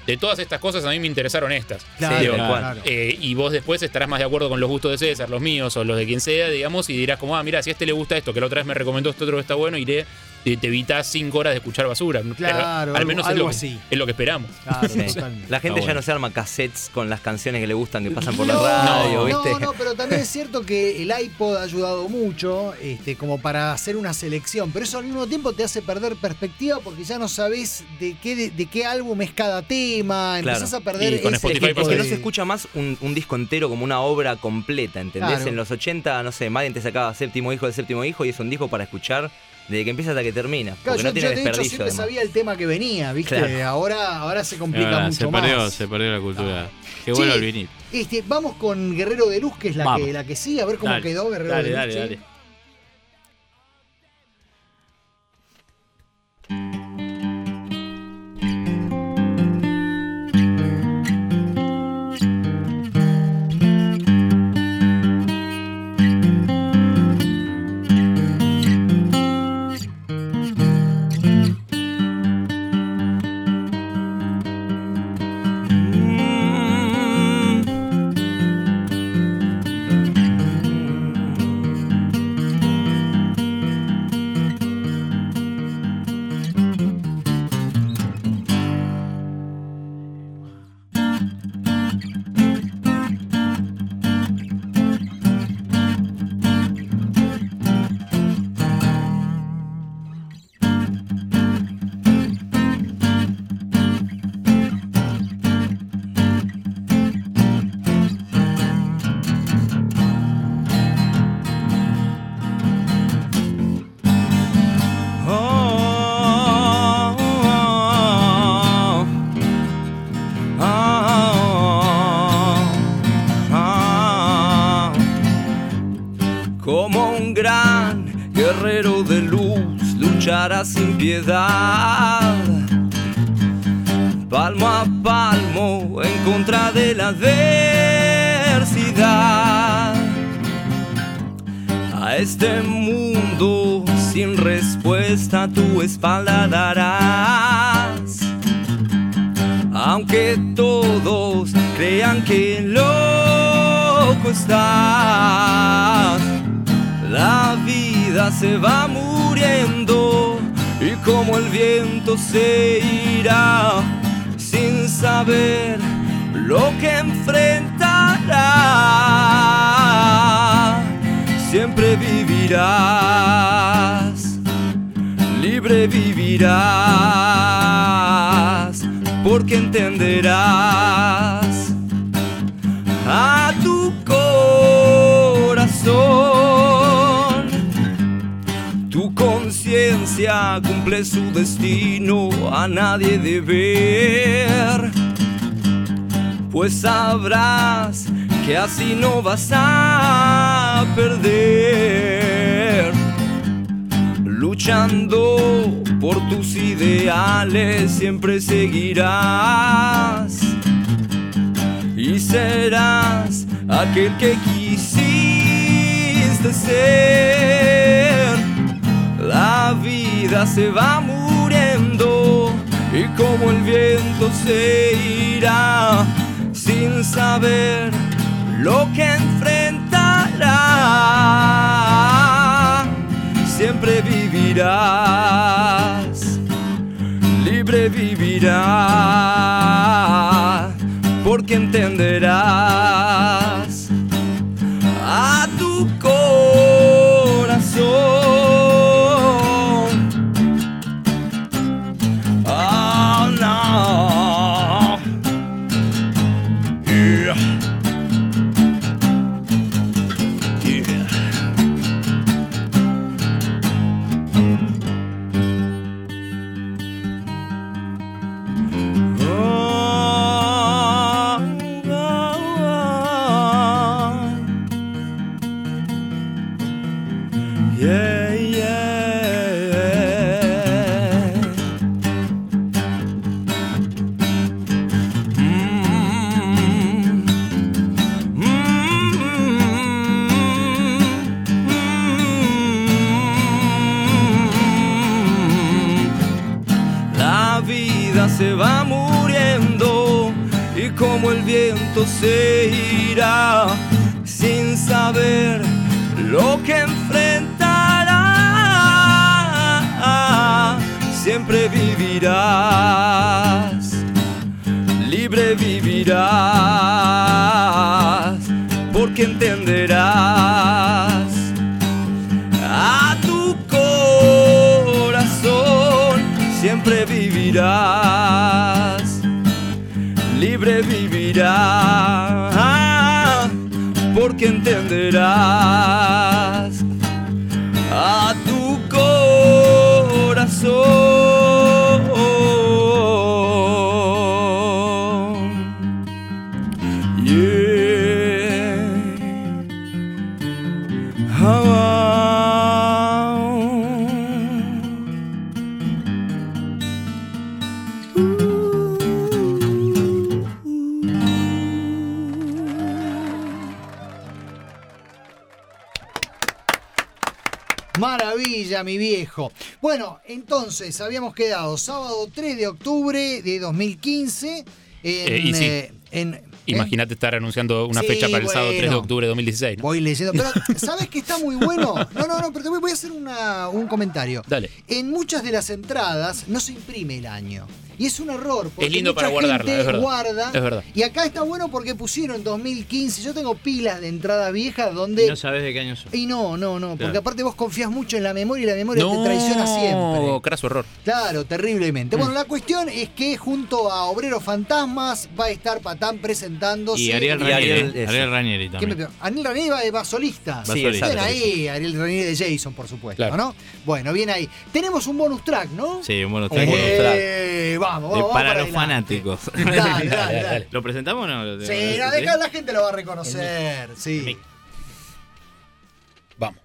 de todas estas cosas a mí me interesaron estas. Claro, Digo, claro. eh, y vos después estarás más de acuerdo con los gustos de César, los míos o los de quien sea, digamos, y dirás como, ah, mira, si a este le gusta esto, que la otra vez me recomendó esto otro que está bueno, iré, te, te evitas cinco horas de escuchar basura. Claro, Pero al menos algo, es, lo que, así. es lo que esperamos. Claro, Sí. totalmente. La gente Ah, ya bueno. no se arma cassettes con las canciones que le gustan que pasan por No, la radio, no, ¿viste? no, pero también es cierto que el iPod ha ayudado mucho este, como para hacer una selección, pero eso al mismo tiempo te hace perder perspectiva porque ya no sabes de qué, de, de qué álbum es cada tema, Claro. empezás a perder Y con ese Spotify tipo Es que de- no se escucha más un, un disco entero como una obra completa, ¿entendés? Claro. En los ochenta, no sé, Madden te sacaba Séptimo Hijo del Séptimo Hijo y es un disco para escuchar desde que empieza hasta que termina. Porque Claro, no yo, tiene yo de hecho desperdicio. siempre además. sabía el tema que venía, ¿viste? Claro. Ahora, ahora se complica Ahora, mucho se perdió, más. se perdió la cultura. Qué bueno Che, el vinil. Este, vamos con Guerrero de Luz, que es la Vamos. que, la que sigue, a ver cómo Dale, quedó Guerrero dale, de Luz. dale, che. dale. Como un gran guerrero de luz luchará sin piedad, palmo a palmo en contra de la adversidad. A este mundo sin respuesta tu espalda darás, aunque todos crean que loco estás. La vida se va muriendo y como el viento se irá sin saber lo que enfrentará. Siempre vivirás, libre vivirás, porque entenderás a tu corazón. Tu conciencia cumple su destino, a nadie de ver, pues sabrás que así no vas a perder. Luchando por tus ideales siempre seguirás y serás aquel que quisiste ser. La vida se va muriendo y como el viento se irá sin saber lo que enfrentará. Siempre vivirás, libre vivirás, porque entenderás a tu corazón. Oh no. Yeah. Yeah. Oh, oh, oh. Yeah, yeah. Mm. Mm. La vida se va muriendo pronto se irá sin saber lo que enfrentará. Siempre vivirás, libre vivirás, porque entenderás a tu corazón. Siempre vivirás, libre vivirás, porque entenderás a tu corazón. Yeah. Ah. Maravilla, mi viejo. Bueno, entonces habíamos quedado sábado tres de octubre de dos mil quince en... Eh, y sí. eh, en Imagínate estar anunciando una Sí, fecha para el sábado bueno. tres de octubre de dos mil dieciséis, ¿no? Voy leyendo. Pero, ¿sabes qué está muy bueno? No, no, no, pero te voy, voy a hacer una, un comentario. Dale. En muchas de las entradas no se imprime el año. Y es un error. Porque Es lindo mucha para guardarla, gente es verdad. guarda. Es verdad. Y acá está bueno porque pusieron dos mil quince. Yo tengo pilas de entradas viejas donde. Y no sabes de qué año son. Y no, no, no. Porque Claro. aparte vos confías mucho en la memoria y la memoria No, te traiciona siempre. craso error. Claro, terriblemente. Mm. Bueno, la cuestión es que junto a Obreros Fantasmas va a estar Patán presentándose. Y Ariel Y Ranieri. Ariel, Ariel, eso. Ranieri ¿Quién me también. pegó? Ariel Ranieri va, va solista. Va Sí, solista. Bien exacto. ahí, Ariel Ranieri de Jason, por supuesto, Claro. ¿no? Bueno, bien ahí. Tenemos un bonus track, ¿no? Sí, un bonus Un track. bonus Eh, track. Eh, vamos, eh, vamos. para vamos los adelante. fanáticos. Dale, dale, dale. ¿Lo presentamos o no? Sí, no, deja, la gente lo va a reconocer. Sí. Vamos.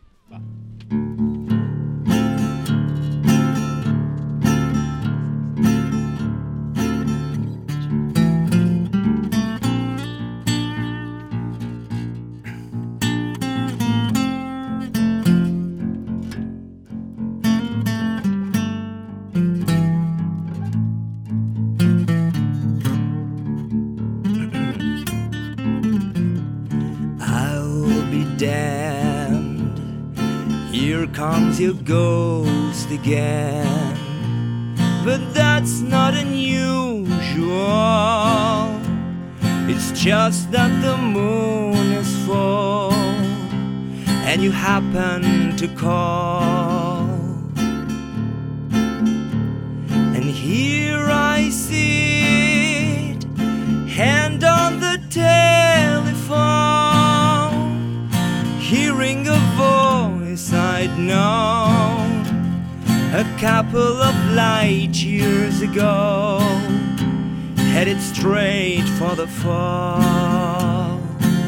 I'll be damned. Here comes your ghost again. But that's not unusual. It's just that the moon is full and you happen to call. And here I sit, hand on the telephone, hearing a voice I'd known a couple of light years ago, headed straight for the fall.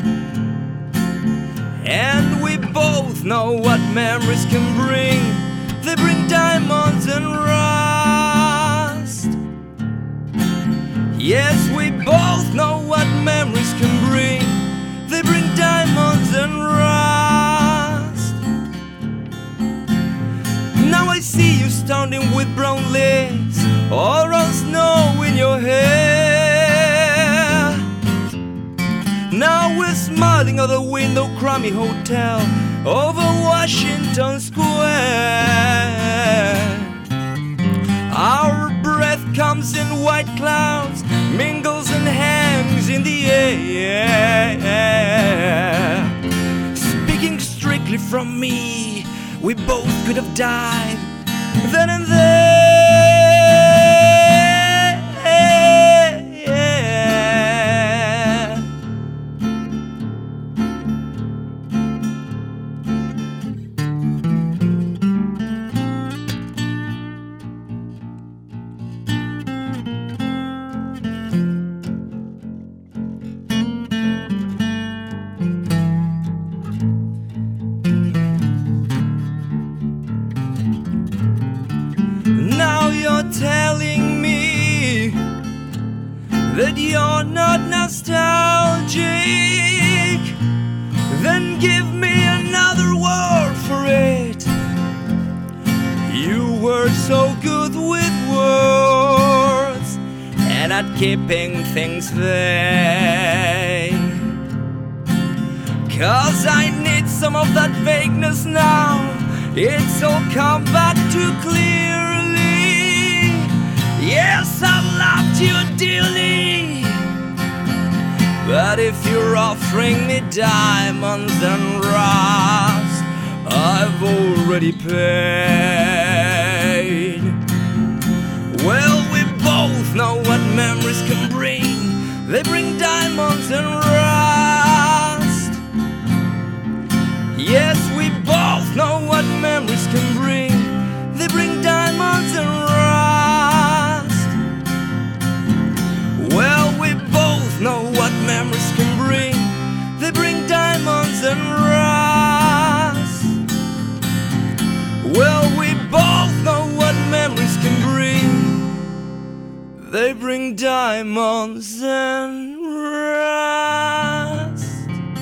And we both know what memories can bring. They bring diamonds and rust. Yes, we both know what memories can bring. They bring diamonds and rust. Now I see you standing with brown lips, or on snow in your hair. Now we're smiling out the window, crummy hotel over Washington Square. Our breath comes in white clouds, mingles and hangs in the air. Speaking strictly from me, we both could have died then and there. Now you're telling me that you're not nostalgic. Then give me another word for it. You were so good with words and at keeping things vague. 'cause I need some of that vagueness now. It's all come back too clearly. Yes, I loved you dearly, but if you're offering me diamonds and rust, I've already paid. Well, we both know what memories can bring. They bring diamonds and rust. Yes, we both know what memories can bring. They bring diamonds and rust. Well, we both know what memories can bring. They bring diamonds and rust. Well, we both know what memories can bring. They bring diamonds and rust.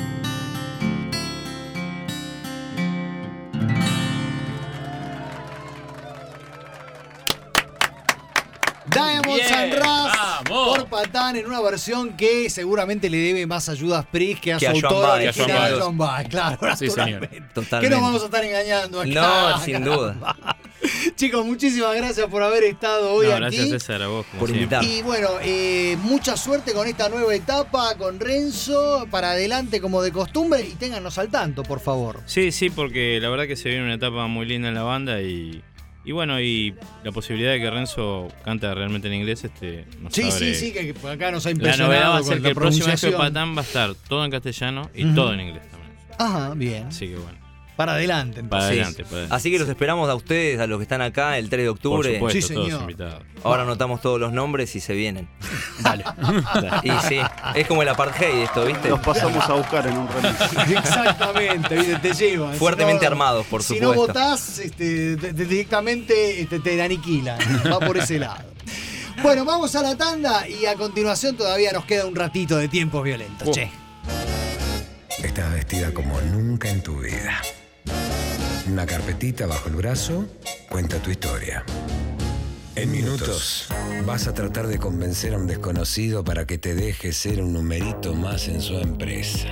Diamonds Bien, and Rust vamos. por Patán en una versión que seguramente le debe más ayuda a Pris que a Que su a Joan autor Baez. original, Que a Joan Joan Baez, claro, Sí, señor. naturalmente. Totalmente. Que nos vamos a estar engañando acá. No, sin duda. Chicos, muchísimas gracias por haber estado hoy No, aquí. gracias César a vos como Por siempre. invitar. Y bueno, eh, mucha suerte con esta nueva etapa, con Renzo, para adelante como de costumbre, y téngannos al tanto, por favor. Sí, sí, porque la verdad que se viene una etapa muy linda en la banda y, y bueno, y la posibilidad de que Renzo cante realmente en inglés, este, nos Sí, abre- sí, sí, que acá nos ha La impresionado. novedad va a con ser la que el próximo F pronunciación. Patán va a estar todo en castellano y Ujú. todo en inglés también. Ajá, bien. Así que bueno, Para adelante, entonces. para Sí. adelante. Para adelante. Así que los esperamos a ustedes, a los que están acá, el tres de Por octubre. supuesto, Sí, todos señor. invitados. Ahora anotamos todos los nombres y se vienen. Dale. Y sí, es como el apartheid esto, ¿viste? Los pasamos a buscar en un ratito. Exactamente, ¿viste? Te llevan. Fuertemente Si no- armados, por si supuesto. no votás, este, te- te- directamente este, te aniquilan. Va por ese lado. Bueno, vamos a la tanda y a continuación todavía nos queda un ratito de tiempos violentos. Oh. Che. Estás vestida como nunca en tu vida. Una carpetita bajo el brazo, cuenta tu historia. En minutos vas a tratar de convencer a un desconocido para que te deje ser un numerito más en su empresa.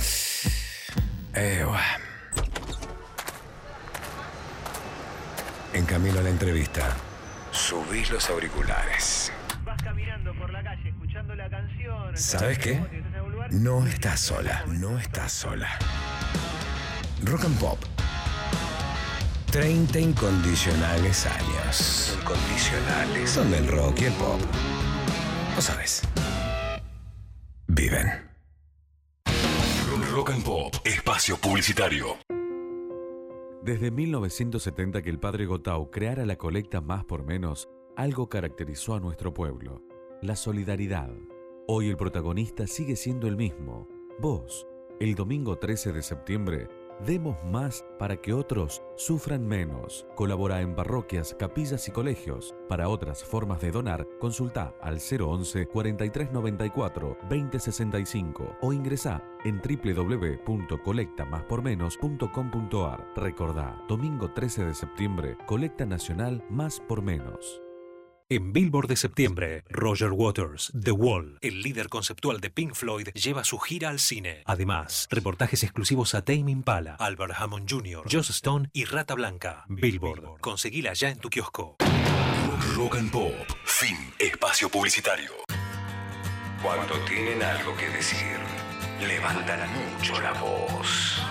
Eh, bueno. En camino a la entrevista, subís los auriculares. Vas caminando por la calle escuchando la canción. ¿Sabes qué? No estás sola, no estás sola. Rock and Pop. treinta incondicionales años. Incondicionales. Son del rock y el pop. ¿No sabes? Viven. Rock and Pop, espacio publicitario. Desde mil novecientos setenta que el padre Gotau creara la colecta Más por Menos, algo caracterizó a nuestro pueblo: la solidaridad. Hoy el protagonista sigue siendo el mismo, vos. El domingo trece de septiembre, demos más para que otros sufran menos. Colabora en parroquias, capillas y colegios. Para otras formas de donar, consulta al cero once, cuarenta y tres noventa y cuatro, veinte sesenta y cinco o ingresá en doble u doble u doble u punto colecta más por menos punto com punto a r. Recordá, domingo trece de septiembre, colecta nacional Más por Menos. En Billboard de septiembre, Roger Waters, The Wall, el líder conceptual de Pink Floyd, lleva su gira al cine. Además, reportajes exclusivos a Tame Impala, Albert Hammond junior, Joss Stone y Rata Blanca. Billboard, conseguila ya en tu kiosco. Rock and Pop, fin, espacio publicitario. Cuando tienen algo que decir, levantan mucho la voz.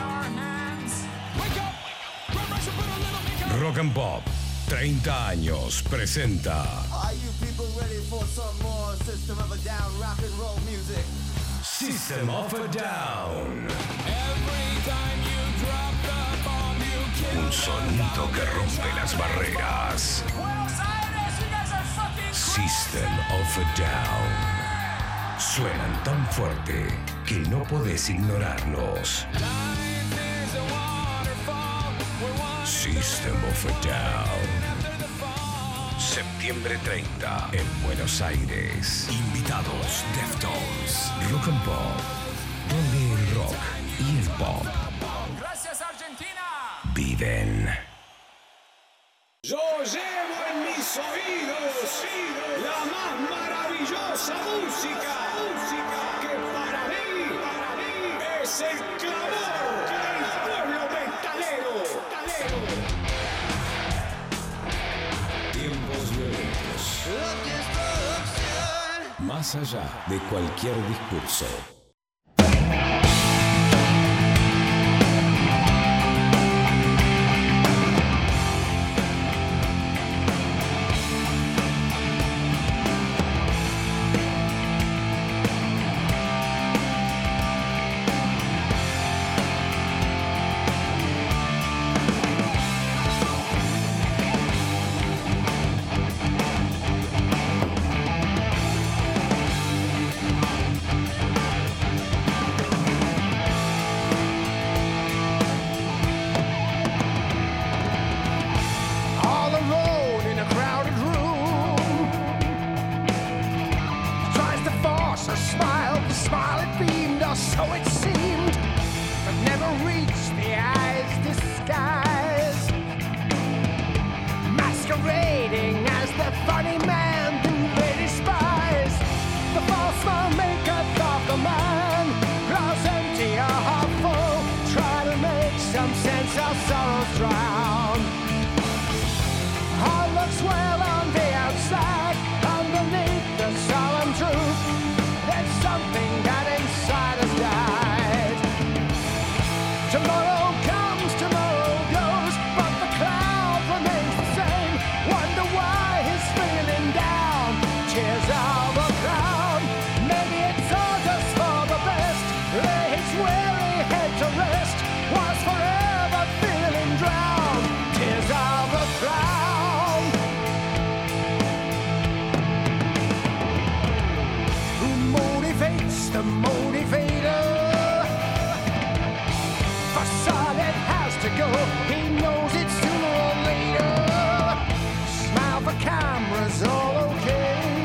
Rock and Pop, treinta años, presenta Are you people ready for some more System of a Down rock and roll music? System of a Down. Un sonido que rompe las barreras. System of a Down. Suenan tan fuerte que no podés ignorarlos. System of a Down. Septiembre treinta en Buenos Aires. Invitados: Deftones, Rock and Pop, donde el rock y el pop Gracias, Argentina. viven. Yo llevo en mis oídos la más maravillosa música, música que para mí, para mí es el clamor del pueblo metalero. Tiempos violentos. Más allá de cualquier discurso. All alone in a crowded room, tries to force a smile. The smile it beamed, or so it seemed, but never reached the eyes disguise. Masquerading as the funny man who they despise. The false smile maketh of the man, grows empty or half full. Try to make some sense of sorrows drown. All looks well on the outside, underneath the solemn truth, there's something that inside has died. Tomorrow comes, tomorrow goes, but the cloud remains the same. Wonder why he's feeling down, tears of a clown. Maybe it's all just for the best, lay his weary head to rest, was forever feeling drowned, tears of a clown. Motivates the motivator. Facade it has to go. He knows it sooner or later. Smile for cameras, all okay.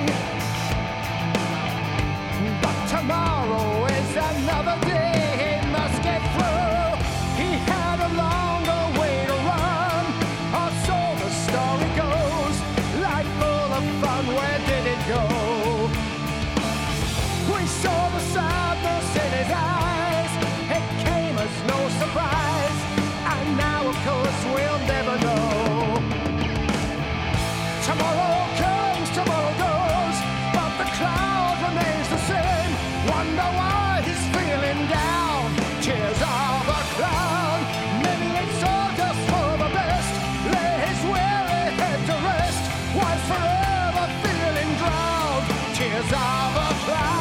But tomorrow is another day. He must get through. He had a longer way to run, or so the story goes. Life full of fun, where did it go? We saw the sadness in his eyes. It came as no surprise. And now, of course, we'll never know. Tomorrow comes, tomorrow goes, but the cloud remains the same. Wonder why he's feeling down. Tears of a clown. Maybe it's all just for the best. Lay his weary head to rest. Was forever feeling drowned. Tears of a clown.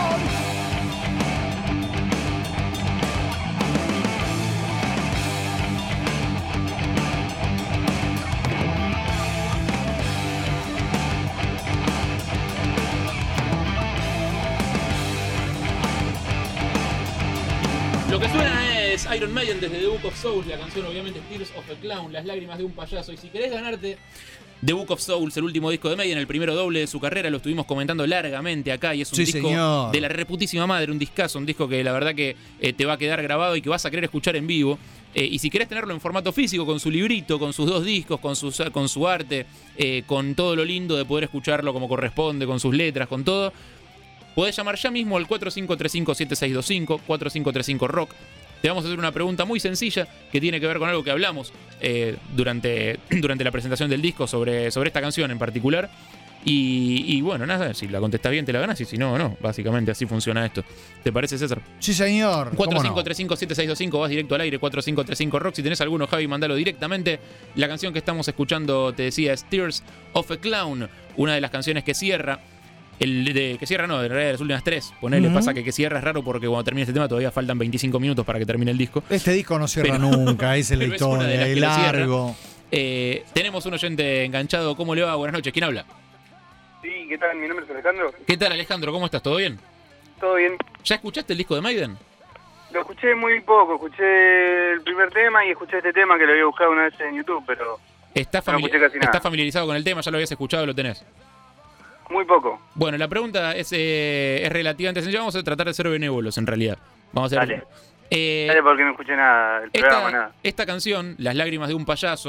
Lo que suena es Iron Maiden desde The Book of Souls, la canción obviamente Tears of a Clown, las lágrimas de un payaso. Y si querés ganarte The Book of Souls, el último disco de Maiden, el primero doble de su carrera, lo estuvimos comentando largamente acá y es un Sí, disco señor. de la reputísima madre, un discazo, un disco que la verdad que eh, te va a quedar grabado y que vas a querer escuchar en vivo. Eh, y si querés tenerlo en formato físico, con su librito, con sus dos discos, con, sus, con su arte, eh, con todo lo lindo de poder escucharlo como corresponde, con sus letras, con todo, podés llamar ya mismo al cuatro cinco tres cinco siete seis dos cinco, cuatro cinco tres cinco rock. Te vamos a hacer una pregunta muy sencilla que tiene que ver con algo que hablamos eh, durante, durante la presentación del disco sobre, sobre esta canción en particular. Y, y bueno, nada, si la contestás bien te la ganás y si no, no. Básicamente así funciona esto. ¿Te parece, César? Sí, señor. cuatro cinco tres cinco siete seis dos cinco, vas directo al aire, cuatro cinco tres cinco rock. Si tenés alguno, Javi, mandalo directamente. La canción que estamos escuchando, te decía, es Tears of a Clown, una de las canciones que cierra. El de que cierra, no, en realidad las últimas tres. Ponele, Ujú. pasa que que cierra es raro porque cuando termine este tema todavía faltan veinticinco minutos para que termine el disco. Este disco no cierra Pero- nunca, esa es la pero es una de las historia, es que lo cierra. largo. Eh, tenemos un oyente enganchado. ¿Cómo le va? Buenas noches. ¿Quién habla? Sí, ¿qué tal? Mi nombre es Alejandro. ¿Qué tal, Alejandro? ¿Cómo estás? ¿Todo bien? ¿Todo bien? ¿Ya escuchaste el disco de Maiden? Lo escuché muy poco, escuché el primer tema y escuché este tema que lo había buscado una vez en YouTube, pero ¿Estás, no famili- escuché casi nada. ¿Estás familiarizado con el tema? ¿Ya lo habías escuchado? ¿Lo tenés? Muy poco. Bueno, la pregunta es, eh, es relativamente sencilla. Vamos a tratar de ser benévolos, en realidad. Vamos a ver. Dale. Eh, Dale porque no escuché nada, el programa, esta, nada. esta canción, Las lágrimas de un payaso,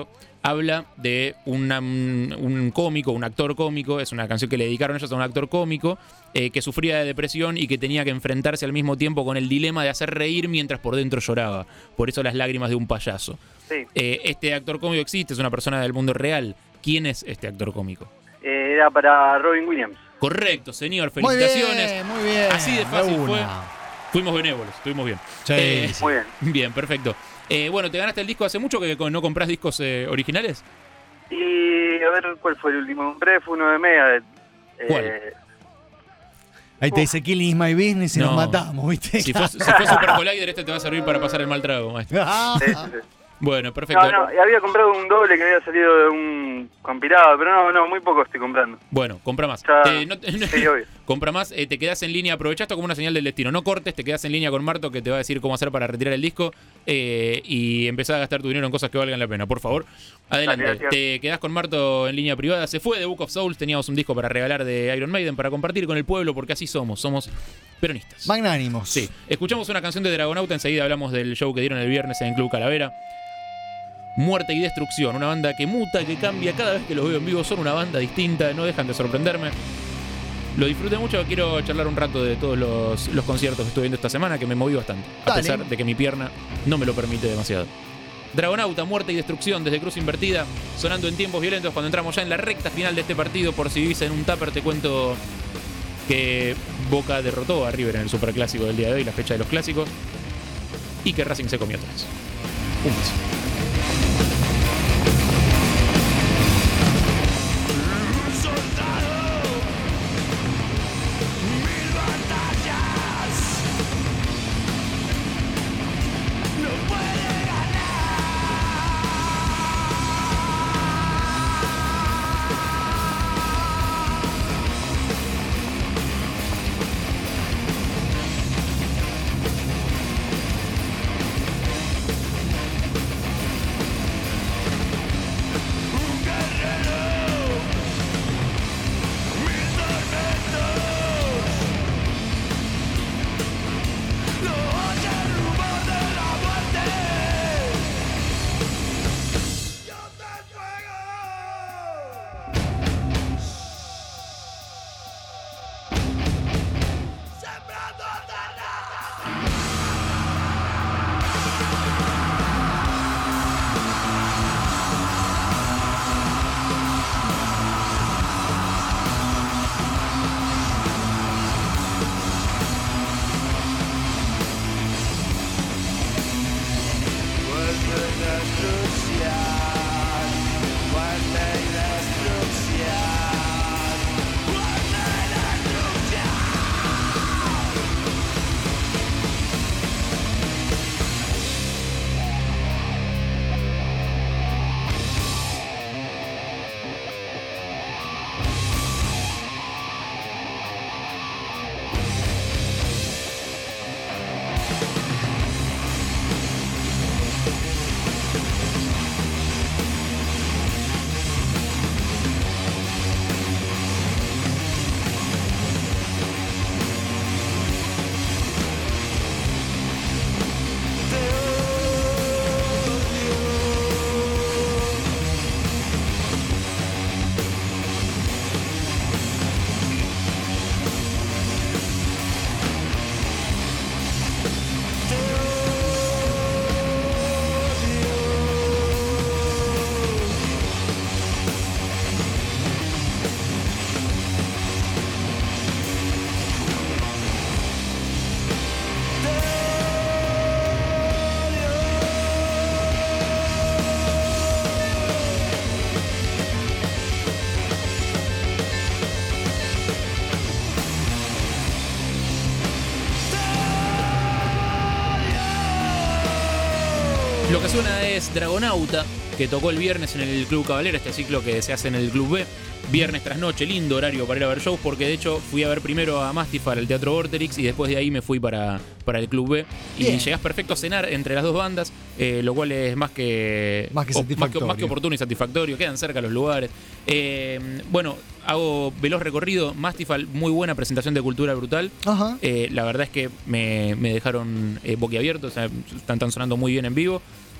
habla de una, un, un cómico, un actor cómico, es una canción que le dedicaron ellos a un actor cómico, eh, que sufría de depresión y que tenía que enfrentarse al mismo tiempo con el dilema de hacer reír mientras por dentro lloraba. Por eso las lágrimas de un payaso. Sí. Eh, este actor cómico existe, es una persona del mundo real. ¿Quién es este actor cómico? Eh, era para Robin Williams. Correcto, señor, Muy felicitaciones. bien, muy bien. Así de fácil De fue. una. Fuimos benévolos, estuvimos bien. Sí, Eh, sí. Muy bien. Bien, perfecto. Eh, bueno, ¿te ganaste el disco hace mucho que no comprás discos eh, originales? Y a ver, ¿cuál fue el último que compré? Fue uno de Megadeth. Eh, ¿Cuál? Ahí te dice Killing is my business y No. nos matamos, ¿viste? Si fue, si fue Super Collider, este te va a servir para pasar el mal trago, maestro. sí, sí, sí. Bueno, perfecto. No, no, había comprado un doble que había salido de un compilado, pero no, no, muy poco estoy comprando. Bueno, compra más. Ya- Te- no- sí, obvio. compra más, eh, te quedás en línea, aprovechá esto como una señal del destino. No cortes, te quedás en línea con Marto que te va a decir cómo hacer para retirar el disco eh, y empezá a gastar tu dinero en cosas que valgan la pena, por favor. Adelante, Dale, gracias. te quedás con Marto en línea privada. Se fue de Book of Souls, teníamos un disco para regalar de Iron Maiden para compartir con el pueblo porque así somos, somos peronistas. Magnánimos. Sí, escuchamos una canción de Dragonauta, enseguida hablamos del show que dieron el viernes en Club Calavera. Muerte y Destrucción, una banda que muta, que cambia cada vez que los veo en vivo, son una banda distinta, no dejan de sorprenderme. Lo disfruté mucho, quiero charlar un rato de todos los, los conciertos que estuve viendo esta semana, que me moví bastante, a Dale. pesar de que mi pierna no me lo permite demasiado. Dragonauta, Muerte y Destrucción desde Cruz Invertida, sonando en tiempos violentos cuando entramos ya en la recta final de este partido. Por si vivís en un tupper, te cuento que Boca derrotó a River en el Superclásico del día de hoy, la fecha de los clásicos, y que Racing se comió tres. Un beso. Lo que suena es Dragonauta, que tocó el viernes en el Club Cavalera, este ciclo que se hace en el Club B. Viernes tras noche, lindo horario para ir a ver shows, porque de hecho fui a ver primero a Mastifar, al Teatro Vorterix, y después de ahí me fui para, para el Club B. Y Bien. llegás perfecto a cenar entre las dos bandas, eh, lo cual es más que, Más que o- más que, satisfactorio. más que oportuno y satisfactorio. Quedan cerca los lugares. Eh, bueno, hago veloz recorrido. Mastifal, muy buena presentación de cultura brutal. Ajá. Eh, la verdad es que me, me dejaron eh, boquiabierto, o sea, están, están sonando muy bien en vivo.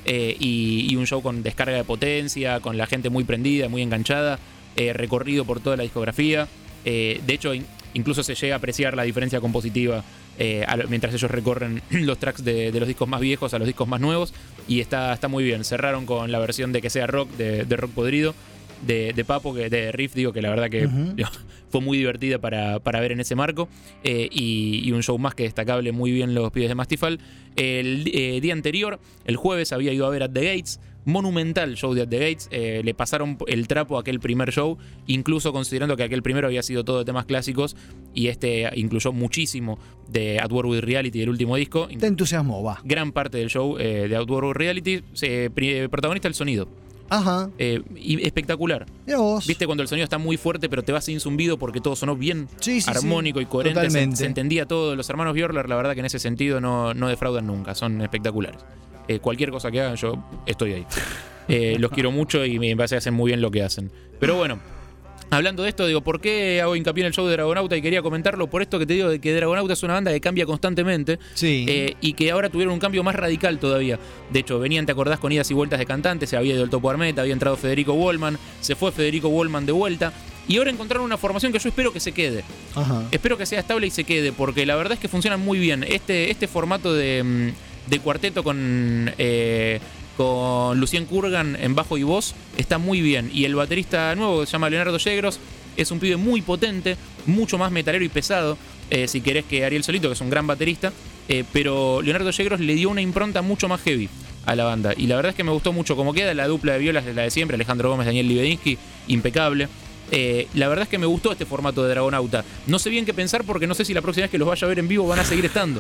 eh, y, y un show con descarga de potencia, con la gente muy prendida, muy enganchada, eh, recorrido por toda la discografía. Eh, de hecho, in, incluso se llega a apreciar la diferencia compositiva eh, a, mientras ellos recorren los tracks de, de los discos más viejos a los discos más nuevos, y está, está muy bien. Cerraron con la versión de Que Sea Rock, de, de Rock Podrido, de, de Papo, que de Riff, digo, que la verdad que uh-huh. fue muy divertida para, para ver en ese marco, eh, y, y un show más que destacable, muy bien los pibes de Mastifal. El eh, día anterior, el jueves, había ido a ver At The Gates, monumental show de At The Gates, eh, le pasaron el trapo a aquel primer show, incluso considerando que aquel primero había sido todo de temas clásicos, y este incluyó muchísimo de At War With Reality, del último disco. Te entusiasmó, va. Gran parte del show eh, de At War With Reality, se, eh, protagonista el sonido. Ajá. Eh, y espectacular. Viste cuando el sonido está muy fuerte, pero te va sin zumbido porque todo sonó bien sí, sí, armónico sí. y coherente. Se, se entendía todo. Los hermanos Björler, la verdad que en ese sentido no, no defraudan nunca. Son espectaculares. Eh, cualquier cosa que hagan, yo estoy ahí. Eh, los quiero mucho y me parece que hacen muy bien lo que hacen. Pero bueno, hablando de esto, digo, ¿por qué hago hincapié en el show de Dragonauta? Y quería comentarlo por esto que te digo, de que Dragonauta es una banda que cambia constantemente, sí. eh, y que ahora tuvieron un cambio más radical todavía. De hecho, venían, ¿te acordás? Con idas y vueltas de cantantes. Se había ido el Topo Armeta, había entrado Federico Wallman, se fue Federico Wallman de vuelta, y ahora encontraron una formación que yo espero que se quede. Ajá. Espero que sea estable y se quede, porque la verdad es que funcionan muy bien. Este, este formato de, de cuarteto con... Eh, con Lucien Kurgan en bajo y voz está muy bien, y el baterista nuevo, que se llama Leonardo Yegros, es un pibe muy potente, mucho más metalero y pesado, eh, si querés, que Ariel Solito, que es un gran baterista, eh, pero Leonardo Yegros le dio una impronta mucho más heavy a la banda, y la verdad es que me gustó mucho cómo queda. La dupla de violas es la de siempre, Alejandro Gómez, Daniel Libedinsky, impecable. Eh, la verdad es que me gustó este formato de Dragonauta. No sé bien qué pensar, porque no sé si la próxima vez que los vaya a ver en vivo van a seguir estando.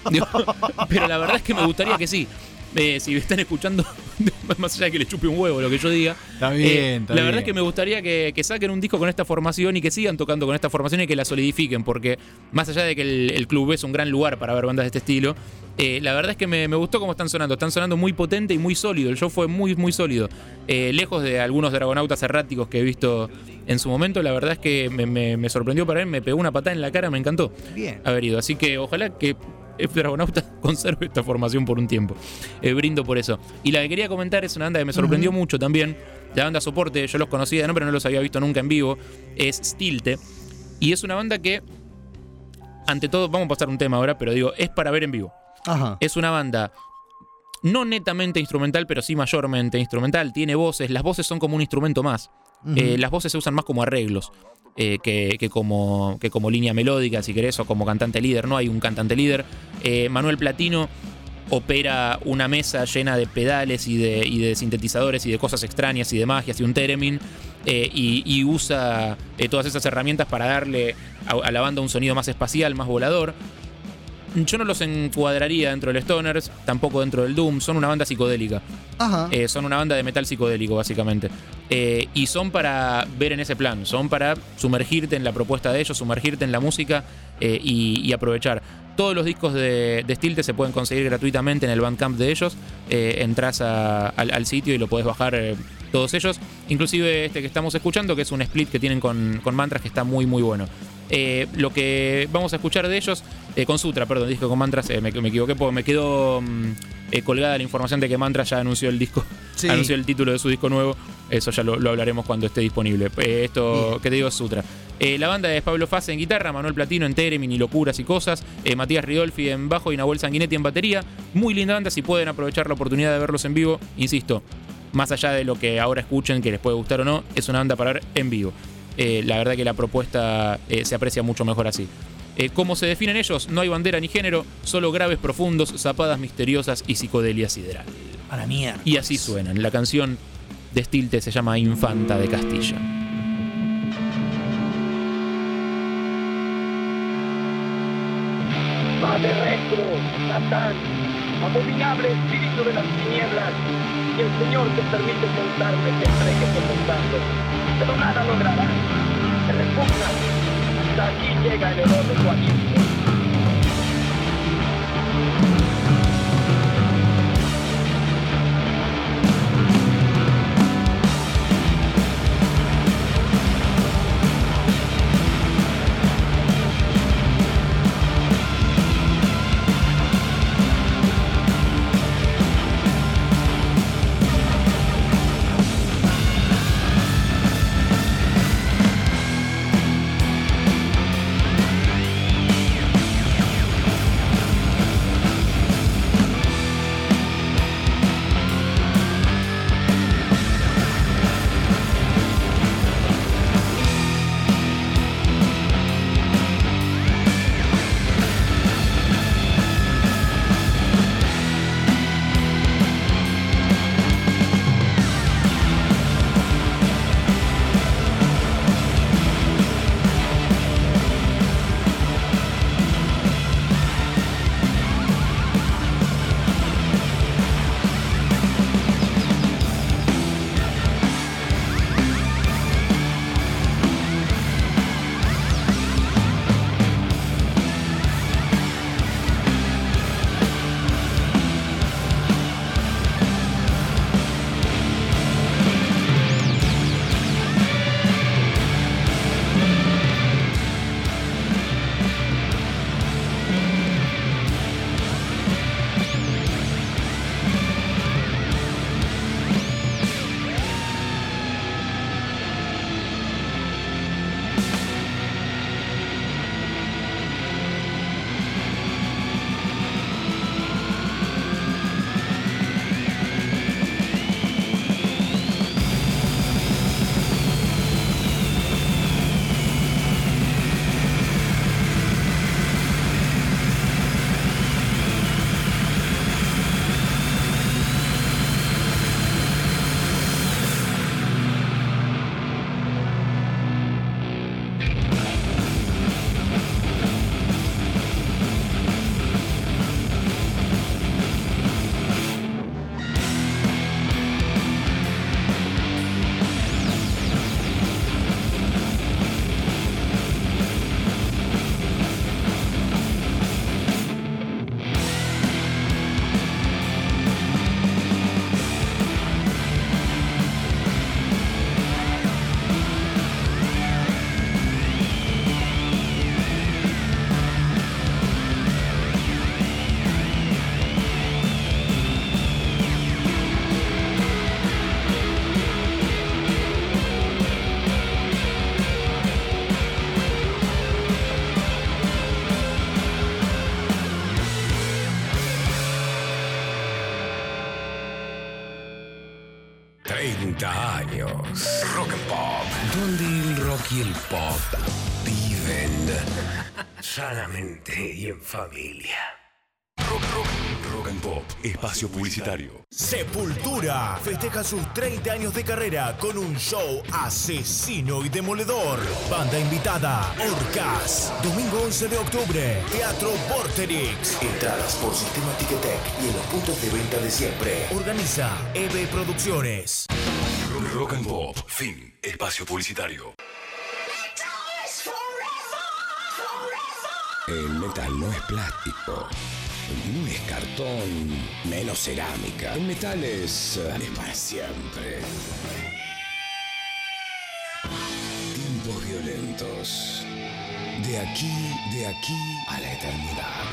Pero la verdad es que me gustaría que sí. Eh, si me están escuchando, más allá de que les chupe un huevo lo que yo diga, está bien, eh, está la bien. verdad es que me gustaría que, que saquen un disco con esta formación y que sigan tocando con esta formación y que la solidifiquen, porque más allá de que el, el club es un gran lugar para ver bandas de este estilo, eh, la verdad es que me, me gustó cómo están sonando. Están sonando muy potente y muy sólido. El show fue muy, muy sólido. Eh, lejos de algunos dragonautas erráticos que he visto en su momento, la verdad es que me, me, me sorprendió para él, me pegó una patada en la cara, me encantó bien haber ido. Así que ojalá que el Dragonauta conserve esta formación por un tiempo. Eh, brindo por eso. Y la que quería comentar es una banda que me sorprendió uh-huh. mucho también. La banda soporte, yo los conocía de nombre, no los había visto nunca en vivo. Es Stilte. Y es una banda que, ante todo, vamos a pasar un tema ahora, pero digo, es para ver en vivo. Ajá. Es una banda no netamente instrumental, pero sí mayormente instrumental. Tiene voces, las voces son como un instrumento más. Uh-huh. Eh, las voces se usan más como arreglos. Eh, que, que, como, que como línea melódica, si querés, o como cantante líder. No hay un cantante líder. Eh, Manuel Platino opera una mesa llena de pedales y de, y de sintetizadores y de cosas extrañas y de magias y un theremin, eh, y, y usa eh, todas esas herramientas para darle a, a la banda un sonido más espacial, más volador. Yo no los encuadraría dentro del Stoners, tampoco dentro del Doom. Son una banda psicodélica. Ajá. Eh, son una banda de metal psicodélico, básicamente. Eh, y son para ver en ese plan. Son para sumergirte en la propuesta de ellos, sumergirte en la música, eh, y, y aprovechar. Todos los discos de, de Stilte se pueden conseguir gratuitamente en el Bandcamp de ellos. Eh, entras a, al, al sitio y lo podés bajar, eh, todos ellos. Inclusive este que estamos escuchando, que es un split que tienen con, con Mantras, que está muy, muy bueno. Eh, lo que vamos a escuchar de ellos, eh, con Sutra, perdón, dije con Mantras, eh, me, me equivoqué porque me quedó mm, eh, colgada la información de que Mantras ya anunció el disco, sí. anunció el título de su disco nuevo. Eso ya lo, lo hablaremos cuando esté disponible. Eh, esto Bien. que te digo es Sutra. Eh, la banda es Pablo Fase en guitarra, Manuel Platino en theremin y locuras y cosas, eh, Matías Ridolfi en bajo y Nahuel Sanguinetti en batería. Muy linda banda, si pueden aprovechar la oportunidad de verlos en vivo, insisto, más allá de lo que ahora escuchen, que les puede gustar o no, es una banda para ver en vivo. Eh, la verdad que la propuesta eh, se aprecia mucho mejor así. Eh, ¿Cómo se definen ellos? No hay bandera ni género, solo graves profundos, zapadas misteriosas y psicodelia sideral. A la mierda. Y así suenan. La canción de Stilte se llama Infanta de Castilla. Padre retro, Satán, abominable espíritu de las tinieblas, y el Señor te permite sentarme siempre que esté montando, pero nada lograrás, te repugnas, hasta aquí llega el error de tu aliento. cuarenta años. Rock and Pop, donde el rock y el pop viven sanamente y en familia. Rock, rock, rock and Pop, espacio publicitario. Sepultura festeja sus treinta años de carrera con un show asesino y demoledor. Banda invitada, Orcas. Domingo once de octubre, Teatro Vorterix. Entradas por Sistema Ticketek y en los puntos de venta de siempre. Organiza E B Producciones. Rock and Pop, fin, espacio publicitario. El metal no es plástico, ni es cartón, menos cerámica. El metal es, es para siempre. Tiempos violentos. De aquí, de aquí a la eternidad.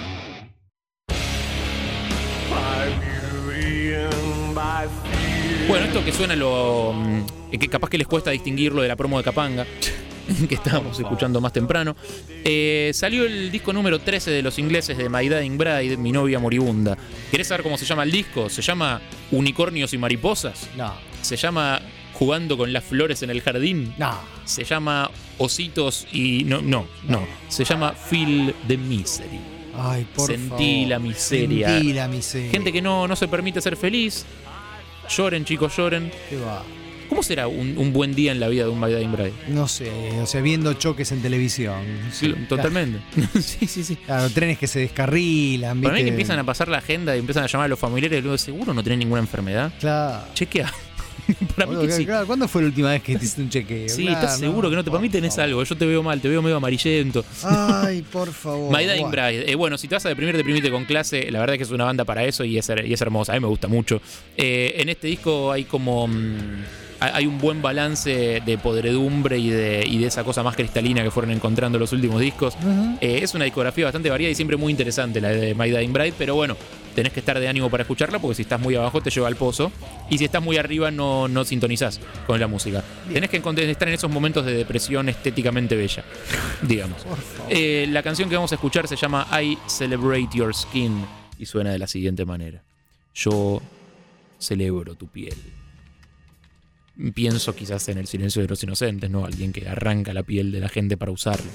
Bueno, esto que suena lo. mm, que capaz que les cuesta distinguirlo de la promo de Capanga, que estábamos escuchando más temprano. Eh, salió el disco número trece de los ingleses de My Dying Bride, Mi novia moribunda. ¿Querés saber cómo se llama el disco? ¿Se llama Unicornios y mariposas? No. ¿Se llama Jugando con las flores en el jardín? No. ¿Se llama Ositos y. No, no, no. Se llama Feel the Misery. Ay, por Sentí favor. la miseria. Sentí la miseria. Gente que no, no se permite ser feliz. Lloren, chicos, lloren. ¿Qué va? ¿Cómo será un, un buen día en la vida de un My Dying Bride? No sé, o sea, viendo choques en televisión. Sí, totalmente. sí, sí, sí. Claro, trenes que se descarrilan. Para mí ¿viste? que empiezan a pasar la agenda y empiezan a llamar a los familiares y luego seguro no tenés ninguna enfermedad. Claro. Chequea. Para mí Boludo, que sí. claro, ¿cuándo fue la última vez que te hiciste un chequeo? Sí, Claro, estás seguro que no te. Para mí tenés algo. Yo te veo mal, te veo medio amarillento. Ay, por favor. My Dying Bride. Eh, bueno, si te vas a deprimir, deprimirte con clase. La verdad es que es una banda para eso y es, her- y es hermosa. A mí me gusta mucho. Eh, en este disco hay como. mm, hay un buen balance de podredumbre y de, y de esa cosa más cristalina que fueron encontrando los últimos discos. Ujú. Eh, es una discografía bastante variada y siempre muy interesante la de My Dying Bride, pero bueno, tenés que estar de ánimo para escucharla porque si estás muy abajo te lleva al pozo y si estás muy arriba no, no sintonizás con la música. Tenés que encont- estar en esos momentos de depresión estéticamente bella, digamos. Eh, la canción que vamos a escuchar se llama I Celebrate Your Skin y suena de la siguiente manera. Yo celebro tu piel. Pienso quizás en El silencio de los inocentes, ¿no? Alguien que arranca la piel de la gente para usarlo.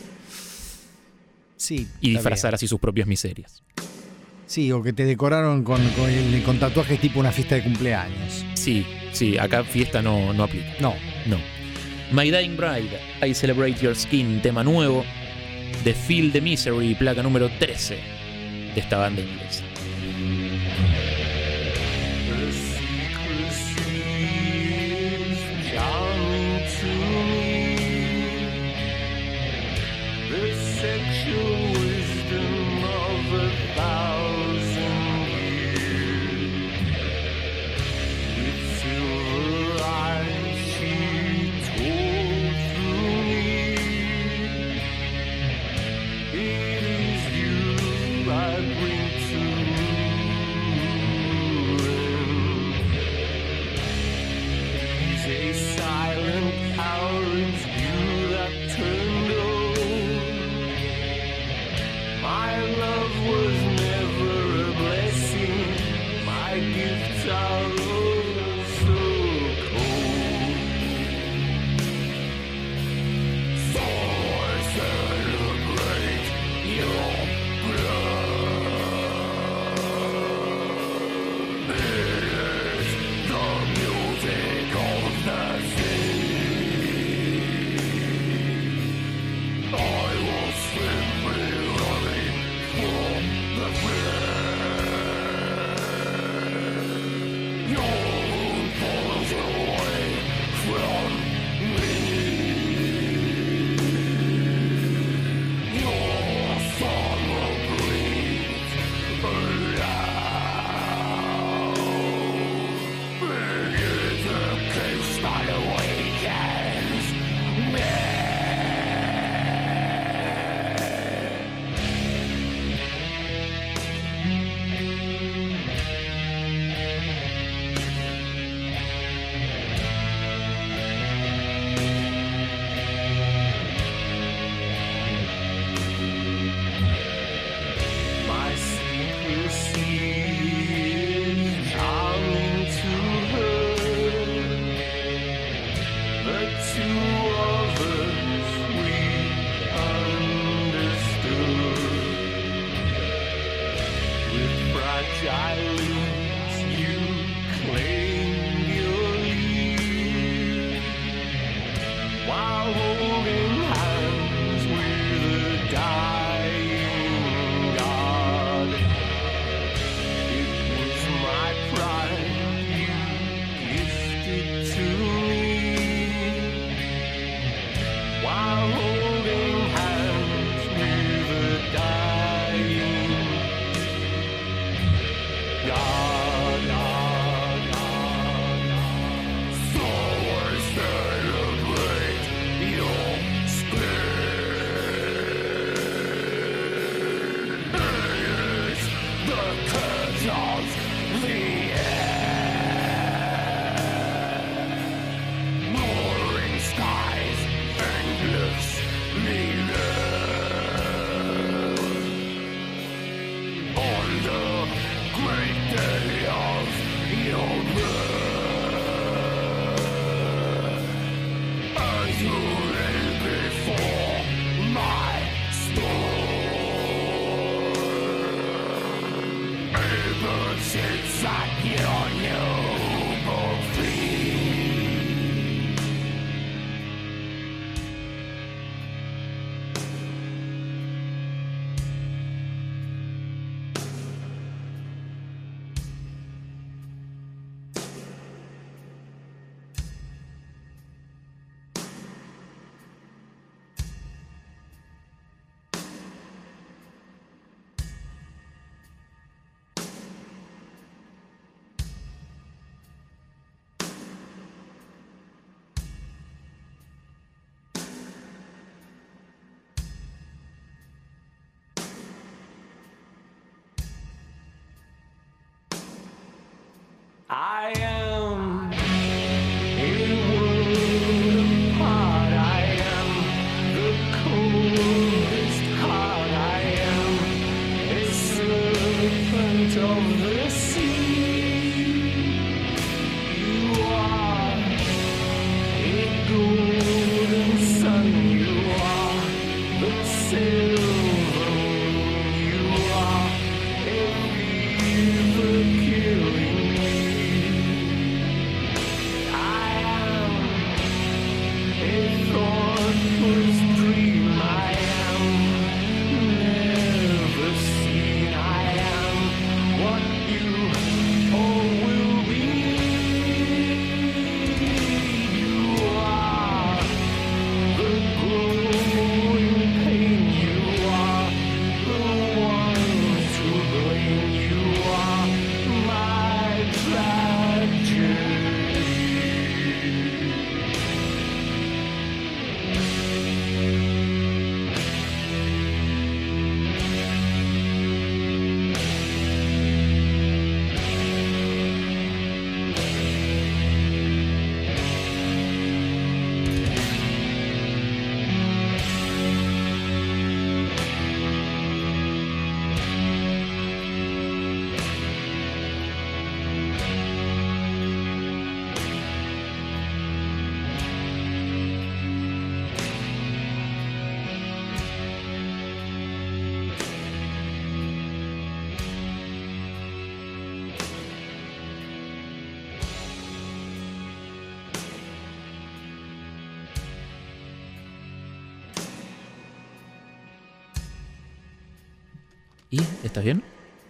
Sí. Y está disfrazar bien. así sus propias miserias. Sí, o que te decoraron con, con, el- con tatuajes tipo una fiesta de cumpleaños. Sí, sí, acá fiesta no, no aplica. No. No. My Dying Bride, I Celebrate Your Skin, tema nuevo de Feel the Misery, placa número trece de esta banda inglesa. The sexual wisdom of a thousand years. With silver eyes she told through me. It is you I bring to ruin. He's a silent coward's view that turned old. while holding hands with the dying. God, God, God, God. So I celebrate your spirit. It is the curse of the roaring skies, endlessly low. On the great day of your birth, as you lay before my store, ever since at your noble feet. I am a world apart. I am the coldest heart. I am a serpent of the sea. You are a golden sun. You are the silver moon. You are a river killing. Thoughtless dream I am, never seen. I am what you all will be. You are the growing pain. You are the one to blame. You are my tragedy. ¿Y? ¿Estás bien?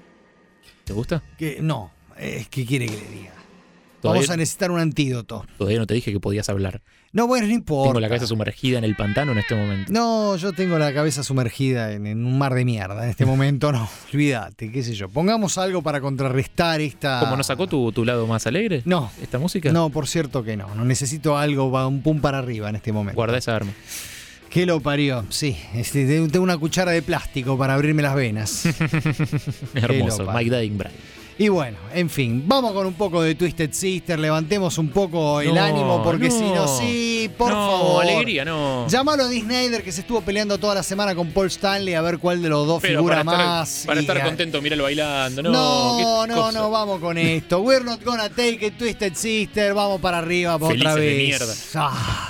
¿Te gusta? Que no, es que quiere que le diga. Todavía- Vamos a necesitar un antídoto. Todavía no te dije que podías hablar. No, bueno, no importa. Tengo la cabeza sumergida en el pantano en este momento. No, yo tengo la cabeza sumergida en, en un mar de mierda. En este momento no, olvídate, qué sé yo. Pongamos algo para contrarrestar esta... ¿Cómo no sacó tu, tu lado más alegre? No. ¿Esta música? No, por cierto que no. No necesito algo, va un pum para arriba en este momento. Guarda esa arma. ¿Qué lo parió? Sí, este, tengo una cuchara de plástico para abrirme las venas. Hermoso, lo Mike Dying Bride. Y bueno, en fin, vamos con un poco de Twisted Sister, levantemos un poco el No, ánimo, porque no. si no, sí, por No, favor. alegría, no. Llámalo a Dee Snider, que se estuvo peleando toda la semana con Paul Stanley, a ver cuál de los dos Pero figura para estar, más. para y estar a- contento, míralo bailando. No, No, qué no, cosa. no, vamos con esto. We're not gonna take it, Twisted Sister, vamos para arriba otra Felices de vez. mierda. Ah.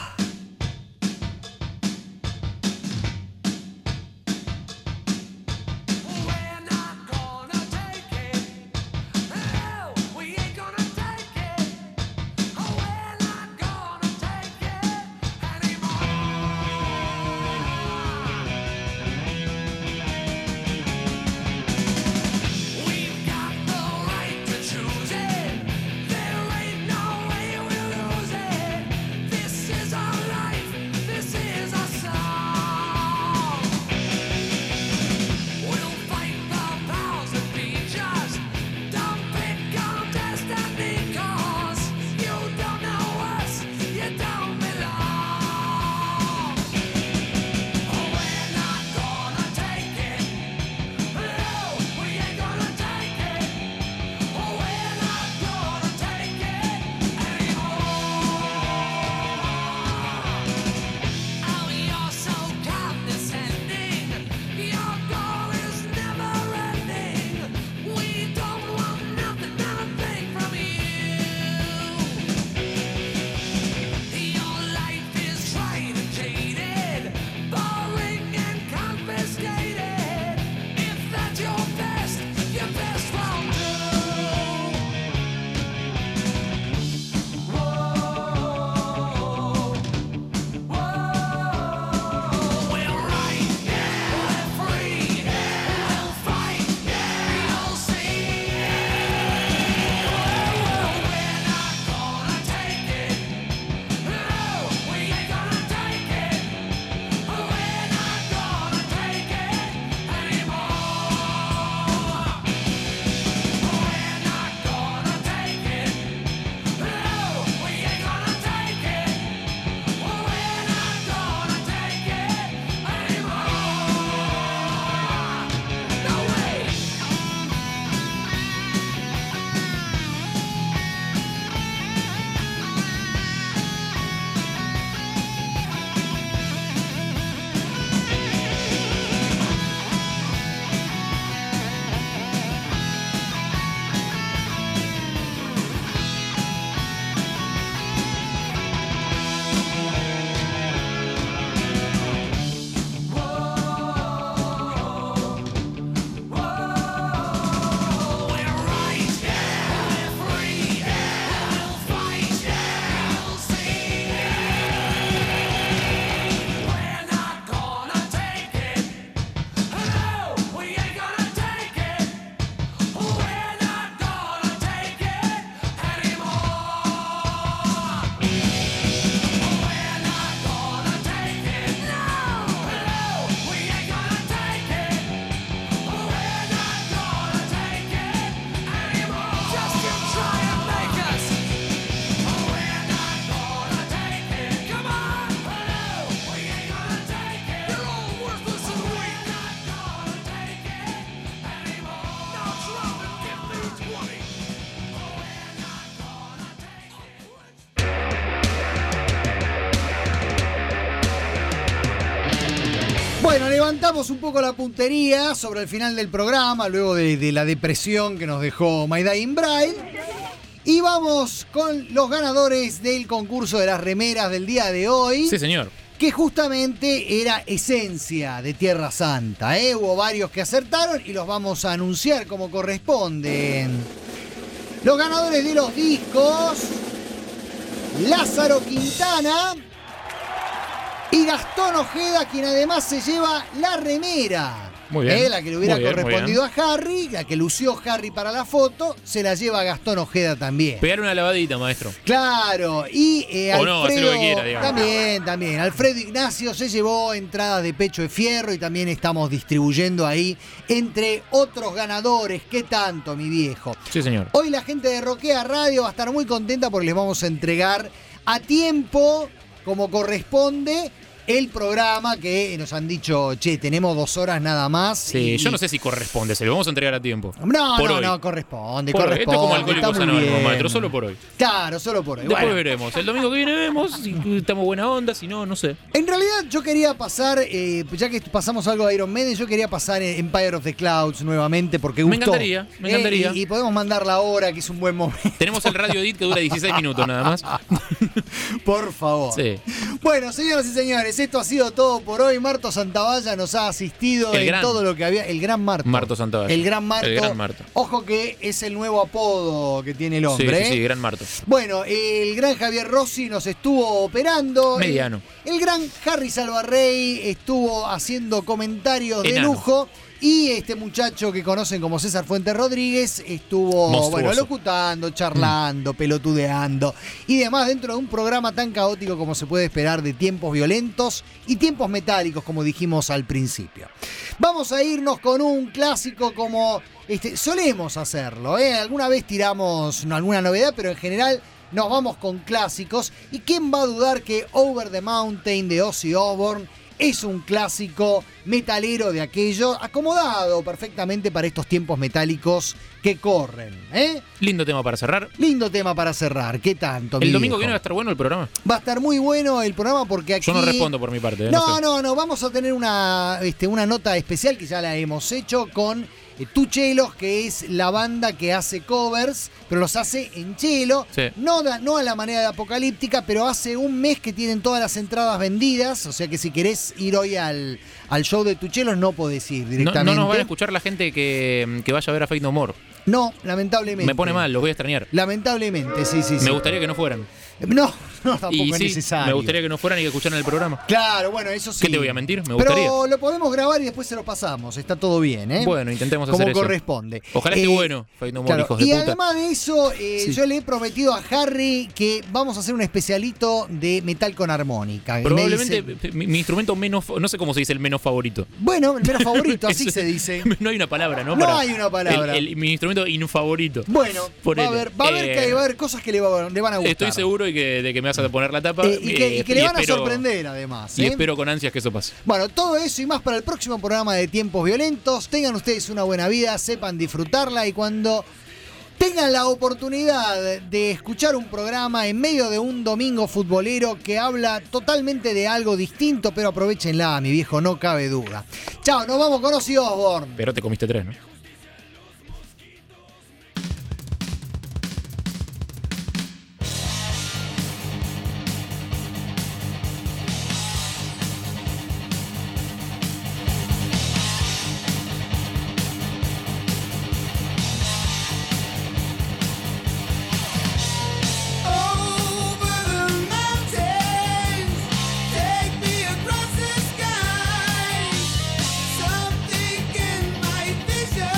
This is Bueno, levantamos un poco la puntería sobre el final del programa, luego de, de la depresión que nos dejó My Dying Bride. Y vamos con los ganadores del concurso de las remeras del día de hoy. Sí, señor. Que justamente era esencia de Tierra Santa. ¿eh? Hubo varios que acertaron y los vamos a anunciar como corresponden. Los ganadores de los discos: Lázaro Quintana y Gastón Ojeda, quien además se lleva la remera. Muy bien. ¿eh? La que le hubiera muy bien, correspondido a Harry, la que lució Harry para la foto, se la lleva Gastón Ojeda también. Pegar una lavadita, maestro. Claro, y eh, o no, Alfredo, hacer lo que quiera, digamos. también, también. Alfredo Ignacio se llevó entradas de pecho de fierro y también estamos distribuyendo ahí entre otros ganadores. ¿Qué tanto, mi viejo? Sí, señor. Hoy la gente de Roquea Radio va a estar muy contenta porque les vamos a entregar a tiempo, como corresponde, el programa que nos han dicho, che, tenemos dos horas nada más. Sí, y... yo no sé si corresponde, se lo vamos a entregar a tiempo. No, por no, hoy. no, corresponde, por corresponde. Hoy. Esto es como Alcohólicos está muy Anónimos, bien. maestro, solo por hoy. Claro, solo por hoy. Después Bueno. veremos. El domingo que viene vemos si estamos buena onda, si no, no sé. En realidad yo quería pasar, eh, ya que pasamos algo de Iron Maiden, yo quería pasar Empire of the Clouds nuevamente porque Me gustó. encantaría, me encantaría. Eh, y, y podemos mandarla ahora, que es un buen momento. Tenemos el radio edit que dura dieciséis minutos nada más. Por favor. Sí. Bueno, señoras y señores, esto ha sido todo por hoy. Marto Santavalla nos ha asistido El en gran. todo lo que había. El gran Marto. Marto Santavalla. El gran Marto. El gran Marto. Ojo que es el nuevo apodo que tiene el Sí, hombre. sí, sí, ¿eh? gran Marto. Bueno, el gran Javier Rossi nos estuvo operando. Mediano. El, el gran Harry Salvarrey estuvo haciendo comentarios de Enano. lujo. Y este muchacho que conocen como César Fuentes Rodríguez estuvo, Monstruoso. bueno, locutando, charlando, pelotudeando y demás dentro de un programa tan caótico como se puede esperar de tiempos violentos y tiempos metálicos, como dijimos al principio. Vamos a irnos con un clásico como este, solemos hacerlo, ¿eh? Alguna vez tiramos no, alguna novedad, pero en general nos vamos con clásicos. ¿Y quién va a dudar que Over the Mountain de Ozzy Osbourne es un clásico metalero de aquello, acomodado perfectamente para estos tiempos metálicos que corren? ¿eh? Lindo tema para cerrar. Lindo tema para cerrar. ¿Qué tanto? El mi domingo viejo? viene va a estar bueno el programa. Va a estar muy bueno el programa porque aquí... Yo no respondo por mi parte. ¿eh? No, No, sé. no, no. Vamos a tener una, este, una nota especial que ya la hemos hecho con eh, Tu Chelos, que es la banda que hace covers, pero los hace en chelo. Sí. No, da- no a la manera de Apocalíptica, pero hace un mes que tienen todas las entradas vendidas. O sea que si querés ir hoy al, al show de Tu Chelos, no podés ir No, directamente. no nos van a escuchar la gente que, que vaya a ver a Fate No More. No, lamentablemente. Me pone mal, los voy a extrañar. Lamentablemente, sí, sí, sí. Me gustaría que no fueran. No, no, tampoco y es sí, necesario. me gustaría que no fueran y que escucharan el programa. Claro, bueno, eso sí. ¿Qué te voy a mentir? Me gustaría. Pero lo podemos grabar y después se lo pasamos. Está todo bien, ¿eh? Bueno, intentemos Como hacer eso. corresponde. Ojalá esté Eh, bueno, Fate No More, Claro, hijos de y puta. además de eso, eh, Sí. yo le he prometido a Harry que vamos a hacer un especialito de metal con armónica. Me Probablemente dice- mi, mi instrumento menos, no sé cómo se dice el menos favorito. bueno, el menos favorito, así Eso- se dice. No hay una palabra, ¿no? No Para- hay una palabra. El, el- mi instrumento infavorito. Bueno, va a, haber, va, a haber Eh, que, va a haber cosas que le, va- le van a gustar. Estoy seguro de que, de que me vas a poner la tapa. Eh, y que, y que le van espero- a sorprender, además. Y ¿eh? espero con ansias que eso pase. Bueno, todo eso y más para el próximo programa de Tiempos Violentos. Tengan ustedes una buena vida, sepan disfrutarla y cuando tengan la oportunidad de escuchar un programa en medio de un domingo futbolero que habla totalmente de algo distinto, pero aprovechenla, mi viejo, no cabe duda. Chao, nos vamos con Ozzy Osbourne. Pero te comiste tres, ¿no? Something in my vision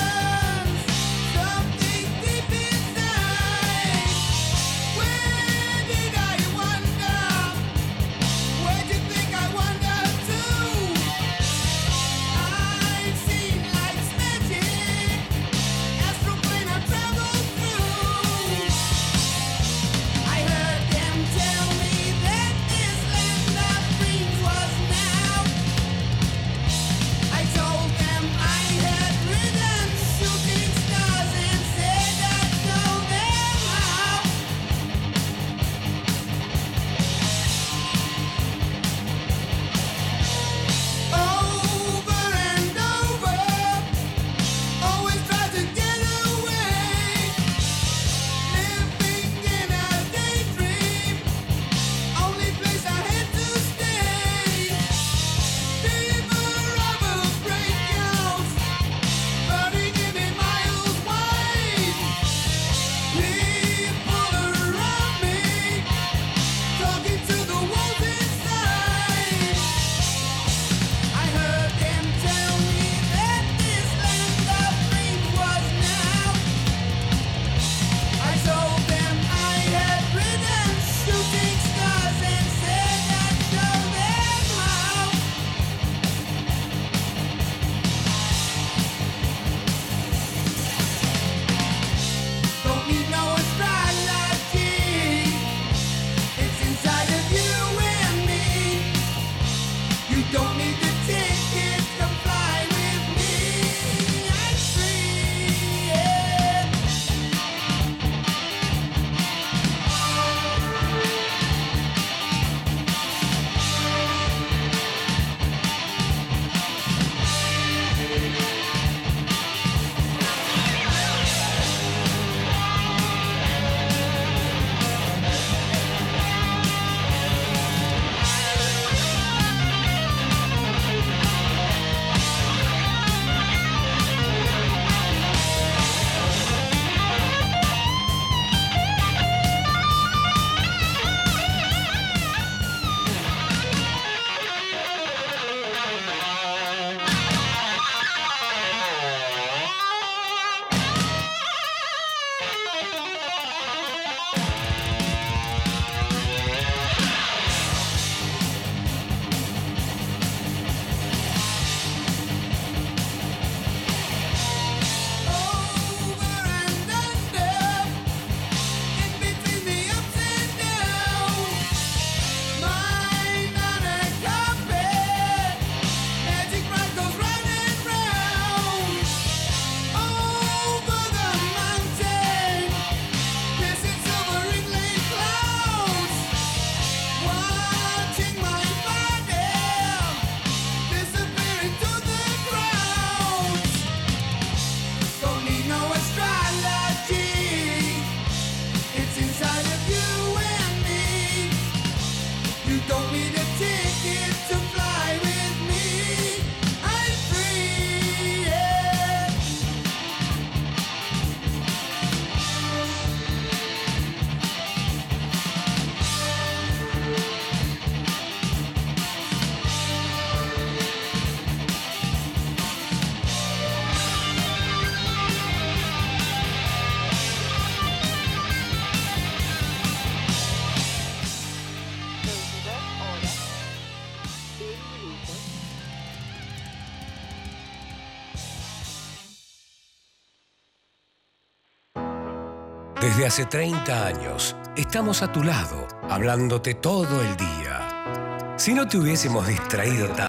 don't need the ticket, come fly with me. I'm free, yeah. Desde hace treinta años, estamos a tu lado, hablándote todo el día. Si no te hubiésemos distraído tanto.